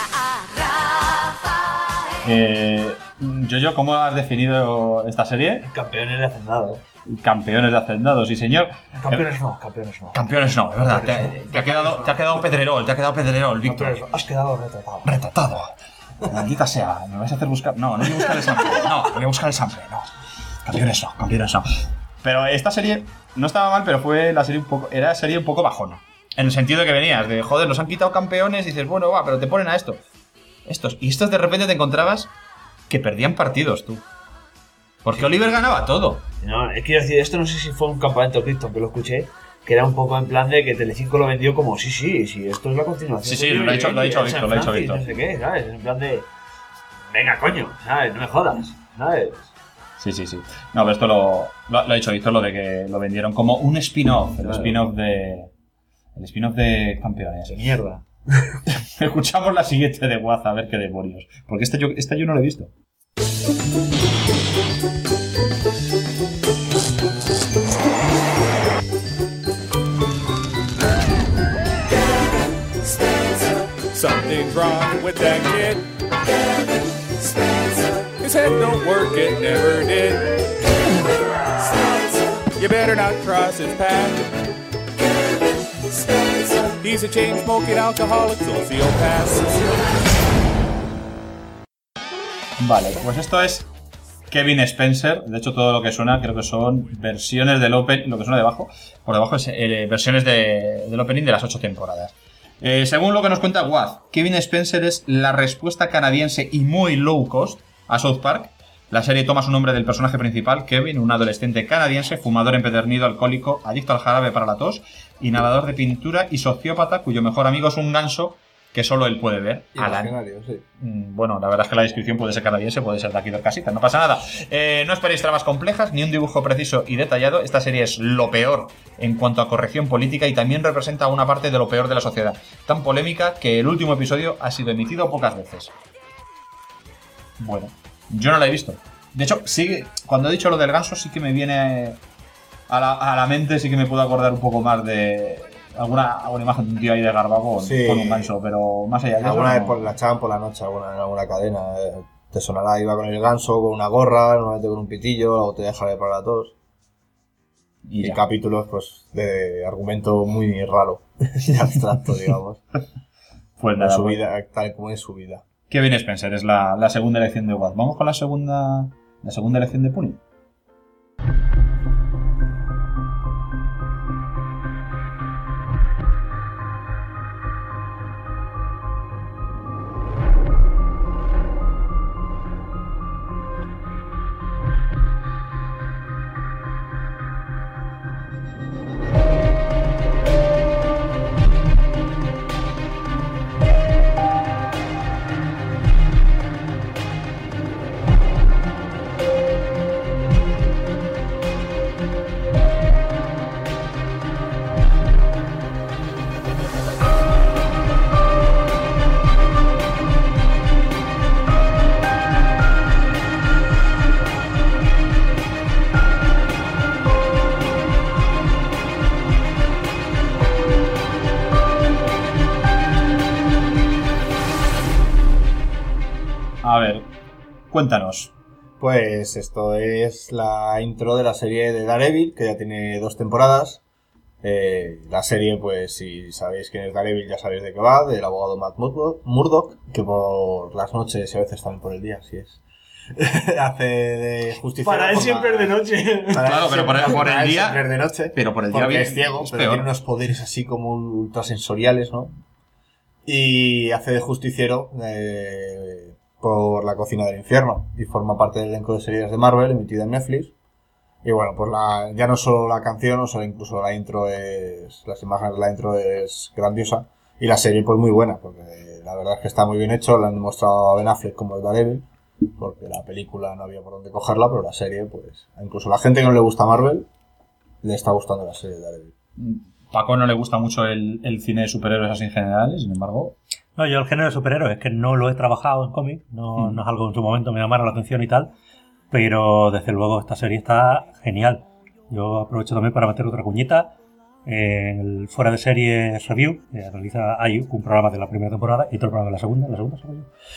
a Rafael. Jojo, ¿cómo has definido esta serie? Campeones de Hacendado. Campeones de Hacendado, sí señor. Campeones no. Campeones no, es verdad. Te ha quedado Pedrerol, Víctor. Has quedado Retratado. Maldita sea, me vais a hacer buscar. No voy a buscar el sample. No voy a buscar el sample, no. Campeones no. Pero esta serie no estaba mal, pero fue era serie un poco bajona. En el sentido de que venías de, joder, nos han quitado campeones y dices, bueno, va, pero te ponen a estos. Y estos de repente te encontrabas que perdían partidos, tú. Porque Oliver ganaba todo. No, es que quiero decir, esto no sé si fue un campamento Krypton que lo escuché, que era un poco en plan de que Telecinco lo vendió como sí, esto es la continuación. Sí, lo ha dicho Víctor, No sé qué, ¿sabes? En plan de, venga, coño, ¿sabes? No me jodas, ¿sabes? Sí. No, pero esto lo ha dicho Víctor, lo de que lo vendieron como un spin-off. El spin-off de Campeones. De mierda. Escuchamos la siguiente de Waz, a ver qué demonios. Porque esta yo no lo he visto. Something's wrong with that kid. His head don't work, it never did. You better not cross his path. He's a chain-smoking alcoholic sociopath. Vale, pues esto es Kevin Spencer. De hecho, todo lo que suena creo que son versiones del opening. Lo que suena por debajo es versiones del opening de las 8 temporadas. Según lo que nos cuenta Waz, Kevin Spencer es la respuesta canadiense y muy low cost a South Park. La serie toma su nombre del personaje principal, Kevin, un adolescente canadiense, fumador empedernido, alcohólico, adicto al jarabe para la tos, inhalador de pintura y sociópata cuyo mejor amigo es un ganso que solo él puede ver. Imaginario, sí. Bueno, la verdad es que la descripción puede ser canadiense, puede ser de aquí de casita, no pasa nada. No esperéis tramas complejas, ni un dibujo preciso y detallado. Esta serie es lo peor en cuanto a corrección política y también representa una parte de lo peor de la sociedad. Tan polémica que el último episodio ha sido emitido pocas veces. Bueno, yo no la he visto. De hecho, sí, cuando he dicho lo del ganso sí que me viene a la mente, sí que me puedo acordar un poco más de alguna imagen de un tío ahí de garbago con un ganso, pero más allá de eso... Alguna vez la echaban por la noche en alguna cadena. Te sonará, iba con el ganso, con una gorra, normalmente con un pitillo, la botella de jarabe para la tos. Y capítulos, pues, de argumento muy raro y abstracto, digamos. Pues nada, su vida, tal como es su vida. Kevin Spencer es la segunda elección de Waz. Vamos con la segunda elección de Puni. A ver, cuéntanos. Pues esto es la intro de la serie de Daredevil, que ya tiene 2 temporadas. La serie, pues si sabéis quién es Daredevil, ya sabéis de qué va, del abogado Matt Murdock, que por las noches y a veces también por el día, así es. Hace de justiciero. Para él siempre es de noche. Claro, pero por el día. Siempre es de noche. Pero por el día porque es ciego, es pero peor. tiene unos poderes así como ultrasensoriales, ¿no? Y hace de justiciero por la cocina del infierno. Y forma parte del elenco de series de Marvel emitida en Netflix. Y bueno, pues ya no solo la canción, o sea, incluso la intro las imágenes de la intro es grandiosa. Y la serie pues muy buena, porque la verdad es que está muy bien hecho. Le han demostrado a Ben Affleck como es Daredevil, porque la película no había por dónde cogerla, pero la serie, pues, incluso a la gente que no le gusta Marvel, le está gustando la serie de Daredevil. Paco no le gusta mucho el cine de superhéroes así en general, sin embargo... No, yo el género de superhéroes es que no lo he trabajado en cómic, no es algo que en su momento me llamara la atención y tal, pero desde luego esta serie está genial. Yo aprovecho también para meter otra cuñita. En el Fuera de Series Review, que realiza hay un programa de la primera temporada y otro programa de la segunda soy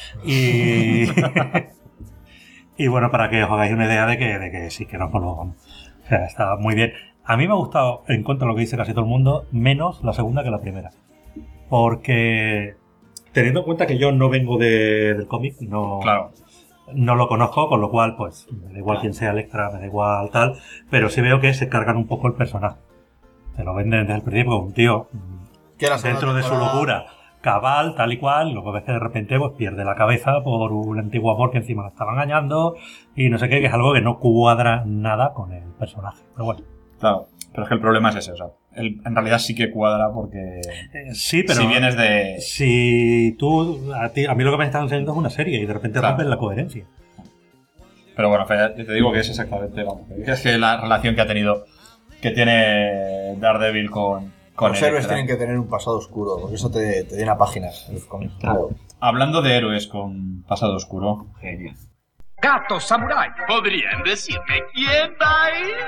yo. Y bueno, para que os hagáis una idea de que sí, que nos vamos. O sea, está muy bien. A mí me ha gustado, en contra de lo que dice casi todo el mundo, menos la segunda que la primera. Porque, teniendo en cuenta que yo no vengo del cómic, no lo conozco, con lo cual, pues, me da igual quién sea Electra, me da igual tal, pero sí veo que se cargan un poco el personaje. Te lo venden desde el principio como un tío dentro de su locura, cabal, tal y cual, y luego ves que de repente pues pierde la cabeza por un antiguo amor que encima la estaba engañando y no sé qué, que es algo que no cuadra nada con el personaje. Pero bueno. Claro, pero es que el problema es ese, o sea, en realidad sí que cuadra porque... sí, pero... Si vienes de... Si tú... A mí lo que me están enseñando es una serie y de repente rompes la coherencia. Pero bueno, yo te digo que es exactamente... Vamos, es que la relación que ha tenido... Que tiene Daredevil con los héroes tienen que tener un pasado oscuro, porque eso te llena páginas en los cómics. Claro. Hablando de héroes con pasado oscuro... Genial. Gato Samurai. ¿Podrían decirme quién va a ir?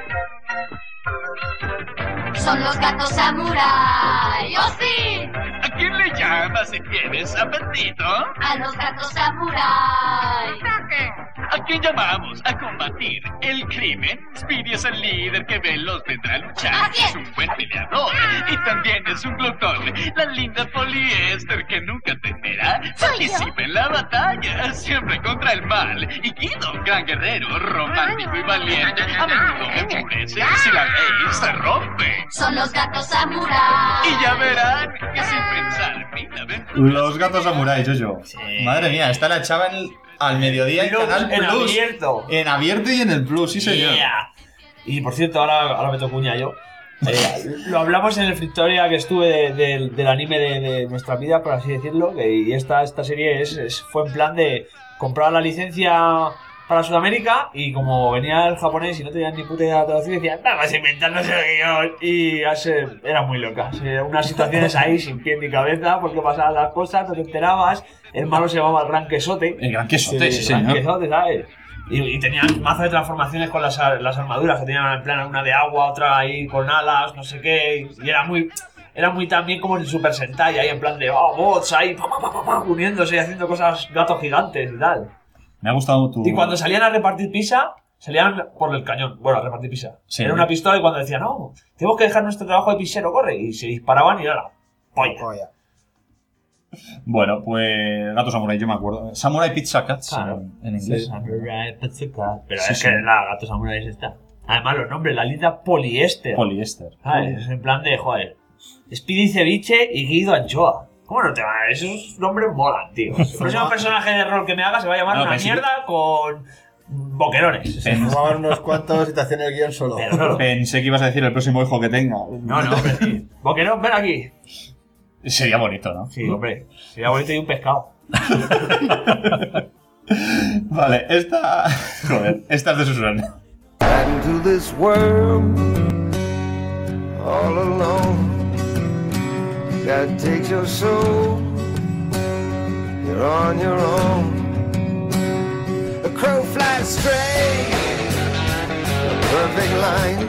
Son los gatos samurai. ¡Oh, sí! ¿A quién le llamas si tienes apetito? A los gatos samurai. ¿A quién llamamos a combatir el crimen? Speedy es el líder que veloz vendrá a luchar. Es un buen peleador y también es un glotón. La linda poliéster que nunca temerá. Participa en la batalla, siempre contra el mal. Y Guido, gran guerrero, romántico y valiente. A menudo enfurece si la ley se rompe. Son los gatos samurai. Y ya verán que sin pensar, mira, Los gatos samuráis, yo. Sí. Madre mía, esta la echaban al mediodía en Canal Plus. En abierto. En abierto y en el Plus, sí señor. Yeah. Y por cierto, ahora me toco cuña yo. Lo hablamos en el Frictoria que estuve del anime de nuestra vida, por así decirlo. Y esta serie fue en plan de comprar la licencia para Sudamérica y como venía el japonés y no tenían ni puta idea de la traducción, decían, vamos a inventarnos el guión. Y era muy loca. Unas situaciones ahí sin pie ni cabeza porque pasaban las cosas, no te enterabas. El malo se llamaba el Gran Quesote. El Gran Quesote, sí, señor. El Gran Quesote, ¿sabes? Y tenían mazo de transformaciones con las armaduras, que tenían en plan una de agua, otra ahí con alas, no sé qué. Y era muy también como en el Super Sentai, ahí en plan de bots ahí, uniéndose y haciendo cosas gatos gigantes y tal. Me ha gustado tu... Y cuando salían a repartir pizza, salían por el cañón. Bueno, a repartir pizza. Sí. Era una pistola y cuando decían, no, tenemos que dejar nuestro trabajo de pizzero, corre. Y se disparaban y era la polla. Bueno, pues Gato Samurai, yo me acuerdo. Samurai Pizza Cats, claro, en inglés. Sí, Samurai Pizza Cats. Pero sí, es que la Gato Samurai es esta. Además, los nombres, la linda poliéster. Es en plan de, joder, Speedy Ceviche y Guido Anchoa. ¿Cómo no te va? Esos nombres molan, tío. El próximo personaje de rol que me haga se va a llamar una mierda con boquerones. Vamos unos cuantos y te hacen el guión solo. Pensé que ibas a decir el próximo hijo que tenga. No, hombre, sí. Boquerón, ven aquí. Sería bonito, ¿no? Sí, hombre. Sería bonito y un pescado. Vale, esta... Joder, esta es de Susan. Into this world all alone. God takes your soul. You're on your own. A crow flies straight, a perfect line.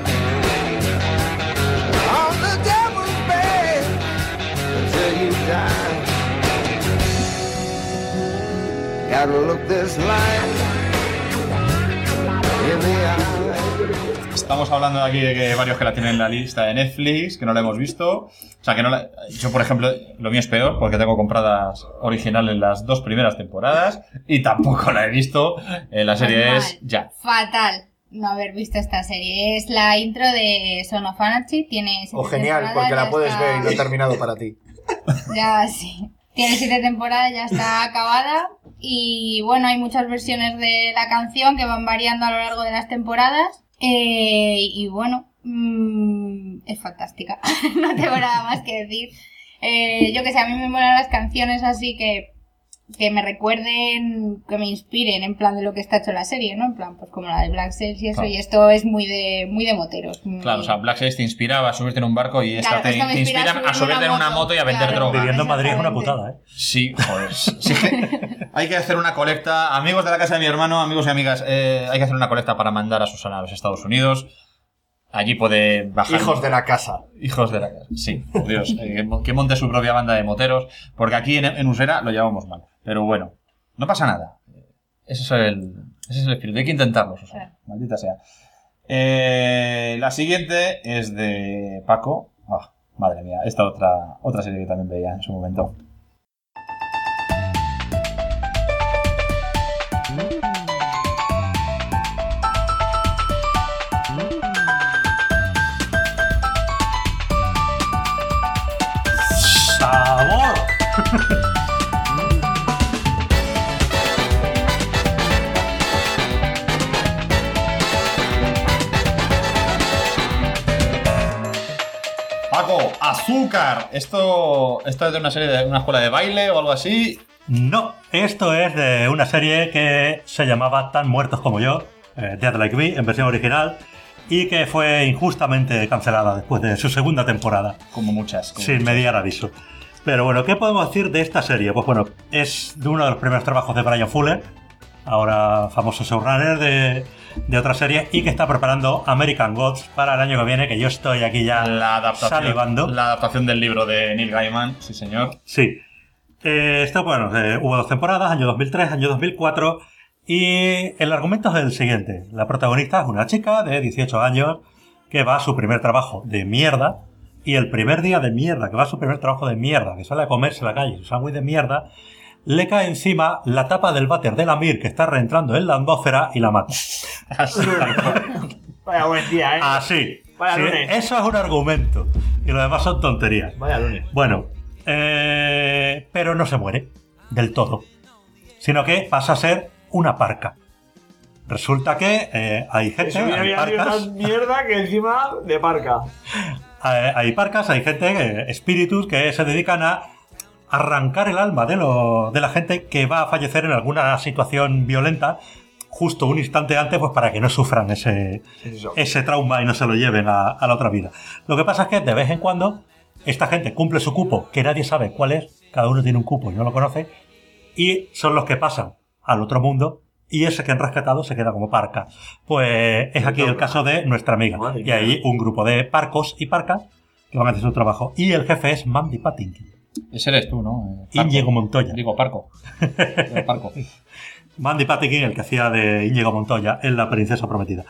On the devil's bed until you die. Gotta look this life in the eye. Estamos hablando aquí de que varios que la tienen en la lista de Netflix, que no la hemos visto. O sea, que no la... Yo, por ejemplo, lo mío es peor porque tengo compradas originales las 2 primeras temporadas y tampoco la he visto. La serie es ya. Fatal no haber visto esta serie. Es la intro de Son of Anarchy. Tiene 7 genial, porque la puedes ver y no ha terminado para ti. Ya, sí. Tiene 7 temporadas, ya está acabada. Y bueno, hay muchas versiones de la canción que van variando a lo largo de las temporadas. Y bueno, es fantástica. No tengo nada más que decir. Yo que sé, a mí me molan las canciones así que me recuerden, que me inspiren en plan de lo que está hecho la serie, ¿no? En plan, pues como la de Black Sails y eso, claro. Y esto es muy de moteros. Claro, o sea, Black Sails te inspiraba a subirte en un barco y esta te inspira a subirte en una moto y a vender droga. Viviendo en Madrid es una putada, ¿eh? Sí, joder. Sí, hay que hacer una colecta. Amigos de la casa de mi hermano, amigos y amigas, hay que hacer una colecta para mandar a Susana a los Estados Unidos. Allí puede bajar... Hijos de la casa. Hijos de la casa, sí, por Dios. Que monte su propia banda de moteros, porque aquí en Usera lo llevamos mal. Pero bueno, no pasa nada. Ese es el espíritu. Hay que intentarlo, Susana. Maldita sea. La siguiente es de Paco. Oh, madre mía, esta otra serie que también veía en su momento. ¡Sabor! Azúcar. ¿Esto es de una serie de una escuela de baile o algo así? No, esto es de una serie que se llamaba Tan muertos como yo, Dead Like Me, en versión original, y que fue injustamente cancelada después de su segunda temporada. Como muchas. Sin mediar aviso. Pero bueno, ¿qué podemos decir de esta serie? Pues bueno, es de uno de los primeros trabajos de Brian Fuller, ahora famoso showrunner de otra serie, y que está preparando American Gods para el año que viene, que yo estoy aquí ya salivando. La adaptación del libro de Neil Gaiman, sí señor. Sí. Esto, bueno, hubo 2 temporadas, año 2003, año 2004, y el argumento es el siguiente. La protagonista es una chica de 18 años que va a su primer trabajo de mierda, y el primer día de mierda, que va a su primer trabajo de mierda, que sale a comerse la calle, su sándwich de mierda, le cae encima la tapa del váter de la Mir que está reentrando en la atmósfera y la mata. Así. Vaya buen día, ¿eh? Así. Vaya Sí, lunes. eso es un argumento. Y lo demás son tonterías. Vaya lunes. Bueno, pero no se muere del todo, sino que pasa a ser una parca. Resulta que hay gente, Eso viene hay bien parcas, una mierda que encima de parca. hay parcas, hay gente, espíritus que se dedican a arrancar el alma de la gente que va a fallecer en alguna situación violenta justo un instante antes, pues para que no sufran ese trauma y no se lo lleven a la otra vida. Lo que pasa es que de vez en cuando esta gente cumple su cupo, que nadie sabe cuál es, cada uno tiene un cupo y no lo conoce, y son los que pasan al otro mundo, y ese que han rescatado se queda como parca. Pues es aquí el caso de nuestra amiga. Y hay un grupo de parcos y parcas que van a hacer su trabajo. Y el jefe es Mandy Patinkin. Ese eres tú, ¿no? Íñigo Montoya. Digo, Parco. Parco. Mandy Patinkin, el que hacía de Íñigo Montoya en La Princesa Prometida.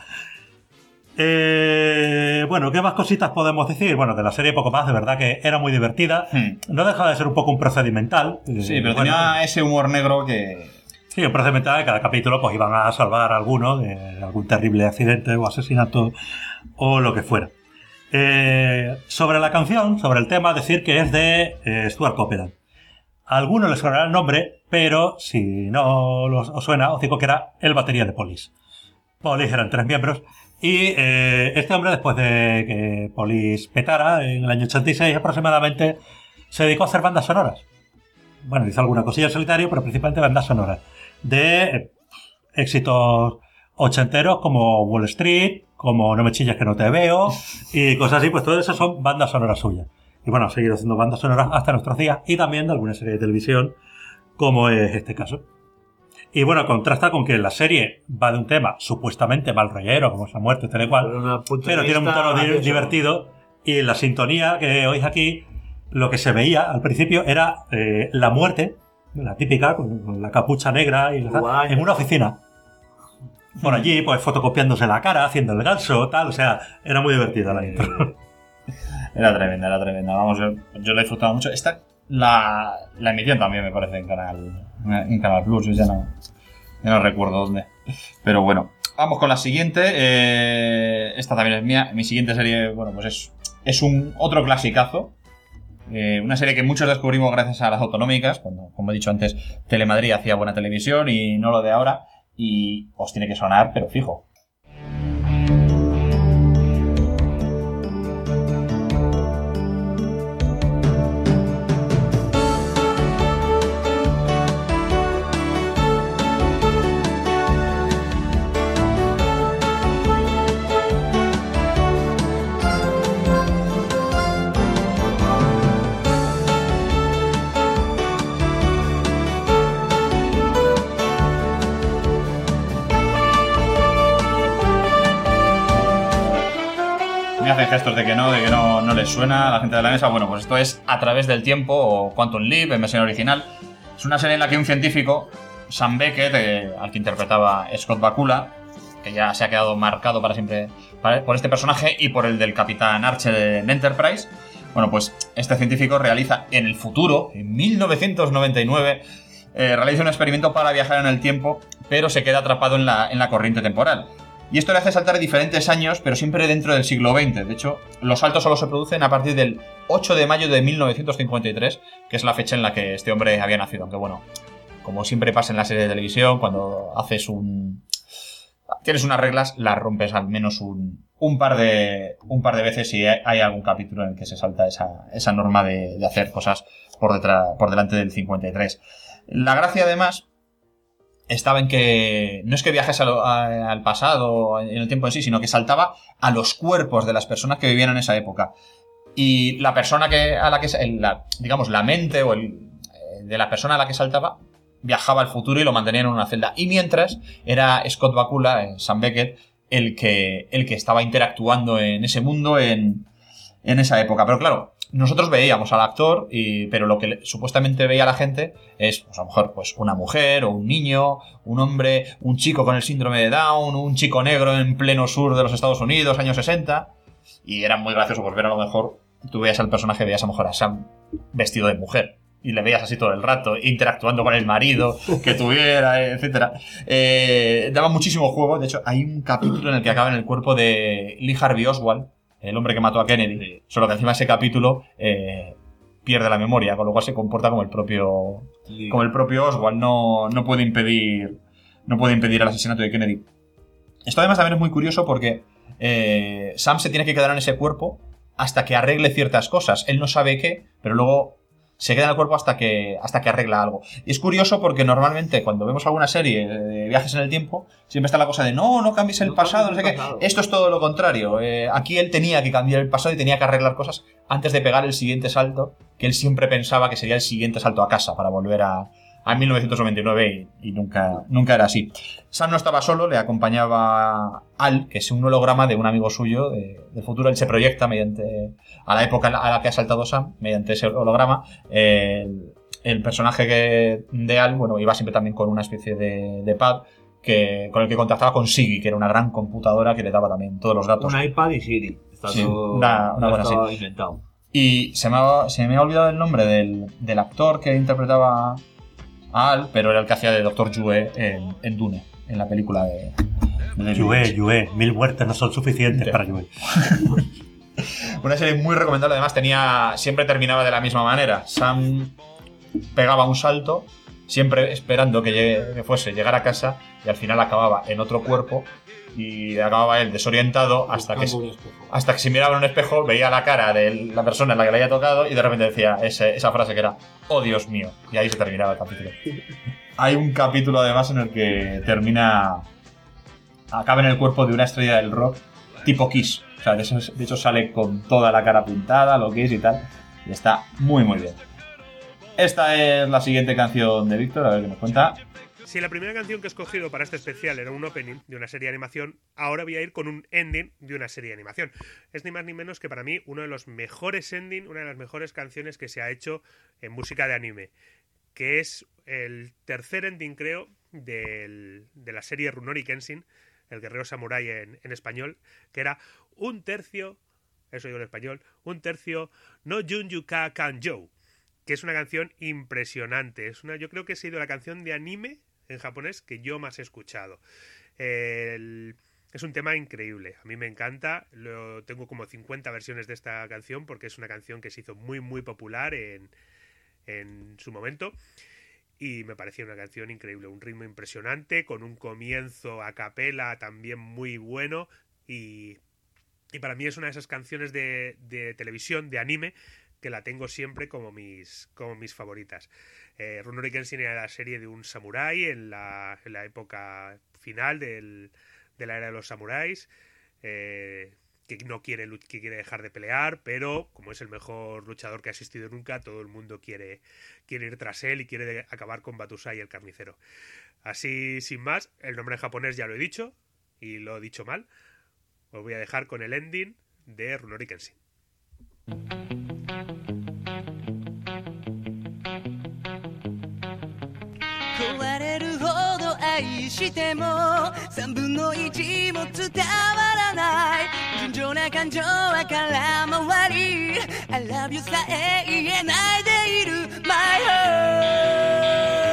Bueno, ¿qué más cositas podemos decir? Bueno, de la serie poco más, de verdad que era muy divertida. No dejaba de ser un poco un procedimental. Sí, pero tenía ese humor negro que... Sí, un procedimental de cada capítulo pues iban a salvar a alguno de algún terrible accidente o asesinato o lo que fuera. Sobre la canción, sobre el tema, decir que es de Stuart Copeland. A algunos les sonará el nombre, pero si no os suena, os digo que era el batería de Police. Police eran 3 miembros. Y este hombre, después de que Police petara, en el año 86 aproximadamente, se dedicó a hacer bandas sonoras. Bueno, hizo alguna cosilla en solitario, pero principalmente bandas sonoras. De éxitos ochenteros como Wall Street, como No me chilles que no te veo, y cosas así, pues todo eso son bandas sonoras suyas. Y bueno, ha seguido haciendo bandas sonoras hasta nuestros días, y también de alguna serie de televisión, como es este caso. Y bueno, contrasta con que la serie va de un tema supuestamente mal rollero, como es la muerte, tal y cual, pero tiene un tono divertido, y la sintonía que oís aquí, lo que se veía al principio era la muerte, la típica, con la capucha negra, y en una oficina. Por allí, pues fotocopiándose la cara, haciendo el ganso, tal, o sea, era muy divertida la intro. Era tremenda. Vamos, yo la he disfrutado mucho. Esta la emitió también, me parece, en Canal Plus, ya no recuerdo dónde. Pero bueno, vamos con la siguiente. Esta también es mía. Mi siguiente serie, bueno, pues es un otro clasicazo. Una serie que muchos descubrimos gracias a las autonómicas, cuando, como he dicho antes, Telemadrid hacía buena televisión y no lo de ahora, y os tiene que sonar, pero fijo. Me hacen gestos de que no les suena a la gente de la mesa. Bueno, pues esto es A través del tiempo o Quantum Leap en versión original. Es una serie en la que un científico, Sam Beckett, al que interpretaba Scott Bakula, que ya se ha quedado marcado para siempre por este personaje y por el del Capitán Archer en Enterprise. Bueno, pues este científico realiza en el futuro, en 1999, realiza un experimento para viajar en el tiempo, pero se queda atrapado en la corriente temporal. Y esto le hace saltar diferentes años, pero siempre dentro del siglo XX. De hecho, los saltos solo se producen a partir del 8 de mayo de 1953, que es la fecha en la que este hombre había nacido. Aunque bueno, como siempre pasa en la serie de televisión, cuando haces un tienes unas reglas, las rompes al menos un par de veces si hay algún capítulo en el que se salta esa norma de hacer cosas por delante del 53. La gracia, además, estaba en que no es que viajes al pasado en el tiempo en sí, sino que saltaba a los cuerpos de las personas que vivían en esa época. Y la persona digamos, la mente de la persona a la que saltaba viajaba al futuro y lo mantenían en una celda. Y mientras era Scott Bakula, Sam Beckett, el que estaba interactuando en ese mundo en esa época. Pero claro, nosotros veíamos al actor, pero lo que supuestamente veía la gente es, pues, a lo mejor, pues, una mujer o un niño, un hombre, un chico con el síndrome de Down, un chico negro en pleno sur de los Estados Unidos, años 60. Y era muy gracioso pues ver a lo mejor, tú veías al personaje, veías a lo mejor a Sam vestido de mujer. Y le veías así todo el rato, interactuando con el marido que tuviera, etcétera. Daba muchísimo juego. De hecho, hay un capítulo en el que acaba en el cuerpo de Lee Harvey Oswald, el hombre que mató a Kennedy. Solo que encima ese capítulo pierde la memoria, con lo cual se comporta como el propio Oswald. No puede impedir el asesinato de Kennedy. Esto además también es muy curioso porque Sam se tiene que quedar en ese cuerpo hasta que arregle ciertas cosas. Él no sabe qué, pero luego se queda en el cuerpo hasta que arregla algo. Y es curioso porque normalmente cuando vemos alguna serie de viajes en el tiempo, siempre está la cosa de no cambies el pasado, no sé qué. Esto es todo lo contrario. Aquí él tenía que cambiar el pasado y tenía que arreglar cosas antes de pegar el siguiente salto, que él siempre pensaba que sería el siguiente salto a casa para volver a 1999 y nunca era así. Sam no estaba solo, le acompañaba Al, que es un holograma de un amigo suyo del futuro. Él se proyecta a la época a la que ha saltado Sam, mediante ese holograma. El personaje de Al, bueno, iba siempre también con una especie de pad con el que contactaba con Siri, que era una gran computadora que le daba también todos los datos. Un iPad y Siri. Está sí, todo una buena está así. inventado. Y se me ha olvidado el nombre del actor que interpretaba a Al, pero era el que hacía de Dr. Yue en Dune, en la película de Yue, 1000 muertes no son suficientes para Yue. Una serie muy recomendable, además siempre terminaba de la misma manera. Sam pegaba un salto, siempre esperando que llegar a casa, y al final acababa en otro cuerpo y acababa él desorientado hasta que se miraba en un espejo, veía la cara de la persona en la que le había tocado y de repente decía esa frase que era "oh Dios mío", y ahí se terminaba el capítulo. Hay un capítulo además en el que acaba en el cuerpo de una estrella del rock tipo Kiss. O sea, de hecho sale con toda la cara pintada, lo que es y tal, y está muy muy bien. Esta es la siguiente canción de Víctor, a ver qué nos cuenta. Si la primera canción que he escogido para este especial era un opening de una serie de animación, ahora voy a ir con un ending de una serie de animación. Es ni más ni menos que para mí uno de los mejores ending, una de las mejores canciones que se ha hecho en música de anime, que es el tercer ending, creo, de la serie Rurouni Kenshin, el guerrero samurái en español, que era un tercio, eso digo en español, un tercio no Junju ka Kanjou, que es una canción impresionante. Yo creo que ha sido la canción de anime en japonés que yo más he escuchado. Es un tema increíble, a mí me encanta. Tengo como 50 versiones de esta canción porque es una canción que se hizo muy muy popular en su momento y me parecía una canción increíble, un ritmo impresionante con un comienzo a capela también muy bueno y para mí es una de esas canciones de televisión, de anime, que la tengo siempre como mis favoritas. Rurouni Kenshin era la serie de un samurái en la época final de la era de los samuráis, que quiere dejar de pelear, pero como es el mejor luchador que ha existido nunca, todo el mundo quiere ir tras él y quiere acabar con Batusai el carnicero. Así, sin más, el nombre en japonés ya lo he dicho, y lo he dicho mal. Os voy a dejar con el ending de Rurouni Kenshin. 壊れるほど愛しても3分の1も伝わらない純情な感情は空回り I love you さえ言えないでいる My heart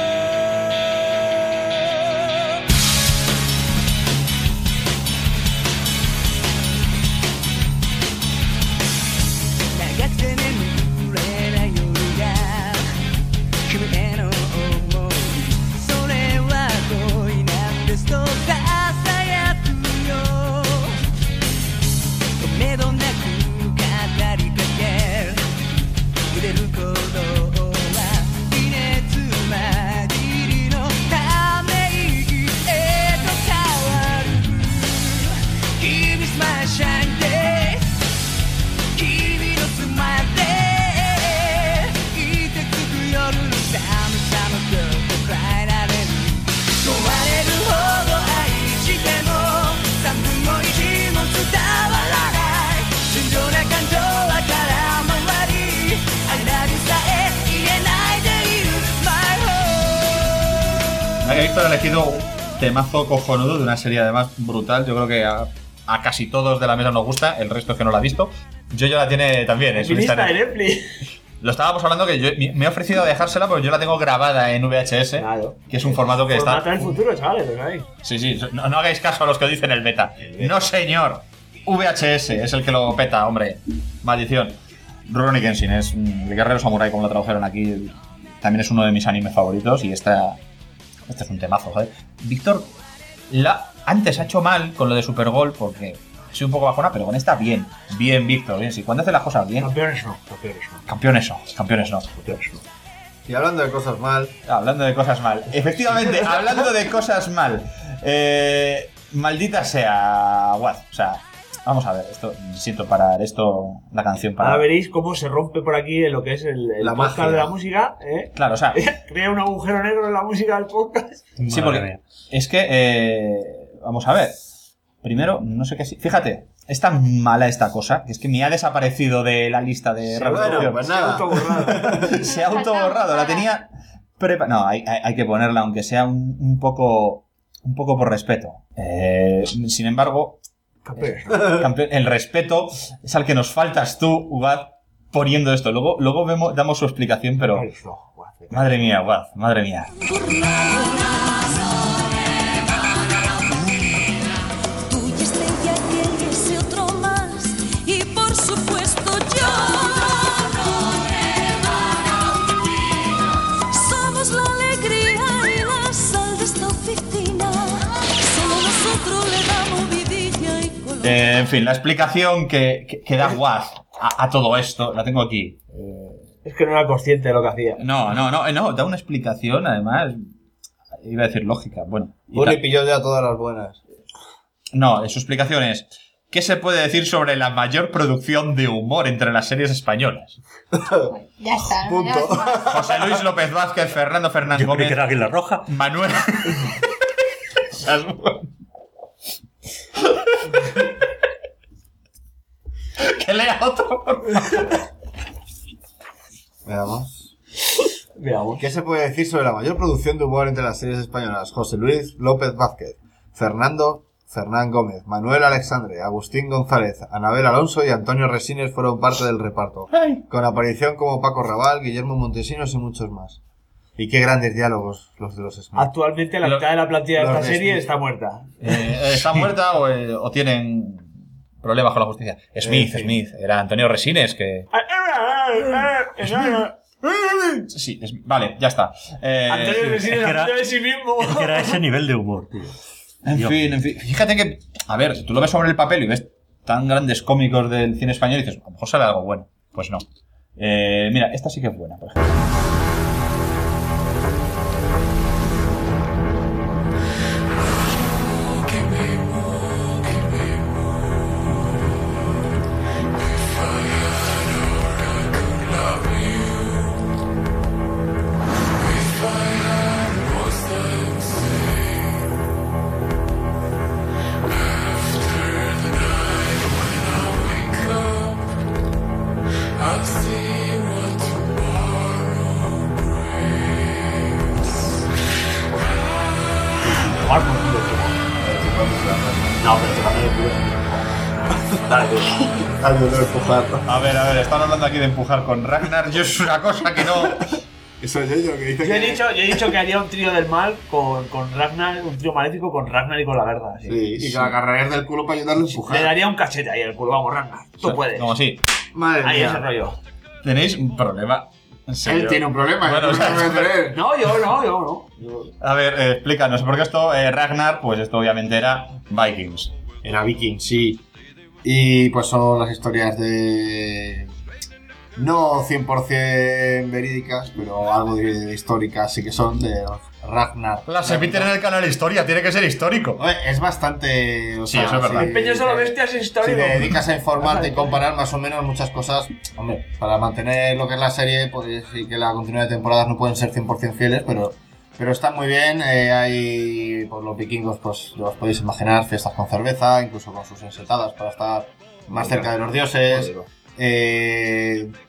長くて眠れない夜が君への想いそれは恋なんですとさ Aquí Víctor ha elegido un temazo cojonudo de una serie además brutal. Yo creo que a casi todos de la mesa nos gusta, el resto es que no la ha visto. Yo la tiene también en su lista de Netflix. Lo estábamos hablando que yo me he ofrecido a dejársela, pero yo la tengo grabada en VHS, claro. Que es un formato que formato del futuro, chavales, ¿verdad? Sí, no hagáis caso a los que dicen el beta. No, señor. VHS es el que lo peta, hombre. Maldición. Rurouni Kenshin es el guerrero samurai, como lo tradujeron aquí. También es uno de mis animes favoritos y este es un temazo, joder. Víctor antes ha hecho mal con lo de Supergol porque soy un poco bajona, pero con esta bien. Bien, Víctor, bien. Sí, cuando hace las cosas bien. Campeones no. Campeones no. Y hablando de cosas mal. Efectivamente, hablando de cosas mal. Maldita sea Waz. O sea, vamos a ver, siento parar la canción para. Ahora veréis cómo se rompe por aquí en lo que es el podcast de la música. Claro, o sea. Crea un agujero negro en la música del podcast. Sí, porque es que. Vamos a ver. Primero, no sé qué. Fíjate, es tan mala esta cosa que es que me ha desaparecido de la lista de reproducción. Pues nada. Se ha autoborrado. La tenía. No, hay que ponerla, aunque sea un poco por respeto. Sin embargo. Campeón, el respeto es al que nos faltas tú, Ugaz, poniendo esto. Luego damos su explicación, pero. Madre mía, Ugaz, madre mía. En fin, la explicación que da Waz a todo esto, la tengo aquí. Es que no era consciente de lo que hacía. No, da una explicación, además, iba a decir lógica, bueno. Bully pilló ya todas las buenas. No, su explicación es, ¿qué se puede decir sobre la mayor producción de humor entre las series españolas? Ya está. Punto. José Luis López Vázquez, Fernando Fernández Gómez. Que era Águila Roja. Manuel. Que lea otro. Veamos. ¿Qué se puede decir sobre la mayor producción de humor entre las series españolas? José Luis López Vázquez, Fernando Gómez, Manuel Alexandre, Agustín González, Anabel Alonso y Antonio Resines fueron parte del reparto, con aparición como Paco Raval, Guillermo Montesinos y muchos más. Y qué grandes diálogos los de los Smith. Actualmente la mitad de la plantilla de esta serie está muerta. ¿Está muerta o tienen problemas con la justicia? Smith, era Antonio Resines que... Sí, vale, ya está. Antonio Resines hablando de sí mismo. Es que era ese nivel de humor, tío. En fin, fíjate que, a ver, si tú lo ves sobre el papel y ves tan grandes cómicos del cine español y dices, a lo mejor sale algo bueno. Pues no. Mira, esta sí que es buena, por ejemplo. A ver, están hablando aquí de empujar con Ragnar. Yo es una cosa que no. Eso es ello que dice. Yo he dicho que haría un trío del mal con Ragnar, un trío maléfico con Ragnar y con la verdad. Sí, y que la agarrarías del culo para ayudarle a empujar. Le daría un cachete ahí al culo, vamos, Ragnar. Tú puedes. Como así. Madre ahí mía. ese rollo. Tenéis un problema. Él tiene un problema. Bueno, o sea, no, yo no. A ver, explícanos, porque esto, Ragnar, pues esto obviamente era Vikings. Era Vikings, sí. Y pues son las historias de... No 100% verídicas, pero algo de históricas sí que son, de Ragnar. Las emiten en el canal Historia, tiene que ser histórico. Es bastante... Sí, eso es verdad. Empeño solo bestias históricos. Si te dedicas a informarte y comparar más o menos muchas cosas, hombre, para mantener lo que es la serie, pues sí que la continuidad de temporadas no pueden ser 100% fieles, pero están muy bien. Hay, pues los vikingos, pues os podéis imaginar, fiestas con cerveza, incluso con sus ensetadas para estar más cerca de los dioses.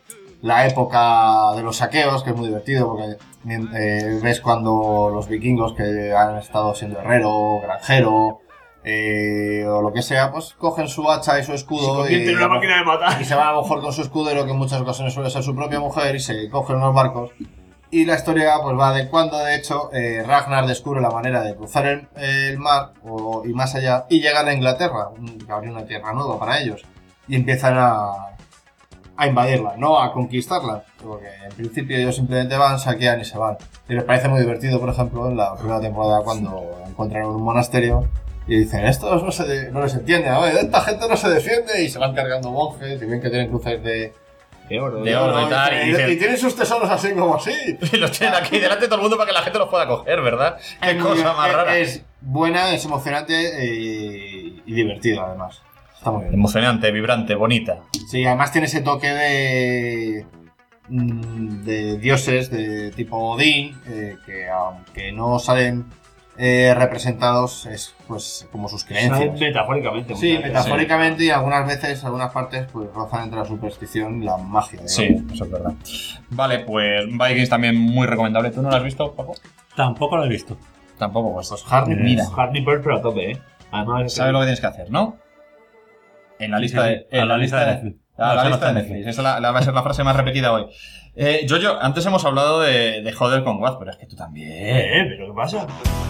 la época de los saqueos, que es muy divertido porque ves cuando los vikingos que han estado siendo herrero, granjero o lo que sea, pues cogen su hacha y su escudo en una máquina de matar. Y se van a lo mejor con su escudero, que en muchas ocasiones suele ser su propia mujer, y se cogen unos barcos. Y la historia pues va de cuando, de hecho, Ragnar descubre la manera de cruzar el mar y más allá, y llegan a Inglaterra, que habría una tierra nueva para ellos, y empiezan a invadirla, no a conquistarla, porque en principio ellos simplemente van, saquean y se van. Y les parece muy divertido, por ejemplo, en la primera temporada cuando encuentran un monasterio y dicen, estos no les entiende, a ver, esta gente no se defiende, y se van cargando monjes, y ven que tienen cruces de oro y tal, y tienen sus tesoros así como así. Y los tienen aquí delante de todo el mundo para que la gente los pueda coger, ¿verdad? Qué cosa más rara. Es buena, es emocionante y divertida además. Está muy bien. Emocionante, vibrante, bonita. Sí, además tiene ese toque de dioses de tipo Odín, que aunque no salen representados, es pues como sus creencias. Salen metafóricamente. Sí, metafóricamente, y algunas veces, algunas partes, pues rozan entre la superstición y la magia. ¿no? Sí, eso es verdad. Vale, pues Vikings también muy recomendable. ¿Tú no lo has visto, Paco? Tampoco lo he visto. Tampoco, pues Hardy, mira. Hardy Pearl, pero a tope, ¿eh? Además, ¿sabes lo que tienes que hacer, no? En la lista de Netflix. La lista de Netflix. Esa va a ser la frase más repetida hoy. Jojo, antes hemos hablado de joder con Watt, pero es que tú también. ¿Pero qué pasa?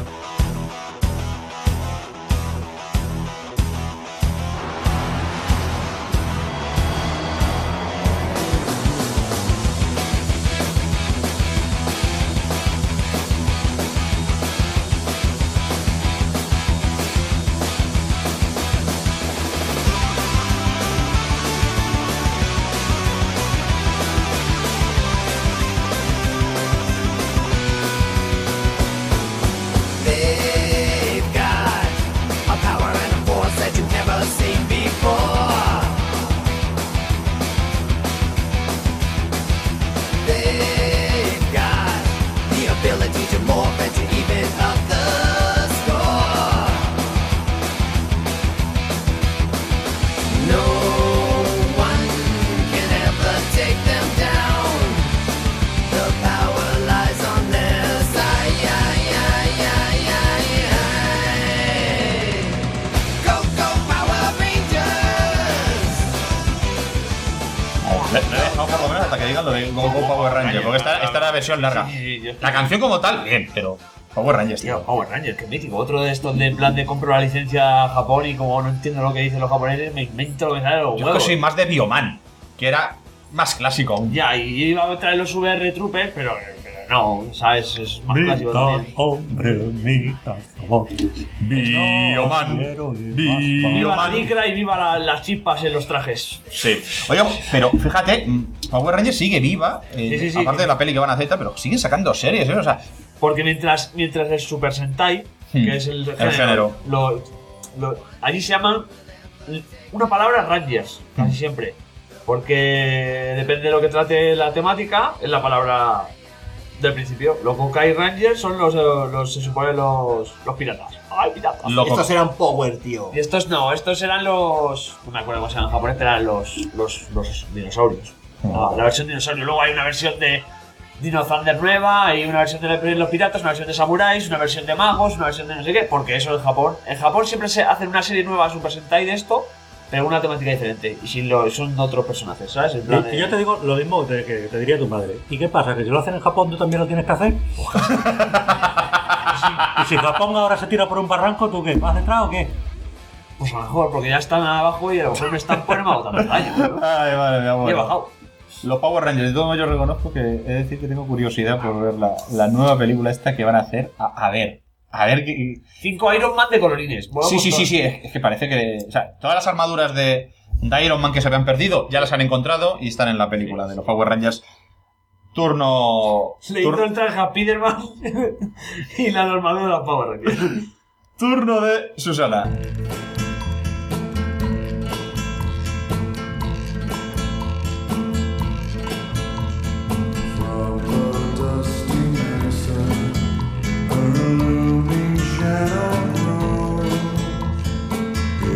Porque esta era la versión larga. La canción como tal, bien, pero Power Rangers, tío. Power Rangers, que mítico. Otro de estos de en plan de compro la licencia a Japón y como no entiendo lo que dicen los japoneses, me invento lo que sale de los Yo huevos. que soy más de Bioman, que era más clásico aún. Ya, y yo iba a traer los VR Troopers, pero no, ¿sabes? Es más clásico también. Hombre, Bioman. Viva la licra y viva las chispas en los trajes. Sí. Oye, pero fíjate, Power Rangers sigue viva, sí, aparte de la peli que van a hacer, pero siguen sacando series, ¿eh? O sea, porque mientras el Super Sentai, que es el género. Allí se llaman una palabra Rangers, casi siempre. Porque depende de lo que trate la temática, es la palabra del principio. Los Gokai Rangers son se supone los piratas. ¡Ay, piratas! Estos eran Power, tío. Y estos no, estos eran los... No me acuerdo cómo se llaman en japonés, pero eran los dinosaurios. La versión dinosaurio. Luego hay una versión de Dino Thunder nueva, hay una versión de los piratas, una versión de samuráis, una versión de magos, una versión de no sé qué, porque eso en Japón. En Japón siempre se hacen una serie nueva Super Sentai de esto, pero una temática diferente. Y son otros personajes, ¿sabes? En plan y yo te digo lo mismo que te diría tu madre. ¿Y qué pasa? ¿Que si lo hacen en Japón tú también lo tienes que hacer? Y si Japón ahora se tira por un barranco, ¿tú qué? ¿Vas detrás o qué? Pues a lo mejor, porque ya están abajo y a lo mejor me están poniendo agotando el daño, ¿no? Ay, vale, mi amor. Y he bajado. Los Power Rangers, de todo modo yo reconozco que he de decir que tengo curiosidad por ver la nueva película esta que van a hacer. A ver qué... 5 Iron Man de colorines. Sí, es que parece que... O sea, todas las armaduras de Iron Man que se habían perdido ya las han encontrado y están en la película de los Power Rangers. Le hizo el traje a Spiderman y la armadura de los Power Rangers. Turno de Susana.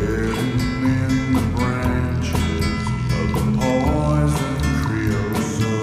So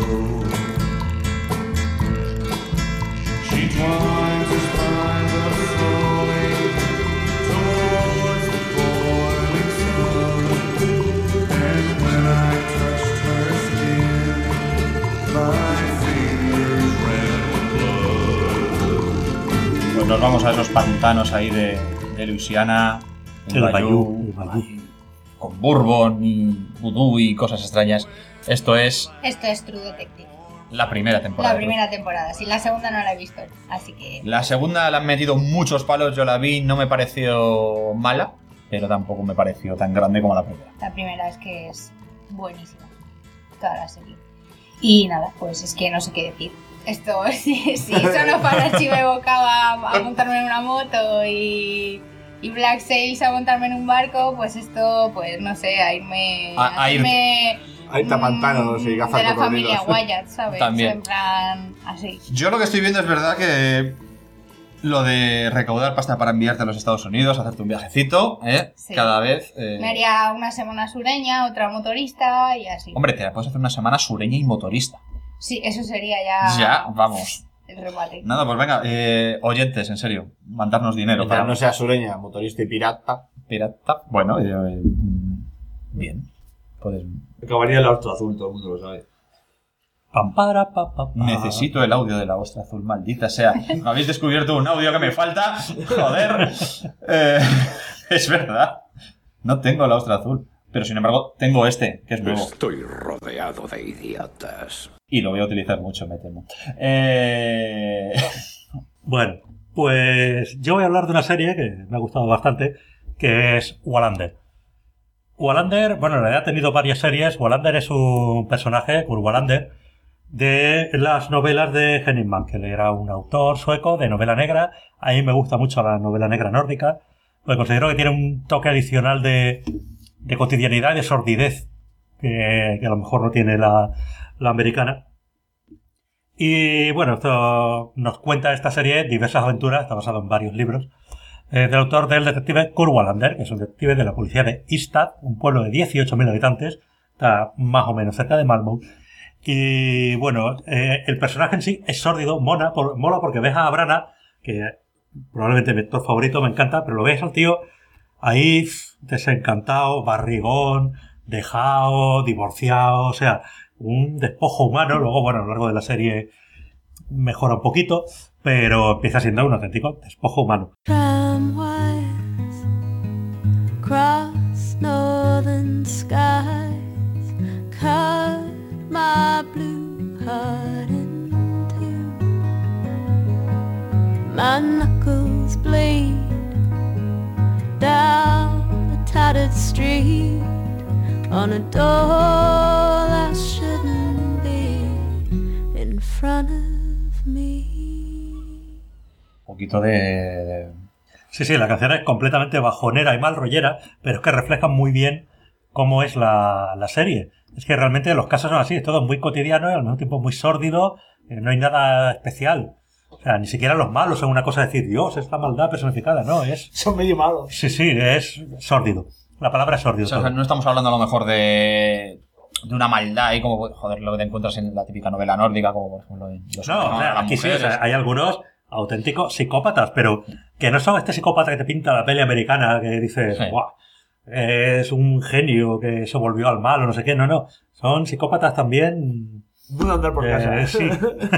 Pues nos vamos a esos pantanos ahí de Luisiana, El Bayou. con bourbon y vudú y cosas extrañas. Esto es True Detective. la primera temporada. La primera temporada, sí, la segunda no la he visto, así que... La segunda le han metido muchos palos, yo la vi, no me pareció mala, pero tampoco me pareció tan grande como la primera. La primera es que es buenísima, toda la serie. Y nada, pues es que no sé qué decir. Esto, si eso no para Chivo Bocaba a montarme en una moto y Black Sails a montarme en un barco, pues esto, pues no sé, a irme... Ahí está pantanos y gafas de la cocodrilos. familia Wyatt, ¿sabes? También. En plan, así. Yo lo que estoy viendo es verdad que lo de recaudar pasta para enviarte a los Estados Unidos, hacerte un viajecito, Sí. cada vez... Me haría una semana sureña, otra motorista y así. Hombre, te puedes hacer una semana sureña y motorista. Sí, eso sería ya... Ya, vamos. El remate. Nada, pues venga, oyentes, en serio, mandarnos dinero. Mientras no sea sureña, motorista y pirata. Pirata, bueno, bien. Puedes... Acabaría el Ostra Azul, todo el mundo lo sabe. Necesito el audio de la ostra azul, maldita sea. Habéis descubierto un audio que me falta. Joder. Es verdad. No tengo la ostra azul. Pero sin embargo, tengo este, que es nuevo. Estoy rodeado de idiotas. Y lo voy a utilizar mucho, me temo. Bueno, pues yo voy a hablar de una serie que me ha gustado bastante, que es Wallander. Wallander, bueno, en realidad ha tenido varias series. Wallander es un personaje, Kurt Wallander, de las novelas de Henning Mankell. Era un autor sueco de novela negra. A mí me gusta mucho la novela negra nórdica, porque considero que tiene un toque adicional de cotidianidad y de sordidez que a lo mejor no tiene la americana. Y bueno, esto nos cuenta esta serie diversas aventuras, está basado en varios libros, del autor del detective Kurt Wallander, que es un detective de la policía de Ystad, un pueblo de 18.000 habitantes, está más o menos cerca de Malmö. Y bueno, el personaje en sí es sórdido, mola porque ves a Brana, que probablemente mi actor favorito, me encanta, pero lo ves al tío ahí desencantado, barrigón, dejado, divorciado, o sea, un despojo humano. Luego, bueno, a lo largo de la serie mejora un poquito, pero empieza siendo un auténtico despojo humano. Tramwise cross northern skies, cut my blue heart in two. My knuckles bleed down a tattered street on a door that shouldn't be in front of me. Un poquito de... Sí, la canción es completamente bajonera y mal rollera, pero es que refleja muy bien cómo es la serie. Es que realmente los casos son así, es todo muy cotidiano y al mismo tiempo muy sórdido, no hay nada especial. O sea, ni siquiera los malos son una cosa de decir, Dios, esta maldad personificada, no, es... Son medio malos. Sí, es sórdido. La palabra es sórdido. O sea, no estamos hablando a lo mejor de una maldad ahí como, joder, lo que te encuentras en la típica novela nórdica, como por ejemplo en los... No, o sea, aquí sí, o sea, hay algunos auténticos psicópatas, pero que no son este psicópata que te pinta la peli americana que dices, ¡guau! Es un genio que se volvió al mal o no sé qué. No. Son psicópatas también... Voy a andar por casa. Sí.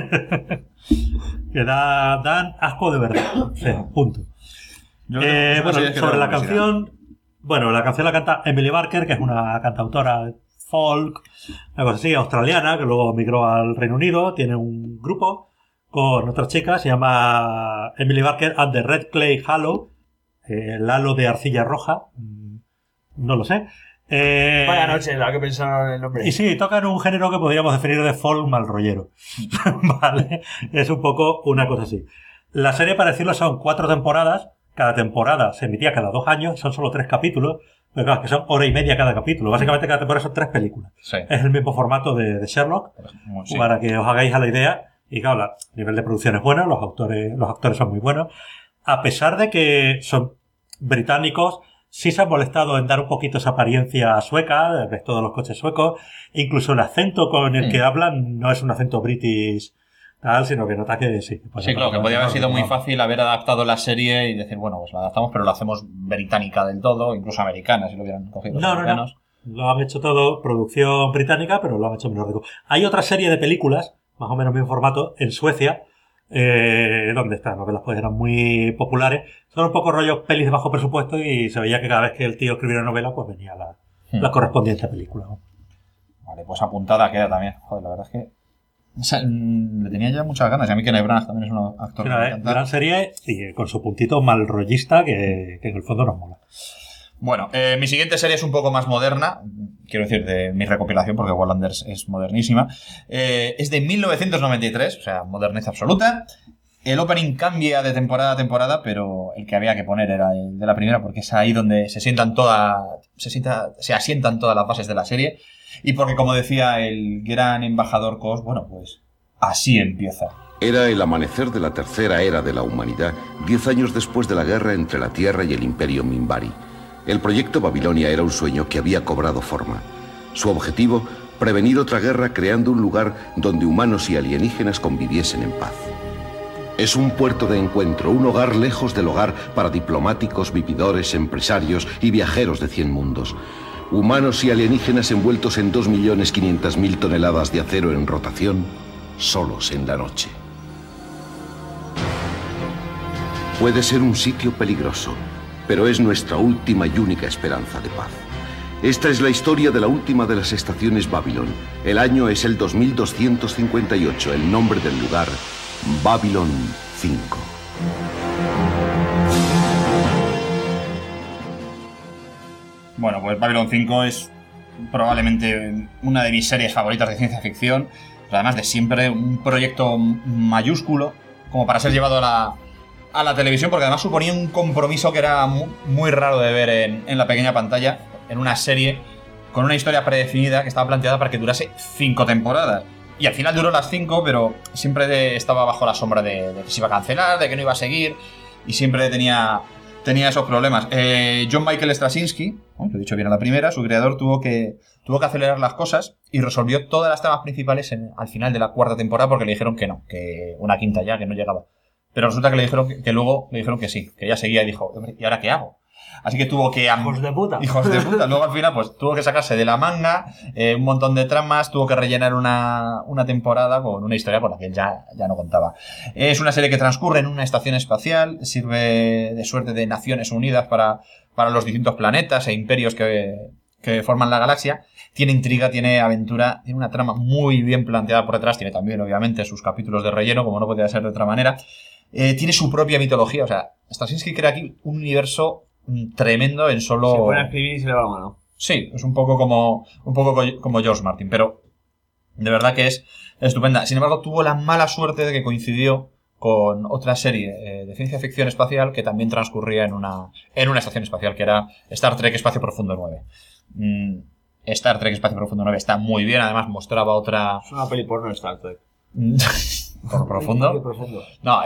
Que dan asco de verdad. Sí, punto. Bueno, sobre la canción... Bueno, la canción la canta Emily Barker, que es una cantautora folk, una cosa así, australiana, que luego migró al Reino Unido. Tiene un grupo con otras chicas, se llama Emily Barker and the Red Clay Halo, el halo de arcilla roja, no lo sé. Vaya noche la que pensaron el nombre. Y sí, tocan un género que podríamos definir de folk mal rollero. Vale, es un poco una cosa así. La serie, para decirlo, son 4 temporadas. Cada temporada se emitía cada 2 años, son solo 3 capítulos, pero claro, que son hora y media cada capítulo. Básicamente cada temporada son 3 películas. Sí. Es el mismo formato de Sherlock, sí, para que os hagáis a la idea. Y claro, el nivel de producción es bueno, los actores son muy buenos. A pesar de que son británicos, sí se han molestado en dar un poquito esa apariencia sueca, ves todos los coches suecos, incluso el acento con el que hablan no es un acento british tal, sino que nota que sí. Pues sí, claro, que podría haber sido muy fácil haber adaptado la serie y decir, bueno, pues la adaptamos, pero lo hacemos británica del todo, incluso americana, si lo hubieran cogido los americanos. No. Lo han hecho todo producción británica, pero lo han hecho en nórdico. Hay otra serie de películas, más o menos mismo formato, en Suecia, donde estas novelas pues eran muy populares. Son un poco rollos pelis de bajo presupuesto y se veía que cada vez que el tío escribía una novela pues venía la correspondiente película, ¿no? Vale, pues apuntada queda también. Joder, la verdad es que o sea, le tenía ya muchas ganas. Y a mí que Branagh también es un actor Sí, que me encanta. gran serie y con su puntito mal rollista que en el fondo nos mola. Bueno, mi siguiente serie es un poco más moderna, quiero decir, de mi recopilación, porque Wallander es modernísima. Es de 1993, o sea, modernez absoluta. El opening cambia de temporada a temporada, pero el que había que poner era el de la primera, porque es ahí donde se asientan todas las bases de la serie. Y porque, como decía el gran embajador Kos, bueno, pues así empieza. Era el amanecer de la tercera era de la humanidad, 10 años después de la guerra entre la Tierra y el Imperio Minbari. El proyecto Babilonia era un sueño que había cobrado forma. Su objetivo, prevenir otra guerra creando un lugar donde humanos y alienígenas conviviesen en paz. Es un puerto de encuentro, un hogar lejos del hogar para diplomáticos, vividores, empresarios y viajeros de 100 mundos. Humanos y alienígenas envueltos en 2.500.000 toneladas de acero en rotación, solos en la noche. Puede ser un sitio peligroso, pero es nuestra última y única esperanza de paz. Esta es la historia de la última de las estaciones Babylon. El año es el 2258, el nombre del lugar, Babylon 5. Bueno, pues Babylon 5 es probablemente una de mis series favoritas de ciencia ficción. Pero además de siempre un proyecto mayúsculo como para ser llevado a la televisión, porque además suponía un compromiso que era muy raro de ver en la pequeña pantalla, en una serie con una historia predefinida que estaba planteada para que durase 5 temporadas. Y al final duró las 5, pero siempre estaba bajo la sombra de que se iba a cancelar, de que no iba a seguir, y siempre tenía esos problemas. John Michael Straczynski, lo he dicho bien a la primera, su creador tuvo que acelerar las cosas y resolvió todas las tramas principales al final de la 4ª temporada, porque le dijeron que no, que una 5ª ya, que no llegaba. Pero resulta que le dijeron que luego le dijeron que sí, que ya seguía, y dijo, ¿y ahora qué hago? Así que tuvo que... ¡Hijos de puta! Hijos de puta. Luego al final pues tuvo que sacarse de la manga un montón de tramas, tuvo que rellenar una temporada con una historia con la que él ya no contaba. Es una serie que transcurre en una estación espacial, sirve de suerte de Naciones Unidas para los distintos planetas e imperios que forman la galaxia. Tiene intriga, tiene aventura, tiene una trama muy bien planteada por detrás, tiene también obviamente sus capítulos de relleno, como no podía ser de otra manera. Tiene su propia mitología, o sea, Straczynski crea aquí un universo tremendo en solo... Se pone a escribir y se le va la mano. Sí, es un poco como George Martin, pero de verdad que es estupenda. Sin embargo, tuvo la mala suerte de que coincidió con otra serie de ciencia ficción espacial que también transcurría en una estación espacial, que era Star Trek Espacio Profundo 9. Star Trek Espacio Profundo 9 está muy bien, además mostraba otra... Es una peli porno Star Trek. ¿Por profundo? ¿Qué profundo? No,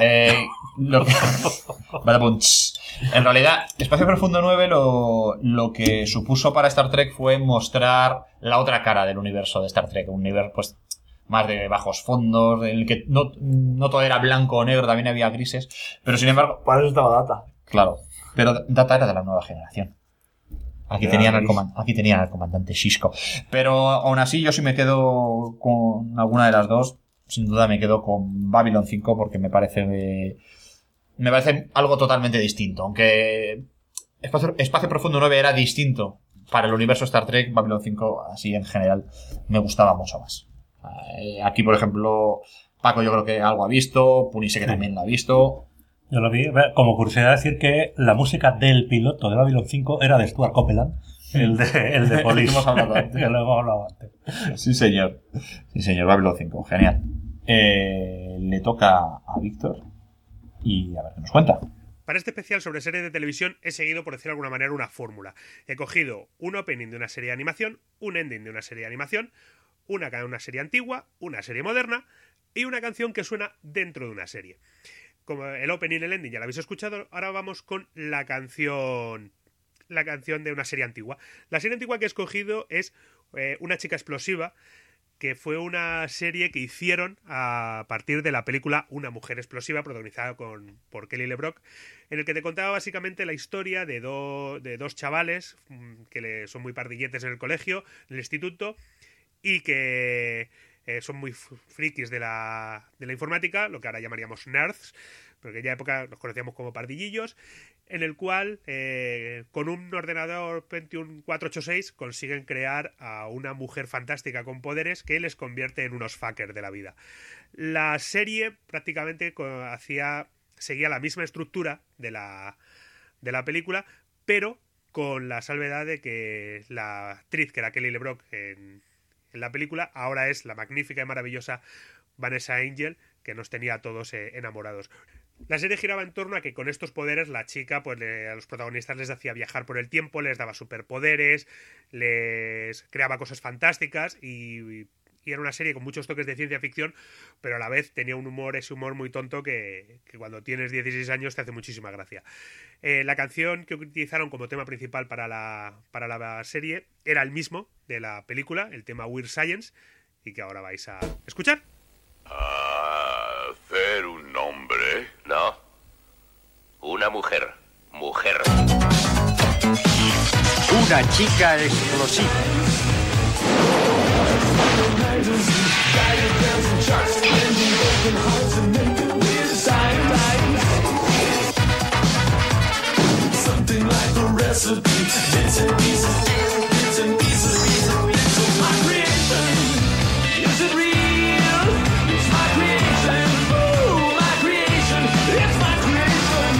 en realidad, Espacio Profundo 9 lo que supuso para Star Trek fue mostrar la otra cara del universo de Star Trek. Un universo, pues, más de bajos fondos, en el que no todo era blanco o negro, también había grises. Pero sin embargo... Para eso estaba Data. Claro, pero Data era de la nueva generación. Aquí tenían al comandante Sisko. Pero aún así, yo sí me quedo con alguna de las dos. Sin duda me quedo con Babylon 5 porque me parece algo totalmente distinto. Aunque Espacio Profundo 9 era distinto para el universo Star Trek, Babylon 5, así en general, me gustaba mucho más. Aquí, por ejemplo, Paco yo creo que algo ha visto, Punise que también lo ha visto. Yo lo vi. Como curiosidad decir que la música del piloto de Babylon 5 era de Stuart Copeland, el de Police. Hemos hablado antes. Que lo hemos hablado antes. Sí, señor. Sí, señor. Babylon 5. Genial. Le toca a Víctor y a ver qué nos cuenta. Para este especial sobre series de televisión he seguido, por decirlo de alguna manera, una fórmula. He cogido un opening de una serie de animación, un ending de una serie de animación, una serie antigua, una serie moderna y una canción que suena dentro de una serie. Como el opening y el ending ya lo habéis escuchado, ahora vamos con la canción de una serie antigua. La serie antigua que he escogido es Una chica explosiva, que fue una serie que hicieron a partir de la película Una mujer explosiva, protagonizada por Kelly LeBrock, en el que te contaba básicamente la historia de dos chavales que son muy pardilletes en el colegio, en el instituto, y que son muy frikis de la informática, lo que ahora llamaríamos nerds, pero en aquella época los conocíamos como pardillillos, en el cual con un ordenador Pentium 486 consiguen crear a una mujer fantástica con poderes que les convierte en unos fuckers de la vida. La serie prácticamente seguía la misma estructura de la película, pero con la salvedad de que la actriz, que era Kelly LeBrock en la película, ahora es la magnífica y maravillosa Vanessa Angel, que nos tenía a todos enamorados. La serie giraba en torno a que con estos poderes la chica, pues a los protagonistas les hacía viajar por el tiempo, les daba superpoderes, les creaba cosas fantásticas y era una serie con muchos toques de ciencia ficción, pero a la vez tenía ese humor muy tonto que cuando tienes 16 años te hace muchísima gracia. La canción que utilizaron como tema principal para la serie era el mismo de la película, el tema Weird Science, y que ahora vais a escuchar. Hacer un hombre, ¿no? Una mujer. Mujer. Una chica explosiva. Something like a recipe. Bits and pieces, bits and pieces, bits and pieces. My creation, is it real? It's my creation. Ooh, my creation, it's my creation.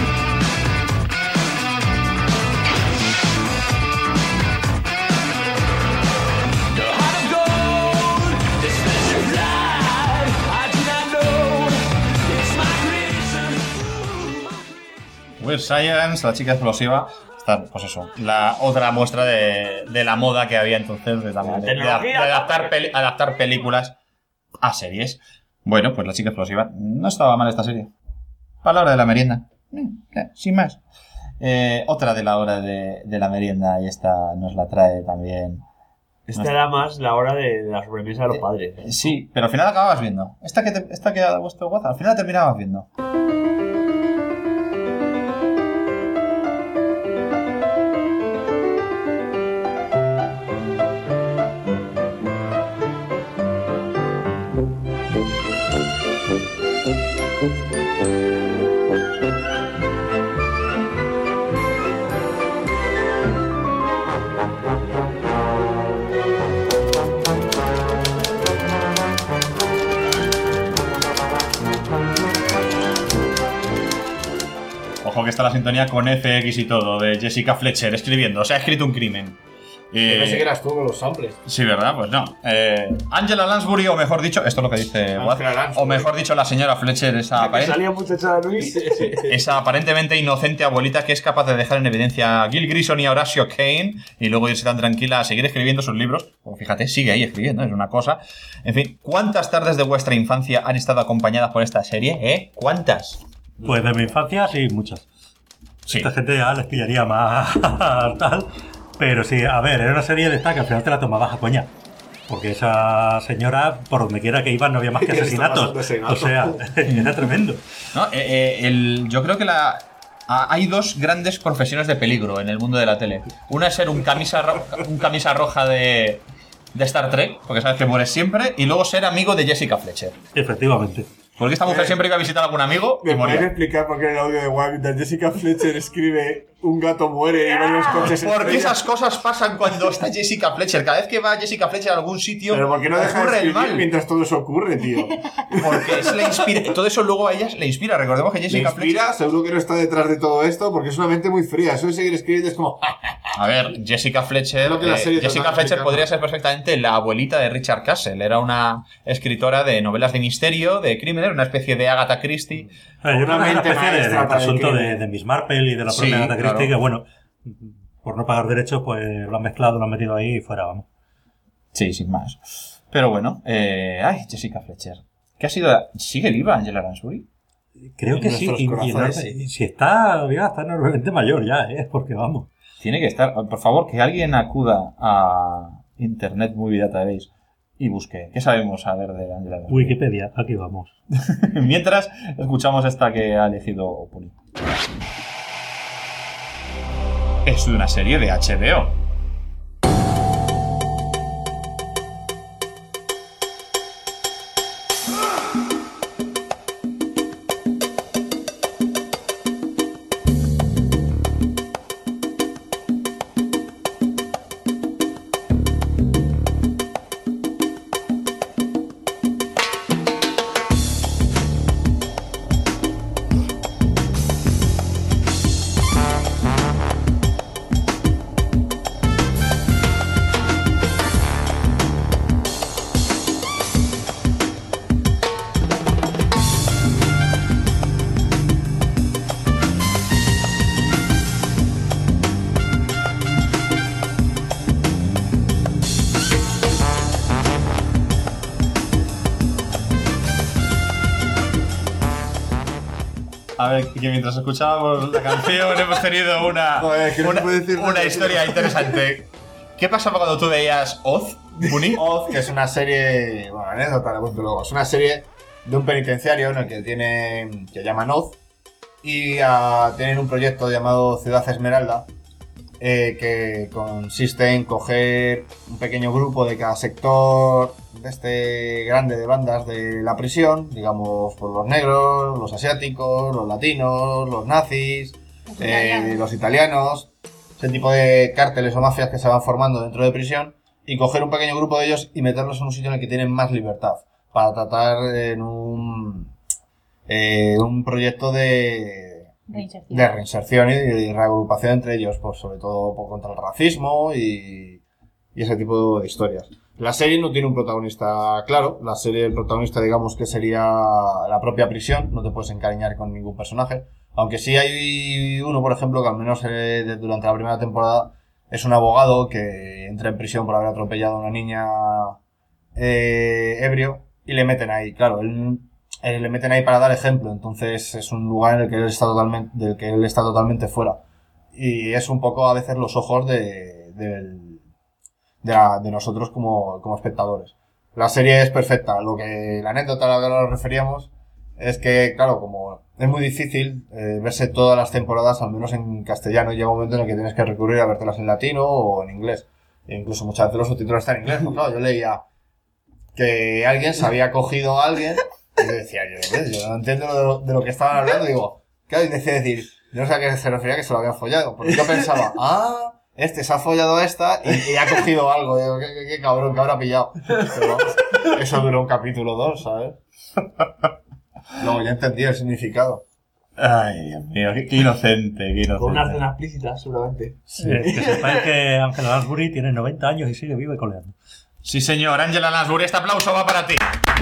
The heart of gold, this special blood. I do not know. It's my creation. Weird Science, la chica explosiva. Está, pues eso, la otra muestra de la moda que había entonces de adaptar películas a series. Bueno, pues la chica explosiva. No estaba mal esta serie. Para la hora de la merienda. Sin más. Otra de la hora de la merienda, y esta nos la trae también. Esta era más la hora de la sobremesa de los padres. Sí, pero al final acababas viendo. Esta que ha puesto guaza, al final terminabas viendo. Ojo que está la sintonía con FX y todo, de Jessica Fletcher escribiendo. Se ha escrito un crimen. Yo pensé que eras tú con los samples. Sí, ¿verdad? Pues no. Angela Lansbury, o mejor dicho, esto es lo que dice Watt, o mejor dicho, la señora Fletcher, esa aparentemente inocente abuelita que es capaz de dejar en evidencia a Gil Grayson y a Horatio Kane y luego irse tan tranquila a seguir escribiendo sus libros. Pues fíjate, sigue ahí escribiendo, es una cosa. En fin, ¿cuántas tardes de vuestra infancia han estado acompañadas por esta serie? ¿Cuántas? Pues de mi infancia, sí, muchas. Sí. Esta gente ya les pillaría más tal. Pero sí, a ver, era una serie de esta que al final te la tomabas a coña. Porque esa señora, por donde quiera que iba, no había más que asesinatos. O sea, era tremendo. No, yo creo que hay dos grandes profesiones de peligro en el mundo de la tele. Una es ser un camisa roja de Star Trek, porque sabes que mueres siempre, y luego ser amigo de Jessica Fletcher. Efectivamente. Porque esta mujer siempre iba a visitar a algún amigo y ¿Me moría. puedes explicar por qué en el audio de Wabit Jessica Fletcher escribe un gato muere y varios coches Porque esas cosas pasan cuando está Jessica Fletcher. Cada vez que va Jessica Fletcher a algún sitio, pero ¿por qué no deja de escribir mal mientras todo eso ocurre, tío? Porque es la inspira. Todo eso luego a ella le inspira. Recordemos que Jessica Fletcher... Seguro que no está detrás de todo esto porque es una mente muy fría. Eso de seguir escribiendo es como... A ver, Jessica Fletcher... Jessica Fletcher podría ser perfectamente la abuelita de Richard Castle. Era una escritora de novelas de misterio, de crímenes, una especie de Agatha Christie. Yo creo que es una especie de asunto de Miss Marple y de la propia Agatha Christie, que bueno, por no pagar derechos, pues lo han mezclado, lo han metido ahí y fuera, vamos. Sí, sin más. Pero bueno, Jessica Fletcher. ¿Qué ha sido? ¿Sigue viva Angela Lansbury? Creo que sí, y si está viva, está enormemente mayor ya, porque vamos. Tiene que estar. Por favor, que alguien acuda a Internet Movie Database y busque. ¿Qué sabemos saber de Angela Lansbury? Wikipedia, aquí vamos. Mientras, escuchamos esta que ha elegido Opuri. Es una serie de HBO. ver, que mientras escuchábamos la canción hemos tenido una historia interesante. ¿Qué pasaba cuando tú veías Oz, Puni? Oz, que es una serie, bueno, anécdota, la cuento luego. Es una serie de un penitenciario en el que llaman Oz, y tienen un proyecto llamado Ciudad Esmeralda, que consiste en coger un pequeño grupo de cada sector grande de bandas de la prisión, digamos, por los negros, los asiáticos, los latinos, los nazis, los italianos, ese tipo de cárteles o mafias que se van formando dentro de prisión, y coger un pequeño grupo de ellos y meterlos en un sitio en el que tienen más libertad, para tratar en un proyecto de reinserción y reagrupación entre ellos, pues sobre todo contra el racismo y ese tipo de historias. La serie no tiene un protagonista claro. La serie, el protagonista, digamos que sería la propia prisión. No te puedes encariñar con ningún personaje. Aunque sí hay uno, por ejemplo, que al menos durante la primera temporada es un abogado que entra en prisión por haber atropellado a una niña ebrio, y le meten ahí. Claro, le meten ahí para dar ejemplo. Entonces es un lugar en el que él está totalmente fuera. Y es un poco a veces los ojos de nosotros como espectadores. La serie es perfecta. La anécdota a la que nos referíamos es que, claro, como es muy difícil verse todas las temporadas, al menos en castellano, llega un momento en el que tienes que recurrir a vértelas en latino o en inglés. E incluso muchas veces los subtítulos están en inglés. Pues claro, yo leía que alguien se había cogido a alguien y yo decía, yo no entiendo de lo que estaban hablando. Digo, claro, y decía decir, yo no sé a qué se refería, que se lo habían follado. Porque yo pensaba, este se ha follado a esta y ha cogido algo. Digo, qué cabrón, que habrá pillado. Pero eso duró un capítulo 2, ¿sabes? Luego ya entendí el significado. Ay, Dios mío, qué inocente, Con una escena explícita, seguramente. Sí, que sepáis que Angela Lansbury tiene 90 años y sigue viva y coleando. Sí, señor, Angela Lansbury, este aplauso va para ti.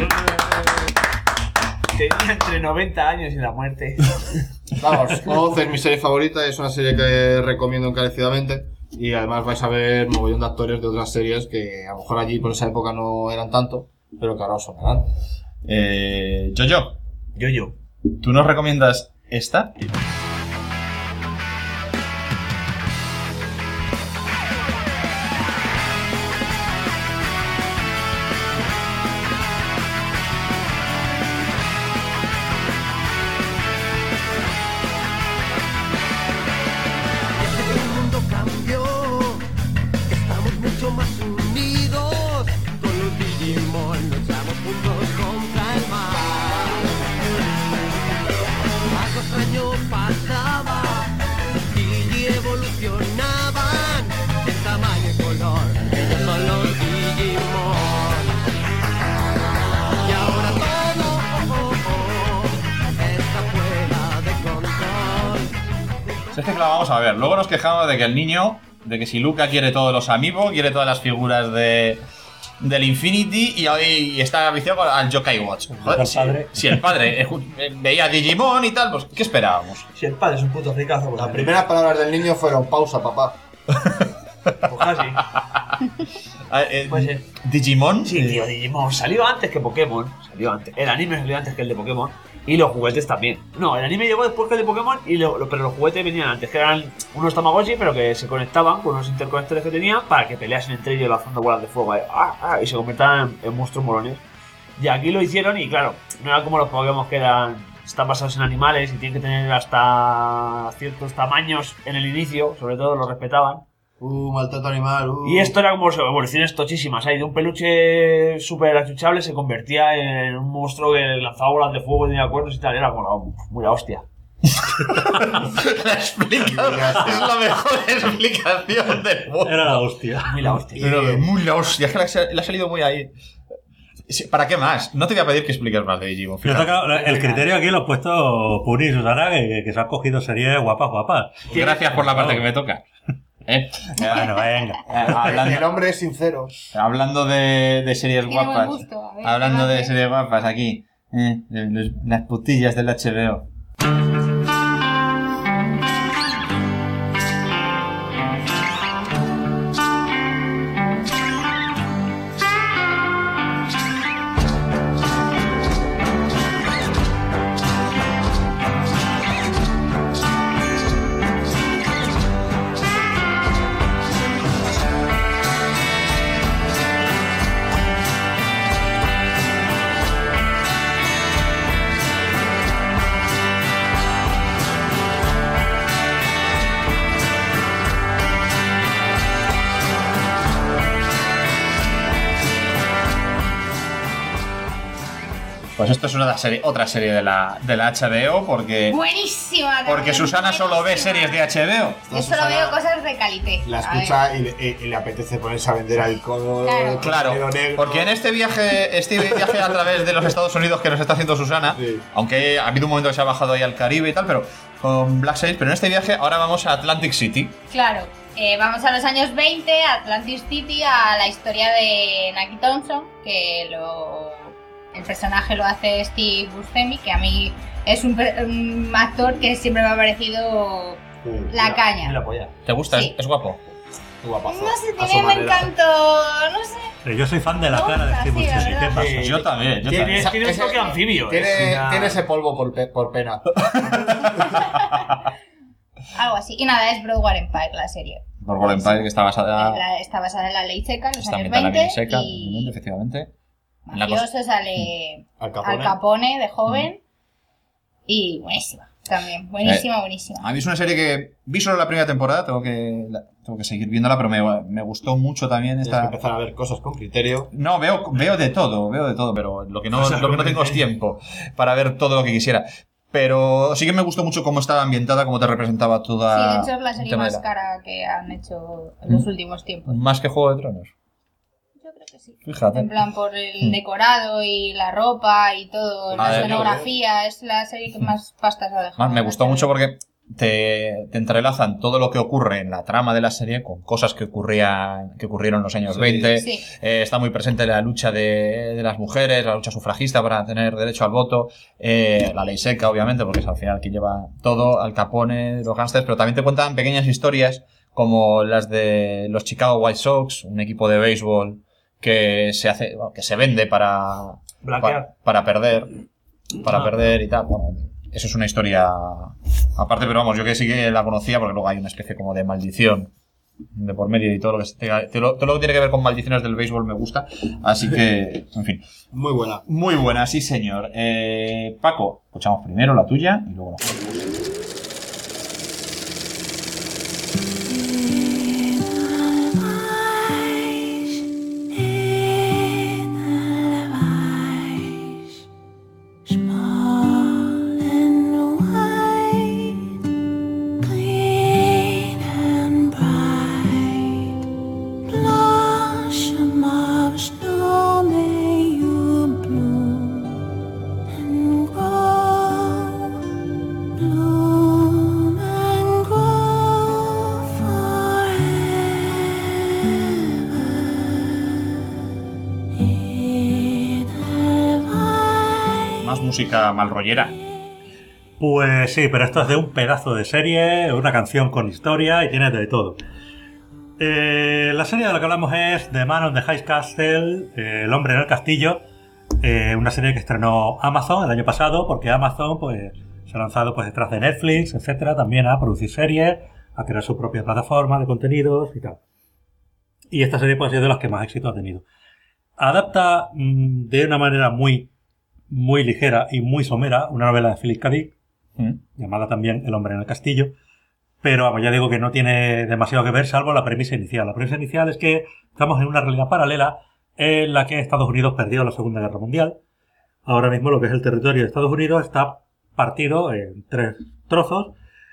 Tenía entre 90 años y la muerte. Vamos, Oz es mi serie favorita, es una serie que recomiendo encarecidamente. Y además vais a ver mogollón de actores de otras series que a lo mejor allí por esa época no eran tanto, pero que ahora os sonarán. Yo. ¿Tú nos recomiendas esta? El mundo cambió, estamos mucho más unidos. Con los Digimon luchamos juntos contra el mal. Más años pasaban y evolucionaban en tamaño y color. Ellos son los Digimon. Y ahora todo está fuera de control. Si es que claro, vamos a ver. Luego nos quejamos de que el niño, de que si Luca quiere todos los amiibo, quiere todas las figuras del Infinity y hoy está viciado al Yokai Watch. Joder, si el padre veía Digimon y tal, pues ¿qué esperábamos? Si el padre es un puto fricazo. Pues Las primeras palabras del niño fueron pausa, papá. Pues casi. Puede ser. ¿Digimon? Sí, tío, Digimon. Salió antes que Pokémon. Salió antes. El anime salió antes que el de Pokémon. Y los juguetes también. No, el anime llegó después que el de Pokémon, pero los juguetes venían antes, que eran unos Tamagotchi, pero que se conectaban con unos interconectores que tenían para que peleasen entre ellos lanzando bolas de fuego. Y se convirtieran en monstruos molones. Y aquí lo hicieron y claro, no era como los Pokémon que están basados en animales y tienen que tener hasta ciertos tamaños en el inicio, sobre todo los respetaban. Maltrato animal. Y esto era como evoluciones tochísimas. De un peluche súper achuchable se convertía en un monstruo que lanzaba bolas de fuego y tenía cuernos y tal. Era como muy la hostia. La explicación es la mejor explicación del mundo. Era la hostia. Muy la hostia. Muy la hostia. Es que le ha salido muy ahí. ¿Para qué más? No te voy a pedir que expliques más de Digimon. El criterio aquí lo he puesto Puni y Susana, que se han cogido series guapas. Gracias por la parte que me toca. Bueno, venga. El hombre es sincero. Hablando de series Tiene buen guapas. gusto, a ver, Hablando de ¿qué series guapas aquí. Las putillas del HBO. Pues esto es otra serie de la HBO porque... Buenísima. Porque también, Susana solo ve buenísima. series de HBO. Yo solo veo cosas de calité. La A escucha ver. y le apetece ponerse a vender alcohol. Claro, contenido negro. porque en este viaje a través de los Estados Unidos que nos está haciendo Susana, aunque ha habido un momento que se ha bajado ahí al Caribe y tal, pero con Black Sails, pero en este viaje ahora vamos a Atlantic City. Claro. Vamos a los años 20, a Atlantic City, a la historia de Nucky Thompson, que el personaje lo hace Steve Buscemi, que a mí es un actor que siempre me ha parecido la caña. ¿Te gusta? Sí. ¿Es guapo? Guapazo. No sé, tiene un encanto, no sé. Yo soy fan de la cara de Steve sí, Buscemi. ¿Qué ¿verdad? pasa? Yo también. Tiene un toque anfibio. Tiene ese polvo por pena. Algo así. Y nada, es Broadway Empire la serie. Broadway Empire, que está basada... Está basada en la ley seca, en los Está años ambientada en la 20. ley seca, Y efectivamente. En la mafioso sale Al Al Capone de joven. Y buenísima. También, buenísima. A mí es una serie que vi solo la primera temporada, tengo que seguir viéndola, pero me gustó mucho también Tienes que empezar a ver cosas con criterio. No, veo de todo, pero lo que no tengo es tiempo para ver todo lo que quisiera. Pero sí que me gustó mucho cómo estaba ambientada, cómo te representaba toda... Sí, de hecho es la serie más cara que han hecho en los últimos tiempos. ¿Más que Juego de Tronos? Yo creo que sí. Fíjate. En plan, por el decorado y la ropa y todo, la escenografía, es la serie que más pastas ha dejado. Me gustó mucho porque te entrelazan todo lo que ocurre en la trama de la serie con cosas que ocurrieron en los años 20. Sí. Está muy presente la lucha de las mujeres, la lucha sufragista para tener derecho al voto, la ley seca, obviamente, porque es al final que lleva todo, Al Capone, los gángsters, pero también te cuentan pequeñas historias como las de los Chicago White Sox, un equipo de béisbol que se vende para perder y tal. Bueno, eso es una historia aparte, pero vamos, yo que sí que la conocía porque luego hay una especie como de maldición de por medio y todo lo que todo lo que tiene que ver con maldiciones del béisbol me gusta, así que, en fin. Muy buena. Muy buena, sí señor. Paco, escuchamos primero la tuya y luego música malrollera. Pues sí, pero esto es de un pedazo de serie, una canción con historia y tiene de todo. La serie de la que hablamos es The Man on the High Castle, El hombre en el castillo, una serie que estrenó Amazon el año pasado, porque Amazon pues se ha lanzado pues detrás de Netflix, etcétera, también a producir series, a crear su propia plataforma de contenidos y tal. Y esta serie pues ha sido de las que más éxito ha tenido. Adapta de una manera muy ligera y muy somera una novela de Philip K. Dick, llamada también El hombre en el castillo, pero vamos, ya digo que no tiene demasiado que ver salvo la premisa inicial. La premisa inicial es que estamos en una realidad paralela en la que Estados Unidos perdió la Segunda Guerra Mundial. Ahora mismo lo que es el territorio de Estados Unidos está partido en 3 trozos.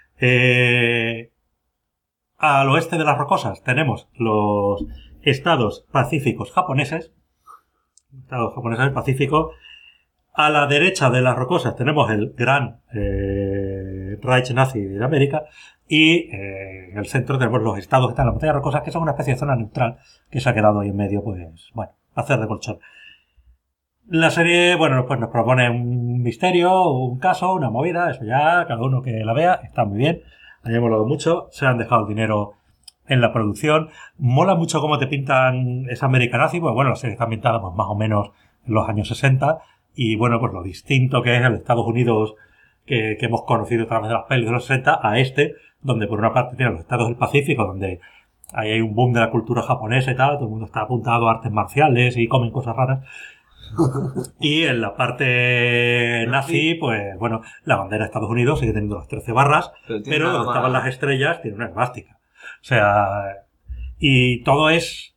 Al oeste de las Rocosas tenemos los estados pacíficos japoneses, estados japoneses del Pacífico. A la derecha de las Rocosas tenemos el gran Reich nazi de América y en el centro tenemos los estados que están en la montaña Rocosas, que son una especie de zona neutral que se ha quedado ahí en medio, pues bueno, a hacer de colchón. La serie, bueno, pues nos propone un misterio, un caso, una movida, eso ya, cada uno que la vea, está muy bien. A mí me ha molado mucho, se han dejado el dinero en la producción. Mola mucho cómo te pintan esa América nazi, pues bueno, la serie está ambientada pues más o menos en los años 60. Y bueno, pues lo distinto que es el Estados Unidos que hemos conocido a través de las pelis de los 60 a este, donde por una parte tiene los estados del Pacífico, donde ahí hay un boom de la cultura japonesa y tal, todo el mundo está apuntado a artes marciales y comen cosas raras. Y en la parte nazi, pues bueno, la bandera de Estados Unidos sigue teniendo las 13 barras, pero donde estaban las estrellas tiene una esvástica. O sea, y todo es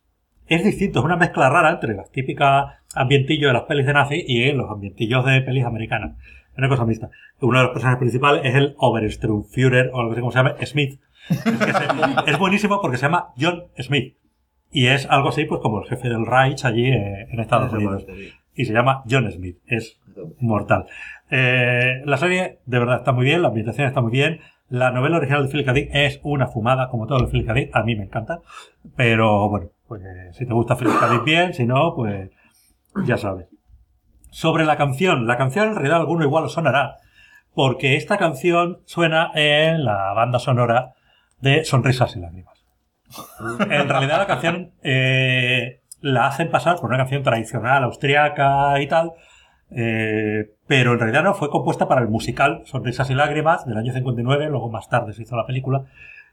es distinto, es una mezcla rara entre las típicas ambientillos de las pelis de nazi y los ambientillos de pelis americanas. Es una cosa mixta. Uno de los personajes principales es el Obersturmführer, o algo así como se llama, Smith. Es buenísimo porque se llama John Smith. Y es algo así pues como el jefe del Reich allí en Estados Unidos. Y se llama John Smith. Es mortal. La serie de verdad está muy bien, la ambientación está muy bien. La novela original de Philip K. Dick es una fumada, como todo lo de Philip K. Dick. A mí me encanta. Pero bueno, pues si te gusta Philip K. Dick bien, si no, pues ya sabes. Sobre la canción en realidad alguno igual os sonará, porque esta canción suena en la banda sonora de Sonrisas y Lágrimas. En realidad la canción la hacen pasar por una canción tradicional austriaca y tal, pero en realidad no, fue compuesta para el musical Sonrisas y Lágrimas del año 59, luego más tarde se hizo la película,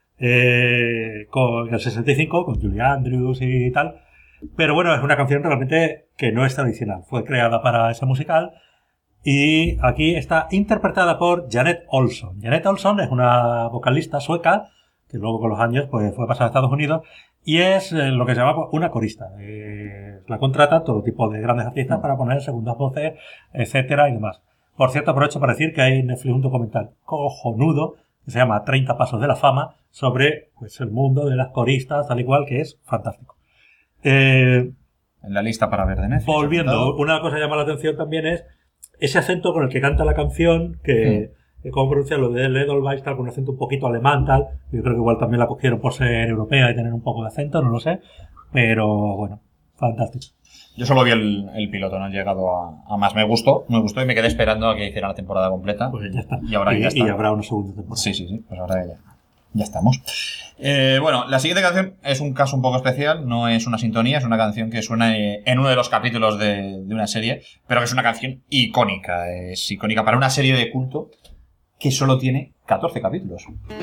con el 65, con Julie Andrews y tal. Pero bueno, es una canción realmente que no es tradicional. Fue creada para ese musical y aquí está interpretada por Janet Olson. Janet Olson es una vocalista sueca que luego con los años pues fue pasada a Estados Unidos y es lo que se llama una corista. La contratan todo tipo de grandes artistas para poner segundas voces, etcétera y demás. Por cierto, aprovecho para decir que hay en Netflix un documental cojonudo que se llama 30 Pasos de la Fama sobre pues el mundo de las coristas, tal y cual, que es fantástico. En la lista para ver de Netflix. Volviendo, una cosa que llama la atención también es ese acento con el que canta la canción, que cómo pronunciar lo de Edelweiss, tal, con un acento un poquito alemán, tal. Yo creo que igual también la cogieron por ser europea y tener un poco de acento, no lo sé. Pero bueno, fantástico. Yo solo vi el piloto, no he llegado a más. Me gustó y me quedé esperando a que hiciera la temporada completa. Pues ya está. Y ahora ya está. Y habrá una segunda temporada. Sí, pues ahora ya estamos. Bueno, la siguiente canción es un caso un poco especial, no es una sintonía, es una canción que suena en uno de los capítulos de una serie, pero que es una canción icónica, es icónica para una serie de culto que solo tiene 14 capítulos.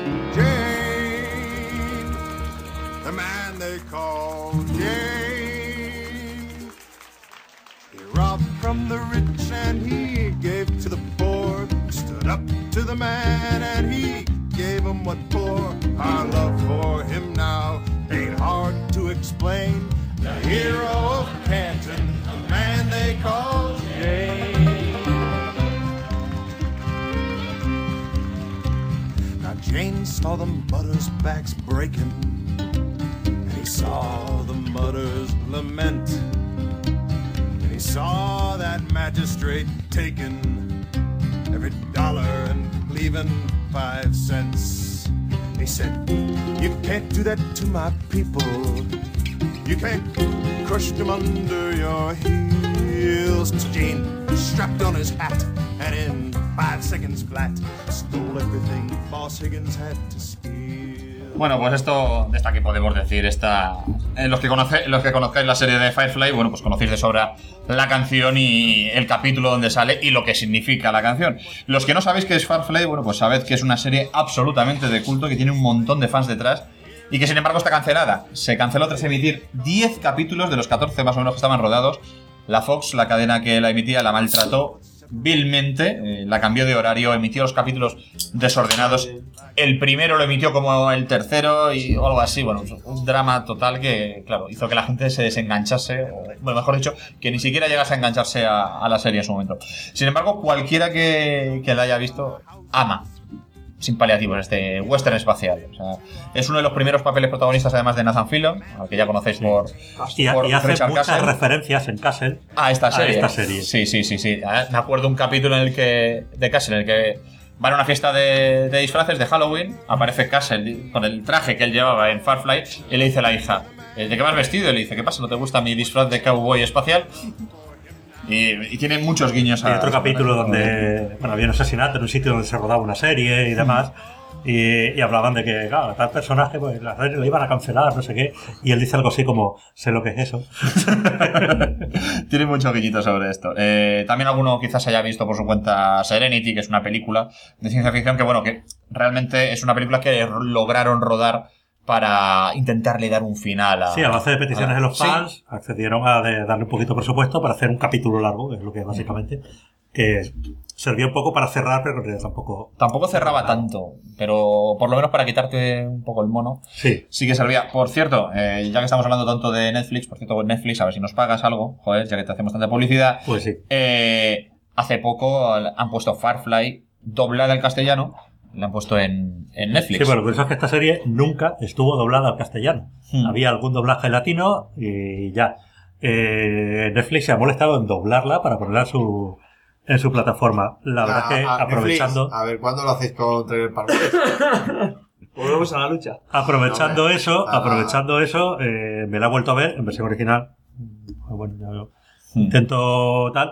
The man they call James. He robbed from the rich and he gave to the poor. Stood up to the man and he gave him what for. Our love for him now ain't hard to explain. The hero of Canton, the man they call James. Now James saw the mutters' backs breaking, and he saw the mutters lament, and he saw that magistrate taking every dollar and leaving 5 cents. He said, you can't do that to my people. You can't crush them under your heels. So Gene strapped on his hat and in 5 seconds flat stole everything Boss Higgins had to steal. Bueno, pues esto de esta que podemos decir, los que conozcáis la serie de Firefly, bueno, pues conocéis de sobra la canción y el capítulo donde sale y lo que significa la canción. Los que no sabéis qué es Firefly, bueno, pues sabed que es una serie absolutamente de culto, que tiene un montón de fans detrás y que sin embargo está cancelada. Se canceló tras emitir 10 capítulos de los 14 más o menos que estaban rodados. La Fox, la cadena que la emitía, la maltrató vilmente, la cambió de horario, emitió los capítulos desordenados. El primero lo emitió como el tercero y algo así. Bueno, un drama total que, claro, hizo que la gente se desenganchase, o, bueno, mejor dicho, que ni siquiera llegase a engancharse a la serie en su momento. Sin embargo, cualquiera que la haya visto ama, sin paliativos, este western espacial. O sea, es uno de los primeros papeles protagonistas, además de Nathan Fillion, al que ya conocéis por y hace Richard muchas Castle. Referencias en Castle a esta serie. Sí. Me acuerdo un capítulo de Castle en el que van a una fiesta de disfraces de Halloween, aparece Castle con el traje que él llevaba en Firefly y le dice a la hija, ¿de qué vas vestido? Y le dice, ¿qué pasa? ¿No te gusta mi disfraz de cowboy espacial? Y tiene muchos guiños a... Hay otro capítulo donde había un asesinato en un sitio donde se rodaba una serie y demás, y hablaban de que, claro, tal personaje, pues la serie lo iban a cancelar, no sé qué, y él dice algo así como, sé lo que es eso. Tiene mucho guiñito sobre esto. También alguno quizás haya visto por su cuenta Serenity, que es una película de ciencia ficción que, bueno, que realmente es una película que lograron rodar para intentarle dar un final a... Sí, a base de peticiones de los fans, accedieron a darle un poquito de presupuesto para hacer un capítulo largo, que es lo que básicamente... que servía un poco para cerrar, pero en realidad tampoco cerraba tanto, pero por lo menos para quitarte un poco el mono. Sí que servía. Por cierto, ya que estamos hablando tanto de Netflix, por cierto, Netflix, a ver si nos pagas algo, joder, ya que te hacemos tanta publicidad. Pues sí. Hace poco han puesto Firefly doblada al castellano, la han puesto en Netflix. Sí, pero lo que pasa es que esta serie nunca estuvo doblada al castellano. Había algún doblaje latino y ya. Netflix se ha molestado en doblarla para ponerla en su plataforma. La verdad es que aprovechando... Netflix, a ver, ¿cuándo lo hacéis con Trailer Park? Volvemos a la lucha. Aprovechando eso, me la he vuelto a ver en versión original. Bueno, yo intento tal.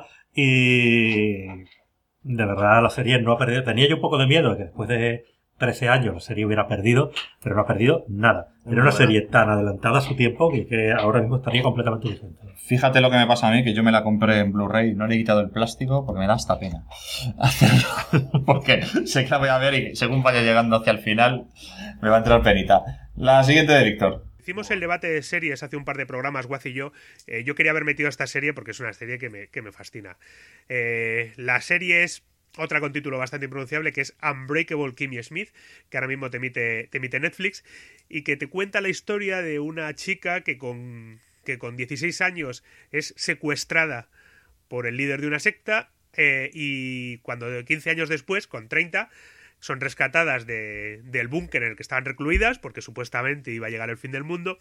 Y de verdad la serie no ha perdido. Tenía yo un poco de miedo de que después de 13 años la serie hubiera perdido, pero no ha perdido nada. Era una serie tan adelantada a su tiempo que ahora mismo estaría completamente diferente. Fíjate lo que me pasa a mí, que yo me la compré en Blu-ray y no le he quitado el plástico porque me da hasta pena hacerlo. Porque sé que la voy a ver y según vaya llegando hacia el final me va a entrar penita. La siguiente de Víctor. Hicimos el debate de series hace un par de programas, Guaz y yo. Yo quería haber metido esta serie porque es una serie que me fascina. La serie es otra con título bastante impronunciable, que es Unbreakable Kimmy Smith, que ahora mismo te emite Netflix, y que te cuenta la historia de una chica que con 16 años es secuestrada por el líder de una secta y cuando 15 años después, con 30, son rescatadas del búnker en el que estaban recluidas porque supuestamente iba a llegar el fin del mundo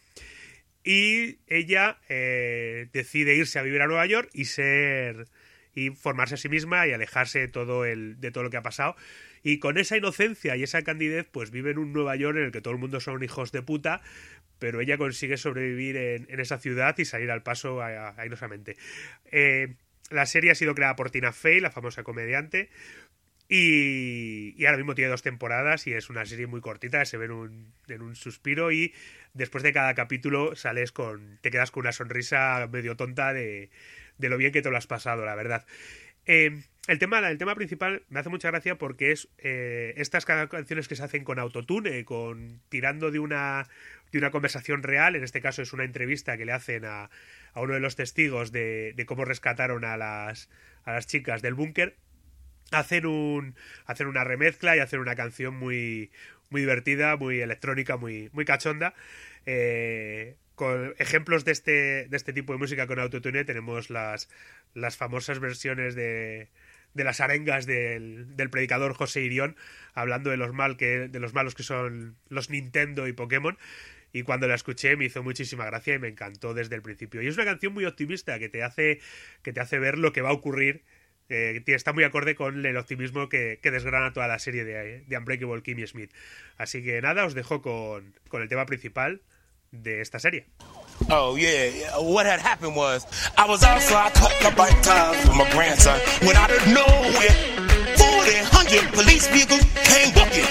y ella decide irse a vivir a Nueva York y formarse a sí misma y alejarse de todo lo que ha pasado. Y con esa inocencia y esa candidez, pues vive en un Nueva York en el que todo el mundo son hijos de puta, pero ella consigue sobrevivir en esa ciudad y salir al paso ainosamente. La serie ha sido creada por Tina Fey, la famosa comediante, y ahora mismo tiene 2 temporadas y es una serie muy cortita que se ve en un suspiro y después de cada capítulo te quedas con una sonrisa medio tonta de lo bien que te lo has pasado, la verdad. El tema principal me hace mucha gracia porque es estas canciones que se hacen con autotune, tirando de una conversación real. En este caso es una entrevista que le hacen a uno de los testigos de cómo rescataron a las chicas del búnker. Hacen una remezcla y hacen una canción muy, muy divertida, muy electrónica, muy, muy cachonda. Con ejemplos de este tipo de música con autotune tenemos las famosas versiones de las arengas del predicador José Irión, hablando de los malos que son los Nintendo y Pokémon. Y cuando la escuché me hizo muchísima gracia y me encantó desde el principio. Y es una canción muy optimista que te hace ver lo que va a ocurrir. Está muy acorde con el optimismo que desgrana toda la serie de Unbreakable Kimmy Smith. Así que nada, os dejo con el tema principal de esta serie. Oh yeah, what had happened was I was outside cutting up bike tires with my grandson when out of nowhere 100 police vehicles came booking.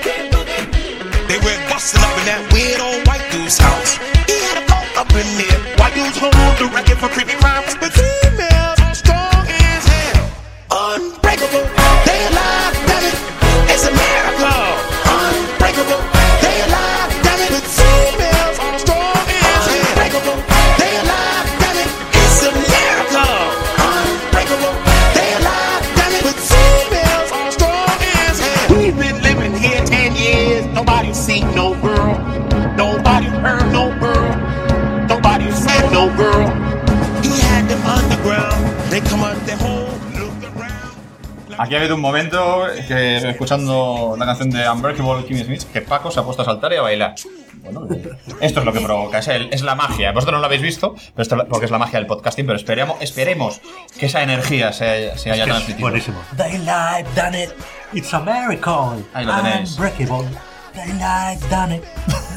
They were busting up in that weird old white dude's house. He had a coat up in there. White dudes hold the record for creepy crimes, but females strong as hell. Unbreakable, they alive, damn it, it's a miracle. Unbreakable, they alive, damn it, with females strong as hell. Unbreakable, they alive, damn it, it's a miracle. Unbreakable, they alive, damn it, with females strong as hell. We've been living here 10 years, nobody seen no girl, nobody heard no girl, nobody said no girl. He had them underground, they come out the hole. Aquí ha habido un momento que, escuchando la canción de Unbreakable Kimmy Smith, que Paco se ha puesto a saltar y a bailar. Bueno, esto es lo que provoca, es la magia. Vosotros no lo habéis visto, pero esto porque es la magia del podcasting, pero esperemos que esa energía se haya transmitido. Buenísimo. They live done it. It's a miracle. Ahí lo tenéis. Unbreakable. They live done it.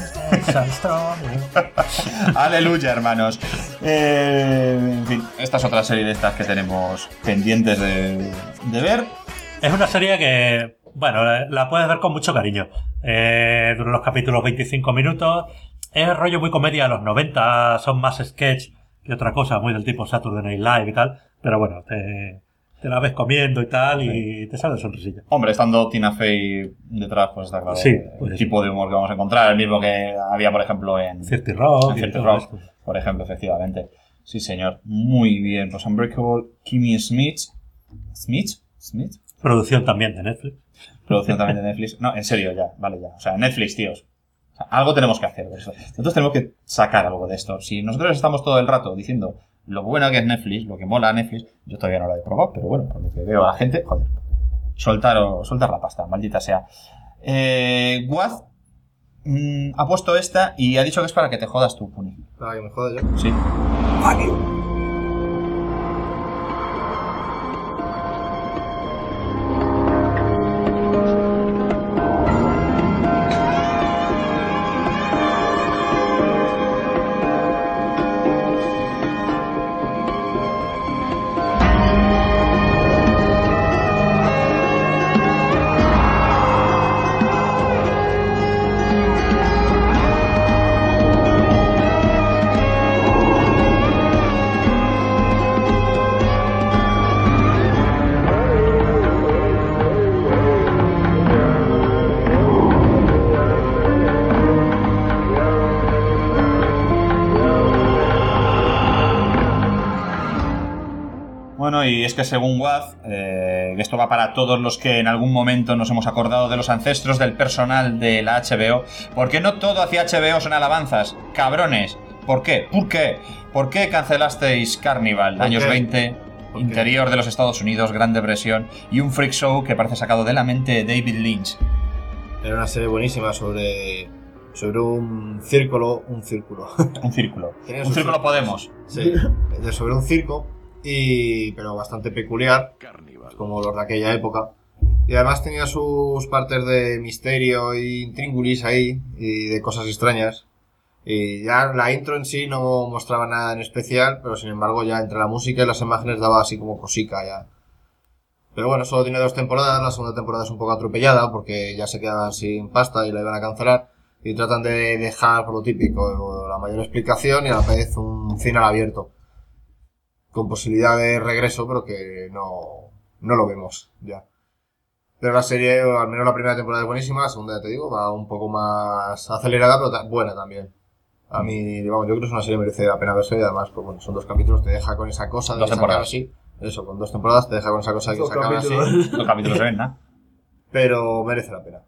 Aleluya, hermanos. En fin, esta es otra serie de estas que tenemos pendientes de ver. Es una serie que, bueno, la puedes ver con mucho cariño. Duran los capítulos 25 minutos. Es rollo muy comedia de los 90. Son más sketch que otra cosa, muy del tipo Saturday Night Live y tal. Pero bueno, te la ves comiendo y tal y te sale sonrisilla. Hombre, estando Tina Fey detrás, pues está claro. Sí, el tipo de humor que vamos a encontrar, el mismo que había, por ejemplo, en 30 Rock. Por ejemplo, efectivamente. Sí, señor. Muy bien. Pues Unbreakable Kimmy Smith. Smith. Producción también de Netflix. Producción también de Netflix. No, en serio, ya, vale, ya. O sea, Netflix, tíos. O sea, algo tenemos que hacer. Nosotros tenemos que sacar algo de esto. Si nosotros estamos todo el rato diciendo lo bueno que es Netflix, lo que mola Netflix, yo todavía no lo he probado, pero bueno, por lo que veo a la gente, joder, soltar la pasta, maldita sea. Waz ha puesto esta y ha dicho que es para que te jodas tú, Puni. ¿Para que me joda yo? Sí. Fuck you. Y es que según Waz, esto va para todos los que en algún momento nos hemos acordado de los ancestros del personal de la HBO, porque no todo hacia HBO son alabanzas, cabrones. ¿Por qué? ¿Por qué cancelasteis Carnival? Años 20, interior de los Estados Unidos, Gran Depresión, y un freak show que parece sacado de la mente de David Lynch? Era una serie buenísima sobre un círculo. Un círculo Podemos. Sí, sobre un circo. Pero bastante peculiar, como los de aquella época. Y además tenía sus partes de misterio y intríngulis ahí, y de cosas extrañas. Y ya la intro en sí no mostraba nada en especial, pero sin embargo ya entre la música y las imágenes daba así como cosica ya. Pero bueno, solo tiene 2 temporadas, la segunda temporada es un poco atropellada porque ya se quedaban sin pasta y la iban a cancelar. Y tratan de dejar por lo típico la mayor explicación y a la vez un final abierto. Con posibilidad de regreso, pero que no lo vemos ya. Pero la serie, al menos la primera temporada es buenísima, la segunda, ya te digo, va un poco más acelerada, pero buena también. A mí, vamos, yo creo que es una serie que merece la pena verse y además, pues bueno, son 2 capítulos, te deja con esa cosa de 2 temporadas. Así. Eso, con 2 temporadas te deja con esa cosa de que se acaba así. 2 capítulos se ven, ¿no? Pero merece la pena.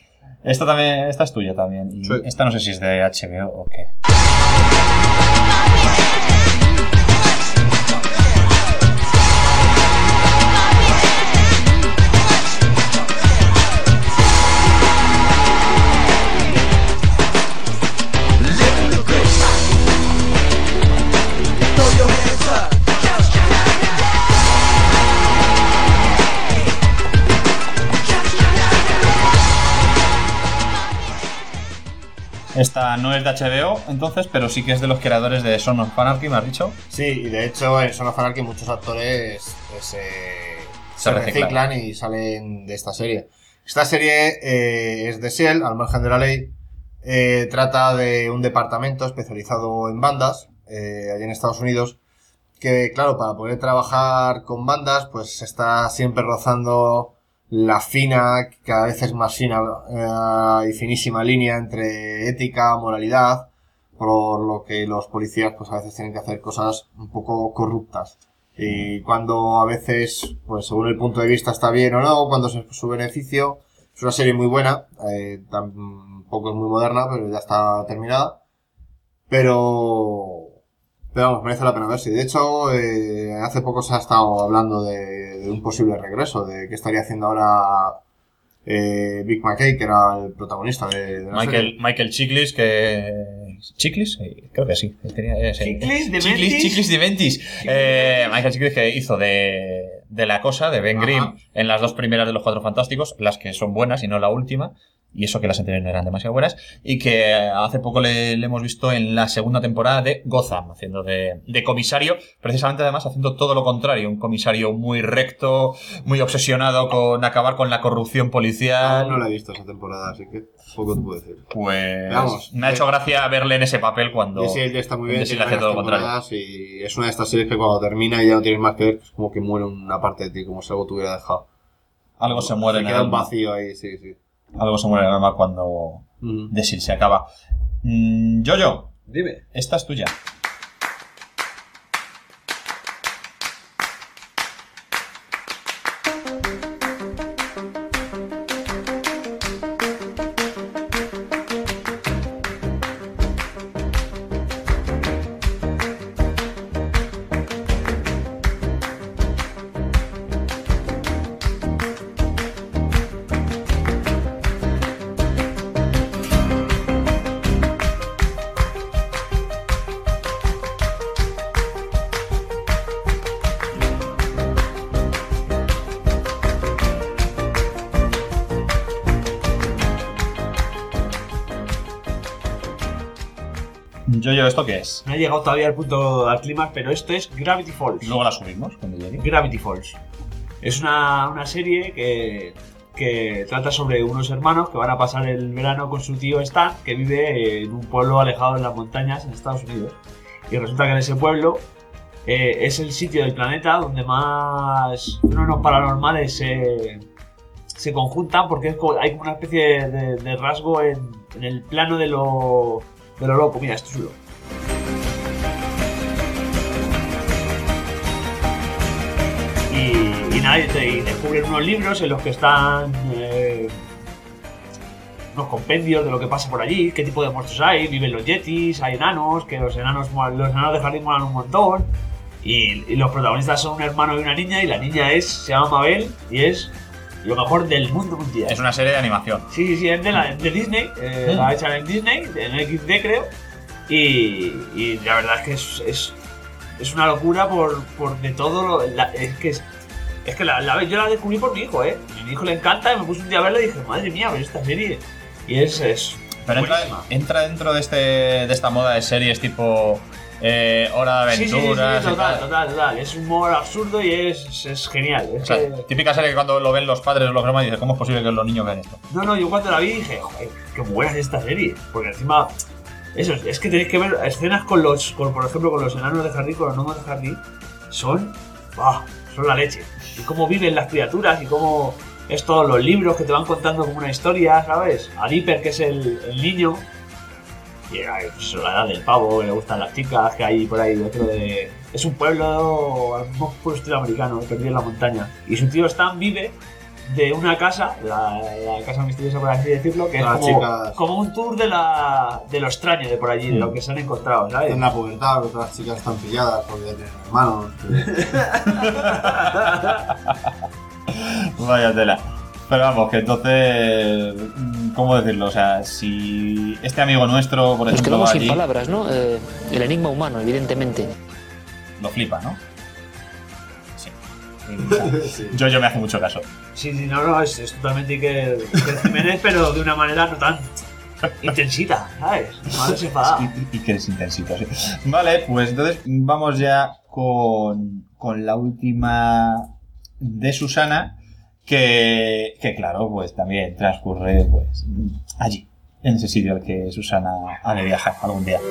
Esta es tuya también. Y sí. Esta no sé si es de HBO o qué. Esta no es de HBO, entonces, pero sí que es de los creadores de Son of Anarchy, ¿me has dicho? Sí, y de hecho en Son of Anarchy muchos actores se reciclan y salen de esta serie. Esta serie es de Shell, al margen de la ley. Trata de un departamento especializado en bandas, allí en Estados Unidos, que claro, para poder trabajar con bandas, pues está siempre rozando la fina, cada vez es más fina y finísima línea entre ética, moralidad, por lo que los policías pues a veces tienen que hacer cosas un poco corruptas. Y cuando a veces, pues según el punto de vista está bien o no, cuando es su beneficio, es una serie muy buena, tampoco es muy moderna, pero ya está terminada. Pero vamos, merece la pena verse. De hecho, hace poco se ha estado hablando de un posible regreso, de qué estaría haciendo ahora Vic Mackey, que era el protagonista de la serie. Michael Chiklis, que... ¿Chiklis? Creo que sí. ¿Chiklis de Mentis. Michael Chiklis, que hizo de La Cosa, de Ben Grimm, en las 2 primeras de Los Cuatro Fantásticos, las que son buenas y no la última. Y eso que las anteriores no eran demasiado buenas. Y que hace poco le hemos visto en la segunda temporada de Gotham, haciendo de comisario. Precisamente además haciendo todo lo contrario. Un comisario muy recto, muy obsesionado con acabar con la corrupción policial. No la he visto esa temporada, así que poco te puedo decir. Pues vamos, me ha hecho gracia verle en ese papel cuando... Sí, él está muy bien, tiene hace todo lo contrario. Y es una de estas series que cuando termina y ya no tienes más que ver, es como que muere una parte de ti, como si algo te hubiera dejado. Algo se muere en el alma. alma. Queda un vacío ahí, sí. Algo se muere en el alma cuando The Shield se acaba. Yoyo, dime. Esta es tuya. Yo, ¿esto qué es? No he llegado todavía al clímax, pero esto es Gravity Falls. Luego la subimos cuando llegue. Gravity Falls. Es una serie que trata sobre unos hermanos que van a pasar el verano con su tío Stan, que vive en un pueblo alejado en las montañas en Estados Unidos. Y resulta que en ese pueblo es el sitio del planeta donde más fenómenos paranormales se conjuntan, porque hay como una especie de rasgo en el plano de lo loco. Mira, esto es loco. Y nada, y descubren unos libros en los que están unos compendios de lo que pasa por allí, qué tipo de monstruos hay, viven los yetis, hay enanos, que los enanos de jardín molan un montón. Y los protagonistas son un hermano y una niña, y la niña se llama Mabel, y es lo mejor del mundo mundial. Es una serie de animación. Sí, es de Disney, la echan en Disney, en XD creo, y la verdad es que es una locura por de todo es que yo la descubrí por mi hijo, A mi hijo le encanta, y me puse un día a verla y dije, madre mía, ver esta serie. Y es pero entra dentro de esta moda de series tipo Hora de Aventuras. Sí, total. Es humor absurdo y es genial. Típica serie que cuando lo ven los padres o los hermanos dicen, ¿cómo es posible que los niños vean esto? No, yo cuando la vi dije, joder, qué buena es esta serie. Porque encima, es que tenéis que ver escenas por ejemplo, con los enanos de jardín, con los gnomos de jardín, son la leche. Y cómo viven las criaturas y cómo es todos los libros que te van contando como una historia, ¿sabes? A Dipper, que es el niño, y pues, la edad del pavo, que le gustan las chicas, que hay por ahí otro de... Es un pueblo estilo americano, perdido en la montaña. Y su tío Stan vive de una casa, la casa misteriosa, por así decirlo, que es como un tour de lo extraño de por allí, de lo que se han encontrado, ¿sabes? En la pubertad, otras las chicas están pilladas porque tienen hermanos. Vaya tela. Pero vamos, que entonces, ¿cómo decirlo? O sea, si este amigo nuestro, por ejemplo, nos quedamos sin allí, palabras, ¿no? El enigma humano, evidentemente. Lo flipa, ¿no? Sí. Yo me hace mucho caso. Sí, no, es totalmente Iker Jiménez, pero de una manera no tan intensita, ¿sabes? No se enfada. Iker es intensito, sí. Vale, pues entonces vamos ya con la última de Susana, que claro, pues también transcurre pues allí, en ese sitio al que Susana ha de viajar algún día.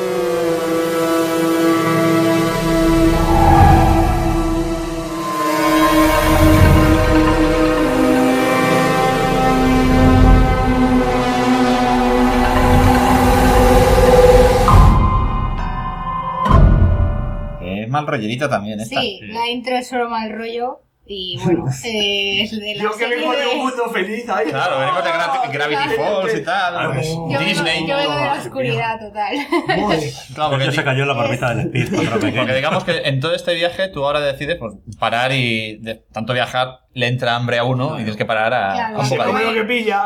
Es mal rollerita también esta. Sí, la intro es solo mal rollo. Y bueno, es de la yo que vengo de un mundo feliz ahí. Claro, venimos de Gravity Falls y tal. Disney. Yo vengo de la oscuridad total. Claro, porque se cayó en la barbita del Speed. Porque digamos que en todo este viaje tú ahora decides pues, parar y de tanto viajar le entra hambre a uno y tienes que parar a un bocadillo. Come lo que pilla.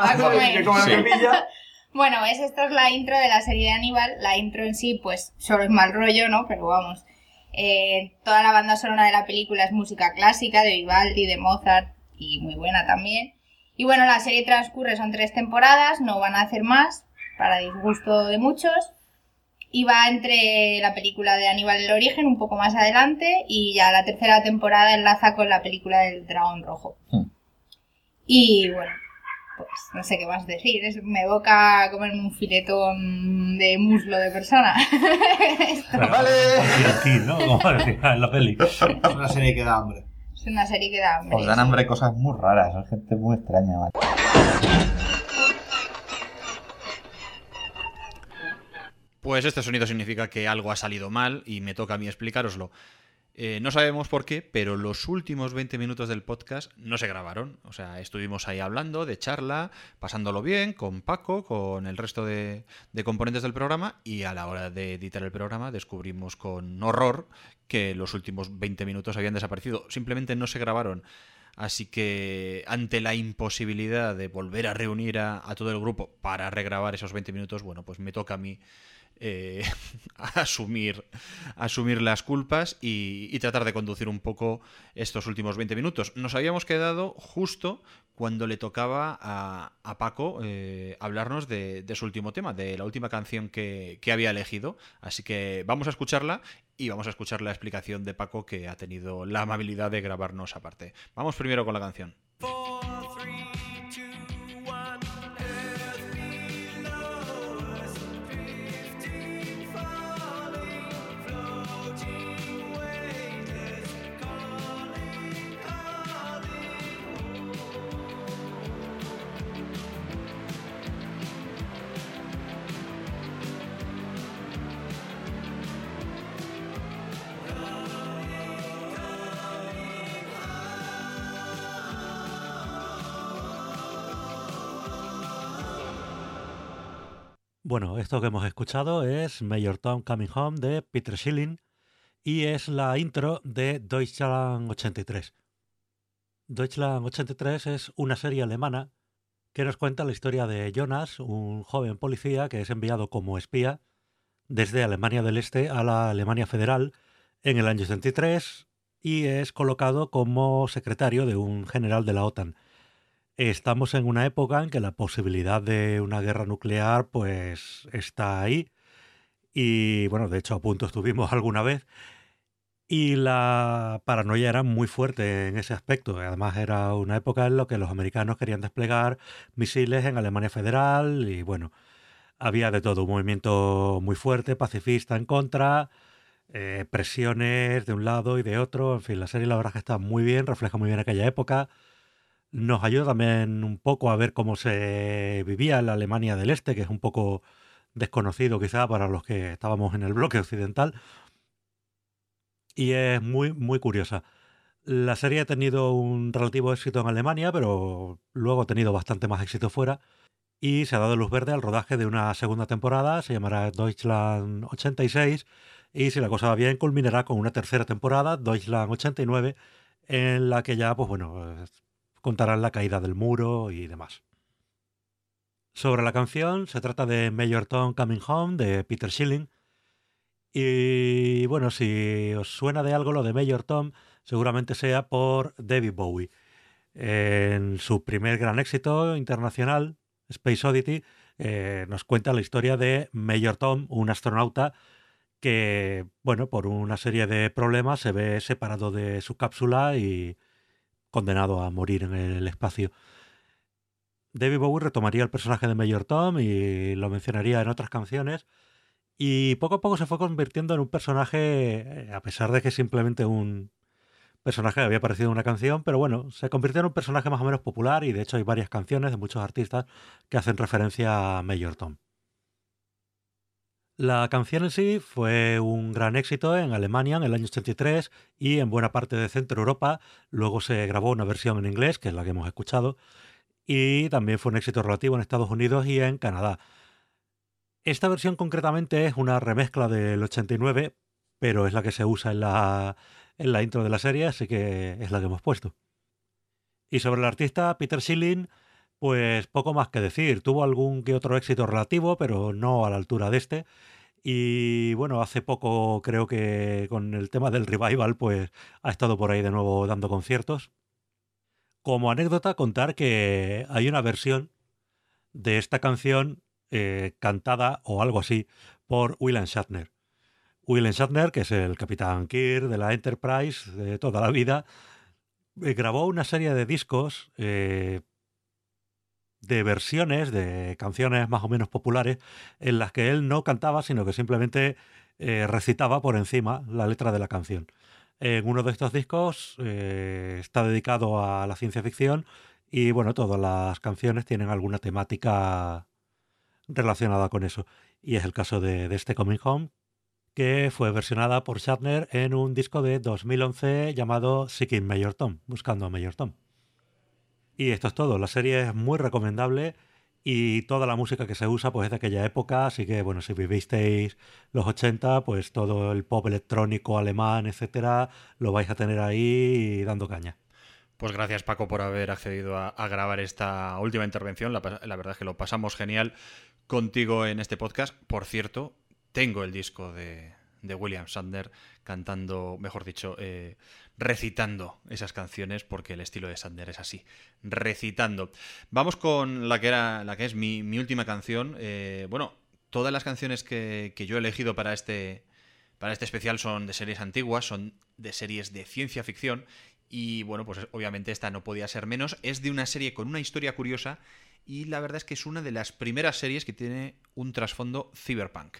Bueno, esta es la intro de la serie de Aníbal. La intro en sí, pues solo es mal rollo, ¿no? Pero vamos. Toda la banda sonora de la película es música clásica de Vivaldi, de Mozart y muy buena también. Y bueno, la serie transcurre, son 3 temporadas, no van a hacer más, para disgusto de muchos. Y va entre la película de Aníbal el origen, un poco más adelante, y ya la 3ª temporada enlaza con la película del Dragón Rojo. Y bueno, pues no sé qué más decir, me evoca comerme un filetón de muslo de persona. Vale. Sí, ¿no? Como decía en la peli. Es una serie que da hambre. Es una serie que da hambre. Os dan hambre cosas muy raras, son gente muy extraña, ¿vale? Pues este sonido significa que algo ha salido mal y me toca a mí explicároslo. No sabemos por qué, pero los últimos 20 minutos del podcast no se grabaron. O sea, estuvimos ahí hablando, de charla, pasándolo bien, con Paco, con el resto de componentes del programa, y a la hora de editar el programa descubrimos con horror que los últimos 20 minutos habían desaparecido. Simplemente no se grabaron. Así que, ante la imposibilidad de volver a reunir a todo el grupo para regrabar esos 20 minutos, bueno, pues me toca a mí asumir las culpas y tratar de conducir un poco estos últimos 20 minutos. Nos habíamos quedado justo cuando le tocaba a Paco hablarnos de su último tema, de la última canción que había elegido. Así que vamos a escucharla y vamos a escuchar la explicación de Paco, que ha tenido la amabilidad de grabarnos aparte. Vamos primero con la canción. 4, 3, 2, 1. Earth below us, drifting, falling, floating, weightless, calling, calling Bueno, esto que hemos escuchado es Major Tom Coming Home de Peter Schilling y es la intro de Deutschland 83. Deutschland 83 es una serie alemana que nos cuenta la historia de Jonas, un joven policía que es enviado como espía desde Alemania del Este a la Alemania Federal en el año 73 y es colocado como secretario de un general de la OTAN. Estamos en una época en que la posibilidad de una guerra nuclear pues está ahí y bueno, de hecho a punto estuvimos alguna vez y la paranoia era muy fuerte en ese aspecto. Además era una época en la que los americanos querían desplegar misiles en Alemania Federal y bueno, había de todo, un movimiento muy fuerte, pacifista en contra, presiones de un lado y de otro. En fin, la serie la verdad es que está muy bien, refleja muy bien aquella época. Nos ayuda también un poco a ver cómo se vivía en la Alemania del Este, que es un poco desconocido quizá para los que estábamos en el bloque occidental. Y es muy, muy curiosa. La serie ha tenido un relativo éxito en Alemania, pero luego ha tenido bastante más éxito fuera. Y se ha dado luz verde al rodaje de una segunda temporada, se llamará Deutschland 86, y si la cosa va bien, culminará con una tercera temporada, Deutschland 89, en la que ya, pues bueno, contarán la caída del muro y demás. Sobre la canción, se trata de Major Tom Coming Home, de Peter Schilling. Y bueno, si os suena de algo lo de Major Tom, seguramente sea por David Bowie. En su primer gran éxito internacional, Space Oddity, nos cuenta la historia de Major Tom, un astronauta que, bueno, por una serie de problemas se ve separado de su cápsula y condenado a morir en el espacio. David Bowie retomaría el personaje de Major Tom y lo mencionaría en otras canciones y poco a poco se fue convirtiendo en un personaje, a pesar de que simplemente un personaje que había aparecido en una canción, pero bueno, se convirtió en un personaje más o menos popular y de hecho hay varias canciones de muchos artistas que hacen referencia a Major Tom. La canción en sí fue un gran éxito en Alemania en el año 83 y en buena parte de Centro Europa. Luego se grabó una versión en inglés, que es la que hemos escuchado, y también fue un éxito relativo en Estados Unidos y en Canadá. Esta versión concretamente es una remezcla del 89, pero es la que se usa en la intro de la serie, así que es la que hemos puesto. Y sobre el artista Peter Schilling, pues poco más que decir. Tuvo algún que otro éxito relativo, pero no a la altura de este. Y bueno, hace poco creo que con el tema del revival, pues ha estado por ahí de nuevo dando conciertos. Como anécdota, contar que hay una versión de esta canción cantada o algo así por William Shatner. William Shatner, que es el Capitán Kirk de la Enterprise de toda la vida, grabó una serie de discos de versiones de canciones más o menos populares en las que él no cantaba, sino que simplemente recitaba por encima la letra de la canción. En uno de estos discos está dedicado a la ciencia ficción y bueno, todas las canciones tienen alguna temática relacionada con eso. Y es el caso de este Coming Home, que fue versionada por Shatner en un disco de 2011 llamado Seeking Major Tom, buscando a Major Tom. Y esto es todo. La serie es muy recomendable y toda la música que se usa pues es de aquella época, así que bueno, si vivisteis los 80, pues todo el pop electrónico alemán, etcétera, lo vais a tener ahí dando caña. Pues gracias, Paco, por haber accedido a grabar esta última intervención. La verdad es que lo pasamos genial contigo en este podcast. Por cierto, tengo el disco de William Shatner cantando, mejor dicho, recitando esas canciones, porque el estilo de Shatner es así, recitando. Vamos con la que es mi última canción. Bueno, todas las canciones que yo he elegido para este especial son de series antiguas, son de series de ciencia ficción, y bueno, pues obviamente esta no podía ser menos. Es de una serie con una historia curiosa, y la verdad es que es una de las primeras series que tiene un trasfondo cyberpunk.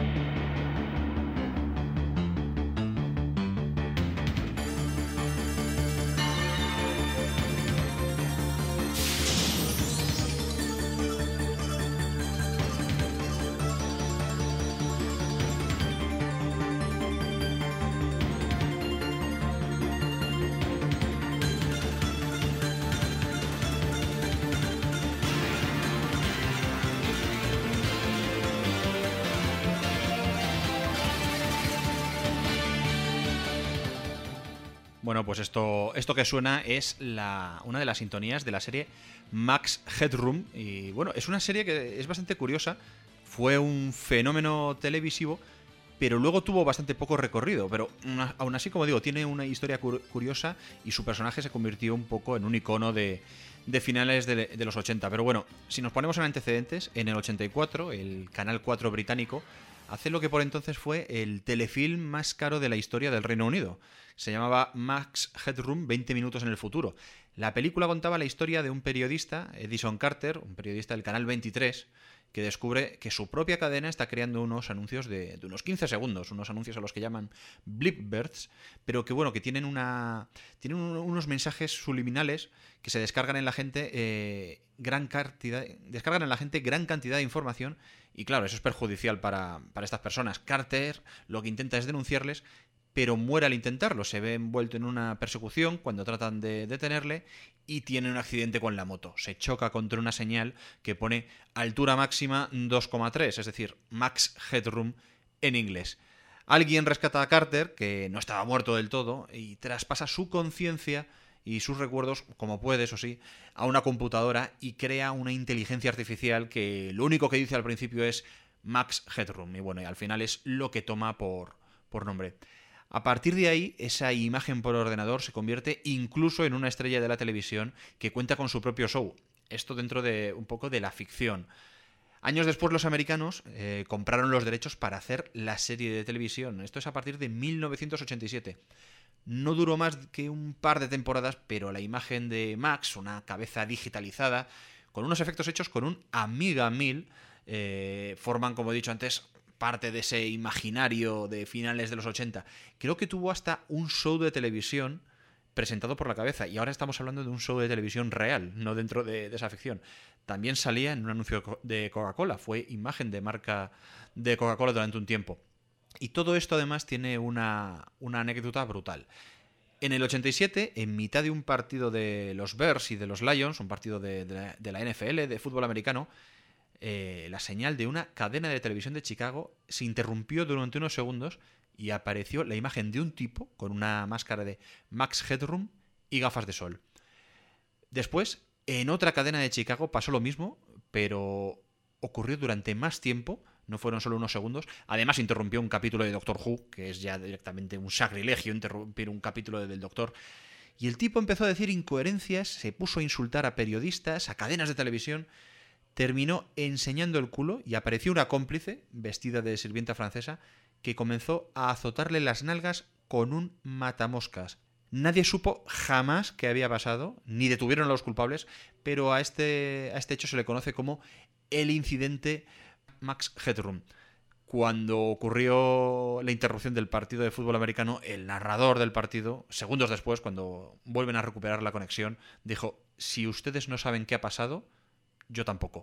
Bueno, pues esto que suena es una de las sintonías de la serie Max Headroom. Y bueno, es una serie que es bastante curiosa. Fue un fenómeno televisivo, pero luego tuvo bastante poco recorrido. Pero aún así, como digo, tiene una historia curiosa, y su personaje se convirtió un poco en un icono de finales de los 80. Pero bueno, si nos ponemos en antecedentes, en el 84, el Canal 4 británico hace lo que por entonces fue el telefilm más caro de la historia del Reino Unido. Se llamaba Max Headroom, 20 minutos en el futuro. La película contaba la historia de un periodista, Edison Carter, un periodista del Canal 23, que descubre que su propia cadena está creando unos anuncios de unos 15 segundos, unos anuncios a los que llaman blipbirds, pero que bueno, que tienen unos mensajes subliminales que se descargan en la gente gran cantidad de información, y claro, eso es perjudicial para estas personas. Carter lo que intenta es denunciarles, pero muere al intentarlo. Se ve envuelto en una persecución cuando tratan de detenerle, y tiene un accidente con la moto. Se choca contra una señal que pone altura máxima 2,3, es decir, Max Headroom en inglés. Alguien rescata a Carter, que no estaba muerto del todo, y traspasa su conciencia y sus recuerdos, como puede, eso sí, a una computadora, y crea una inteligencia artificial que lo único que dice al principio es Max Headroom, y bueno, y al final es lo que toma por nombre. A partir de ahí, esa imagen por ordenador se convierte incluso en una estrella de la televisión que cuenta con su propio show. Esto dentro de un poco de la ficción. Años después, los americanos compraron los derechos para hacer la serie de televisión. Esto es a partir de 1987. No duró más que un par de temporadas, pero la imagen de Max, una cabeza digitalizada, con unos efectos hechos con un Amiga 1000, forman, como he dicho antes, parte de ese imaginario de finales de los 80. Creo que tuvo hasta un show de televisión presentado por la cabeza, y ahora estamos hablando de un show de televisión real, no dentro de esa ficción. También salía en un anuncio de Coca-Cola, fue imagen de marca de Coca-Cola durante un tiempo. Y todo esto además tiene una anécdota brutal. En el 87, en mitad de un partido de los Bears y de los Lions, un partido de la NFL, de fútbol americano, la señal de una cadena de televisión de Chicago se interrumpió durante unos segundos, y apareció la imagen de un tipo con una máscara de Max Headroom y gafas de sol. Después, en otra cadena de Chicago pasó lo mismo, pero ocurrió durante más tiempo, no fueron solo unos segundos. Además, interrumpió un capítulo de Doctor Who, que es ya directamente un sacrilegio interrumpir un capítulo del Doctor. Y el tipo empezó a decir incoherencias, se puso a insultar a periodistas, a cadenas de televisión. Terminó enseñando el culo, y apareció una cómplice, vestida de sirvienta francesa, que comenzó a azotarle las nalgas con un matamoscas. Nadie supo jamás qué había pasado, ni detuvieron a los culpables, pero a este hecho se le conoce como el incidente Max Headroom. Cuando ocurrió la interrupción del partido de fútbol americano, el narrador del partido, segundos después, cuando vuelven a recuperar la conexión, dijo: si ustedes no saben qué ha pasado, yo tampoco.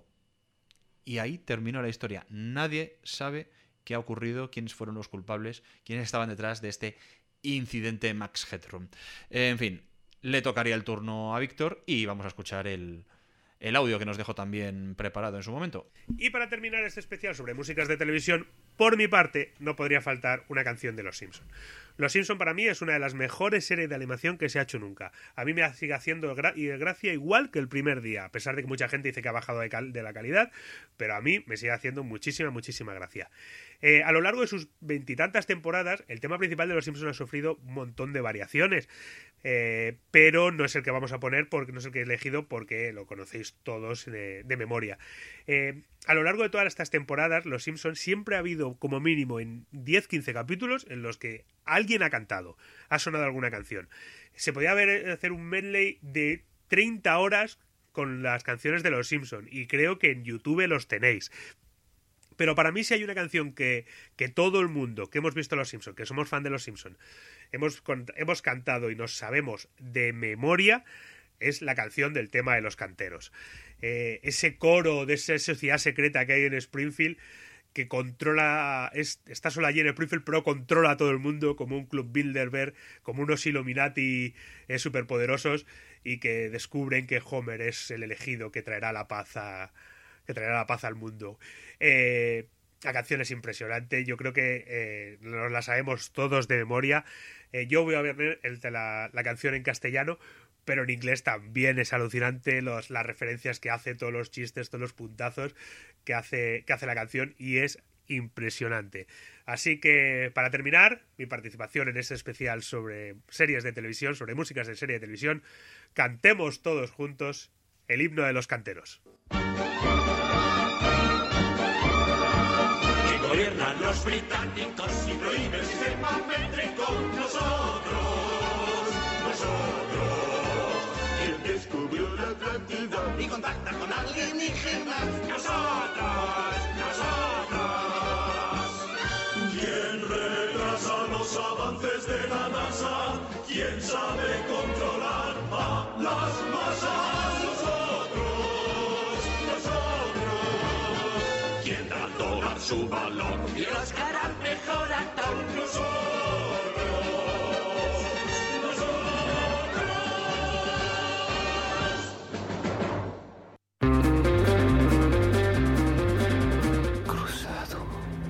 Y ahí terminó la historia. Nadie sabe qué ha ocurrido, quiénes fueron los culpables, quiénes estaban detrás de este incidente Max Headroom. En fin, le tocaría el turno a Víctor, y vamos a escuchar el audio que nos dejó también preparado en su momento. Y para terminar este especial sobre músicas de televisión, por mi parte, no podría faltar una canción de Los Simpson. Los Simpson para mí es una de las mejores series de animación que se ha hecho nunca. A mí me sigue haciendo gracia igual que el primer día, a pesar de que mucha gente dice que ha bajado de la calidad, pero a mí me sigue haciendo muchísima gracia. A lo largo de sus 20 y tantas temporadas, el tema principal de Los Simpsons ha sufrido un montón de variaciones, pero no es el que vamos a poner, porque no es el que he elegido, porque lo conocéis todos de memoria. A lo largo de todas estas temporadas, Los Simpsons siempre ha habido como mínimo en 10-15 capítulos en los que alguien ha cantado, ha sonado alguna canción. Se podía hacer un medley de 30 horas con las canciones de Los Simpsons, y creo que en YouTube los tenéis. Pero para mí, si hay una canción que todo el mundo que hemos visto Los Simpsons, que somos fan de Los Simpsons, hemos cantado y nos sabemos de memoria, es la canción del tema de los canteros. Ese coro de esa sociedad secreta que hay en Springfield, que controla, está solo allí en Springfield, pero controla a todo el mundo como un club Bilderberg, como unos Illuminati superpoderosos, y que descubren que Homer es el elegido que traerá la paz al mundo. La canción es impresionante, yo creo que nos la sabemos todos de memoria. Yo voy a ver la canción en castellano, pero en inglés también es alucinante las referencias que hace, todos los chistes, todos los puntazos que hace la canción, y es impresionante. Así que, para terminar mi participación en este especial sobre series de televisión, sobre músicas de serie de televisión, cantemos todos juntos el himno de los canteros. Gobiernan los británicos y prohíben el sistema métrico. Nosotros, ¿quién descubrió la Atlántida y contacta con alienígenas? Nosotros. ¿Quién retrasa los avances de la NASA? ¿Quién sabe controlar a las masas? Su balón y los que harán mejor actor. Cruzado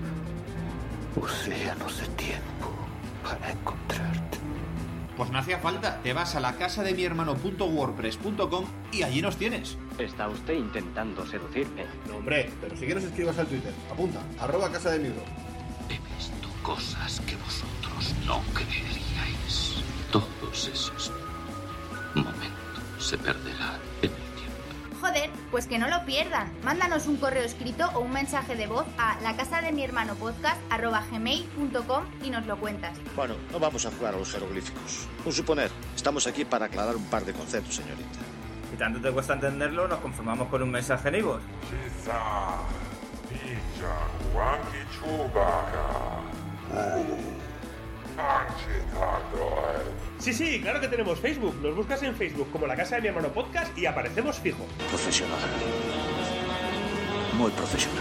océanos de tiempo para encontrarte. Pues no hacía falta, te vas a la casa de mi hermano.wordpress.com y allí nos tienes. ¿Está usted intentando seducirme? No, hombre, pero si quieres escribas al Twitter. Apunta, @casa de Migro. He visto cosas que vosotros no creeríais. Todos esos momentos se perderán en el tiempo. Joder, pues que no lo pierdan. Mándanos un correo escrito o un mensaje de voz a lacasademiermanopodcast@gmail.com y nos lo cuentas. Bueno, no vamos a jugar a los jeroglíficos. Un suponer, estamos aquí para aclarar un par de conceptos, señorita. Si tanto te cuesta entenderlo, nos conformamos con un mensaje en iVoox. Sí, claro que tenemos Facebook. Nos buscas en Facebook como La Casa de Mi Hermano Podcast y aparecemos fijo. Profesional. Muy profesional.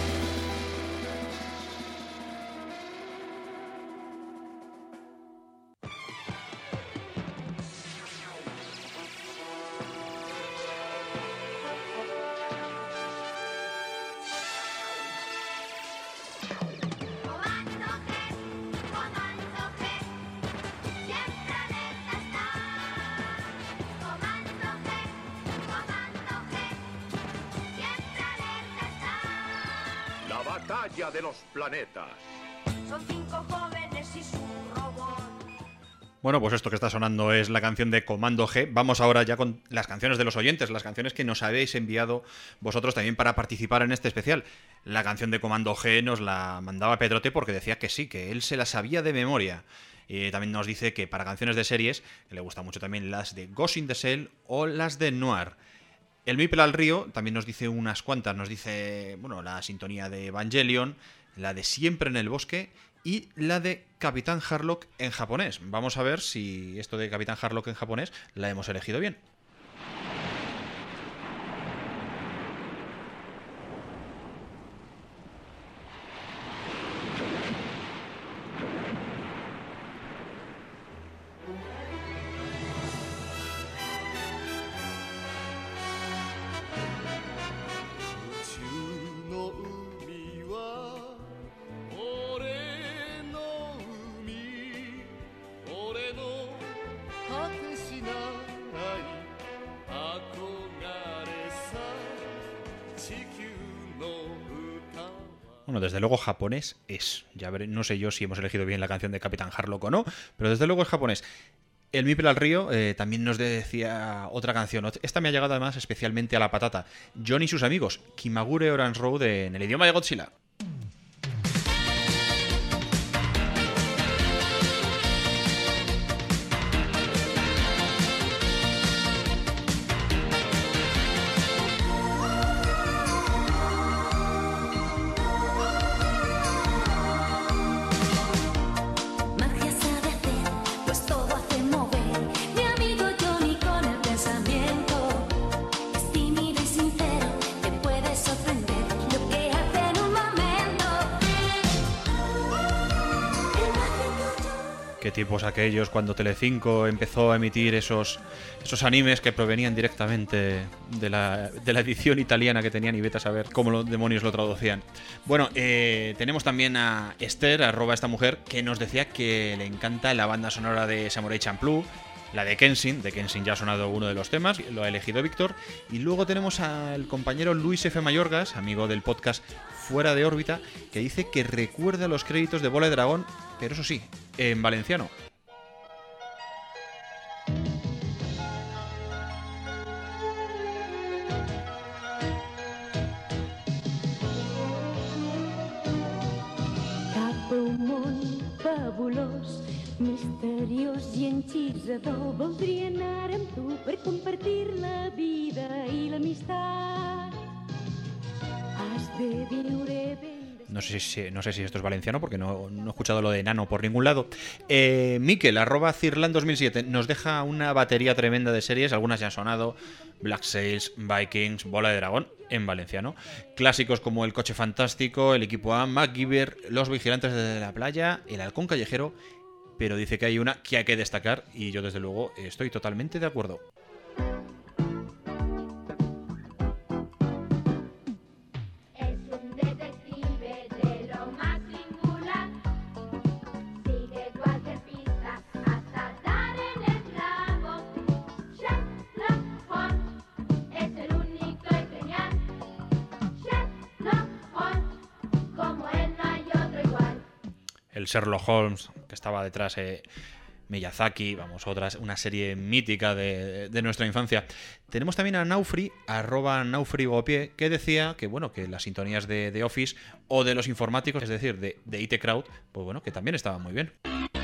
Batalla de los planetas. Son 5 jóvenes y su robot. Bueno, pues esto que está sonando es la canción de Comando G. Vamos ahora ya con las canciones de los oyentes, las canciones que nos habéis enviado vosotros también para participar en este especial. La canción de Comando G nos la mandaba Pedrote porque decía que sí, que él se la sabía de memoria. Y también nos dice que para canciones de series, que le gustan mucho también las de Ghost in the Shell o las de Noir. El Mipel al Río también nos dice unas cuantas, nos dice, bueno, la sintonía de Evangelion, la de Siempre en el Bosque y la de Capitán Harlock en japonés. Vamos a ver si esto de Capitán Harlock en japonés la hemos elegido bien. Bueno, desde luego japonés es. Ya veré, no sé yo si hemos elegido bien la canción de Capitán Harlock o no, pero desde luego es japonés. El Mipel al Río también nos decía otra canción. Esta me ha llegado además especialmente a la patata. John y sus amigos, Kimagure Orange Road en el idioma de Godzilla. Qué tiempos aquellos cuando Telecinco empezó a emitir esos animes que provenían directamente de la edición italiana que tenían, y vete a saber cómo los demonios lo traducían. Bueno, tenemos también a Esther, @ esta mujer, que nos decía que le encanta la banda sonora de Samurai Champloo, la de Kenshin ya ha sonado uno de los temas, lo ha elegido Víctor. Y luego tenemos al compañero Luis F. Mayorgas, amigo del podcast Fuera de órbita, que dice que recuerda los créditos de Bola de Dragón, pero eso sí, en valenciano. Cap a un món fabulós, misteriós i enxisador. Voldria anar amb tu per compartir la vida i l'amistat. Has de viure ben... No sé si esto es valenciano porque no he escuchado lo de enano por ningún lado. Miquel, @Cirlan2007, nos deja una batería tremenda de series. Algunas ya han sonado: Black Sails, Vikings, Bola de Dragón, en valenciano. Clásicos como El Coche Fantástico, El Equipo A, MacGyver, Los Vigilantes de la Playa, El Halcón Callejero. Pero dice que hay una que hay que destacar y yo desde luego estoy totalmente de acuerdo. El Sherlock Holmes, que estaba detrás Miyazaki, vamos, una serie mítica de nuestra infancia. Tenemos también a Naufri, @NaufriGopié, que decía que bueno, que las sintonías de Office o de los informáticos, es decir, de IT Crowd, pues bueno, que también estaban muy bien.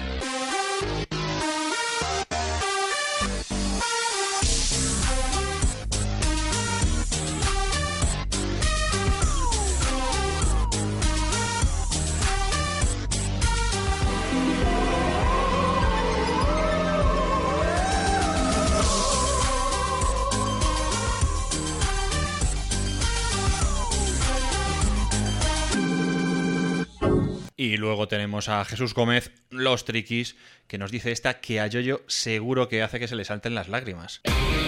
Y luego tenemos a Jesús Gómez, Los Triquis, que nos dice esta que a Yoyo seguro que hace que se le salten las lágrimas.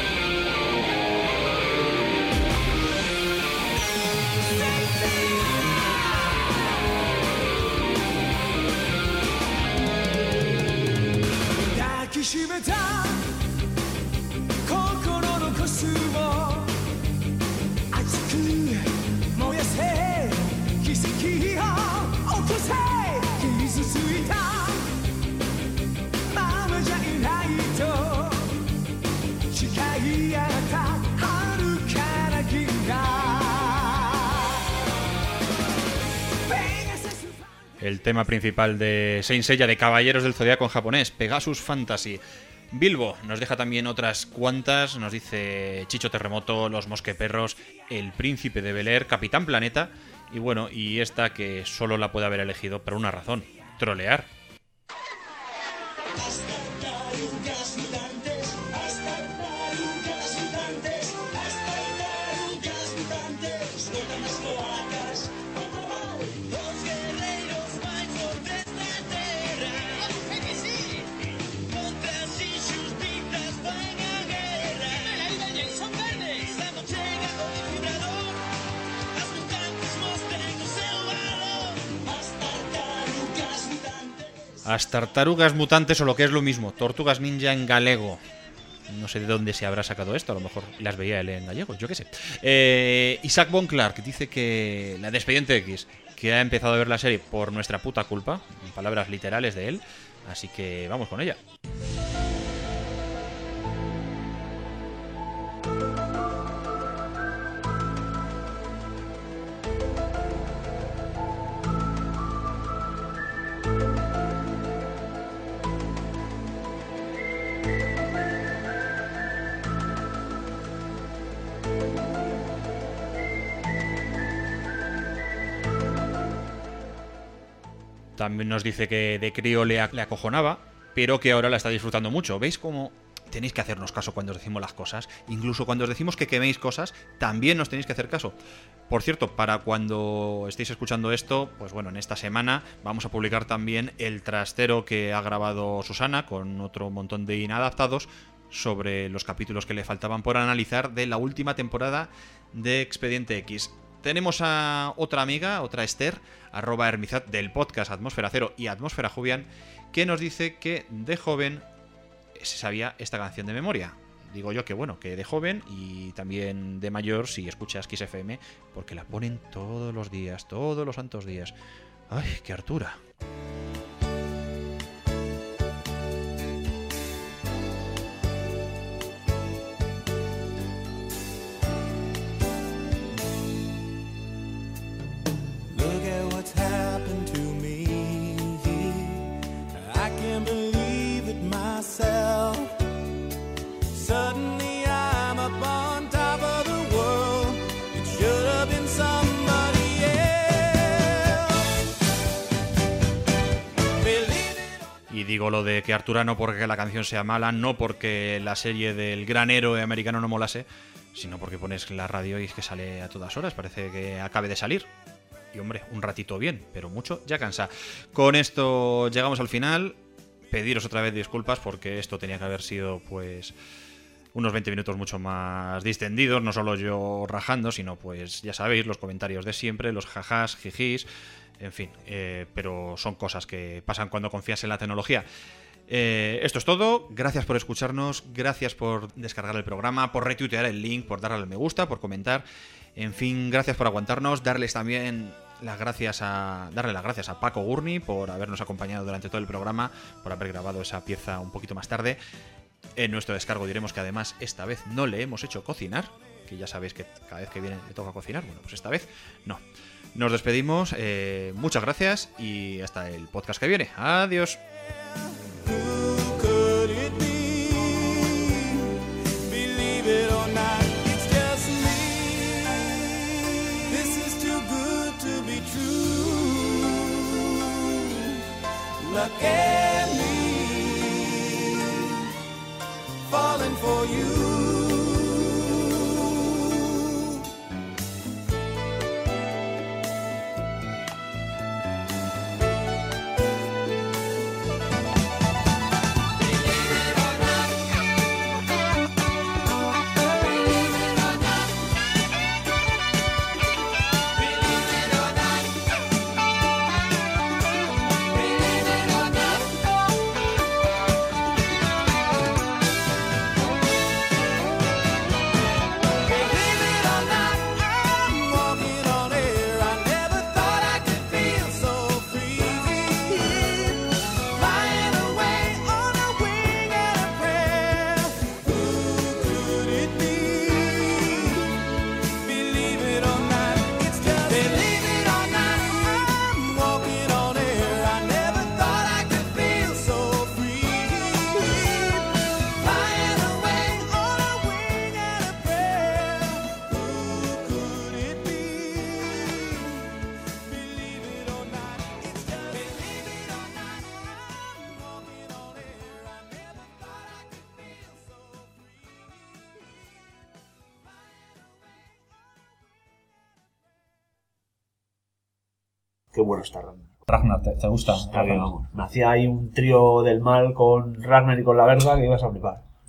El tema principal de Saint Seiya, de Caballeros del Zodiaco en japonés, Pegasus Fantasy. Bilbo nos deja también otras cuantas, nos dice Chicho Terremoto, Los Mosqueperros, El Príncipe de Bel-Air, Capitán Planeta, y bueno, y esta que solo la puede haber elegido por una razón: trolear. Las tartarugas mutantes, o lo que es lo mismo, tortugas ninja en galego. No sé de dónde se habrá sacado esto, a lo mejor las veía él en gallego, yo qué sé. Isaac Von Clark dice que la de Expediente X, que ha empezado a ver la serie por nuestra puta culpa, en palabras literales de él, así que vamos con ella. También nos dice que de crío le acojonaba, pero que ahora la está disfrutando mucho. ¿Veis cómo tenéis que hacernos caso cuando os decimos las cosas? Incluso cuando os decimos que queméis cosas, también nos tenéis que hacer caso. Por cierto, para cuando estéis escuchando esto, pues bueno, en esta semana vamos a publicar también el trastero que ha grabado Susana con otro montón de inadaptados sobre los capítulos que le faltaban por analizar de la última temporada de Expediente X. Tenemos a otra amiga, otra Esther, @hermizat del podcast Atmósfera Cero y Atmósfera Jubian, que nos dice que de joven se sabía esta canción de memoria. Digo yo que bueno, que de joven y también de mayor si escuchas Kiss FM, porque la ponen todos los días, todos los santos días. ¡Ay, qué hartura! Suddenly I'm up on top of the world. It should have been somebody else. Y digo lo de que Artura no porque la canción sea mala, no porque la serie del gran héroe americano no molase, sino porque pones la radio y es que sale a todas horas, parece que acabe de salir. Y hombre, un ratito bien, pero mucho ya cansa. Con esto llegamos al final. Pediros otra vez disculpas porque esto tenía que haber sido pues unos 20 minutos mucho más distendidos, no solo yo rajando, sino pues ya sabéis, los comentarios de siempre, los jajás, jijís, en fin, pero son cosas que pasan cuando confías en la tecnología. Esto es todo, gracias por escucharnos, gracias por descargar el programa, por retuitear el link, por darle al me gusta, por comentar, en fin, gracias por aguantarnos, darle las gracias a Paco Gurney por habernos acompañado durante todo el programa, por haber grabado esa pieza un poquito más tarde. En nuestro descargo diremos que además esta vez no le hemos hecho cocinar, que ya sabéis que cada vez que viene le toca cocinar, bueno, pues esta vez no. Nos despedimos, muchas gracias y hasta el podcast que viene. Adiós. Look at me, falling for you. Qué bueno está Ragnar. Ragnar, ¿te gusta? Está bien, vamos. Me hacía ahí un trío del mal con Ragnar y con la verga que ibas a flipar.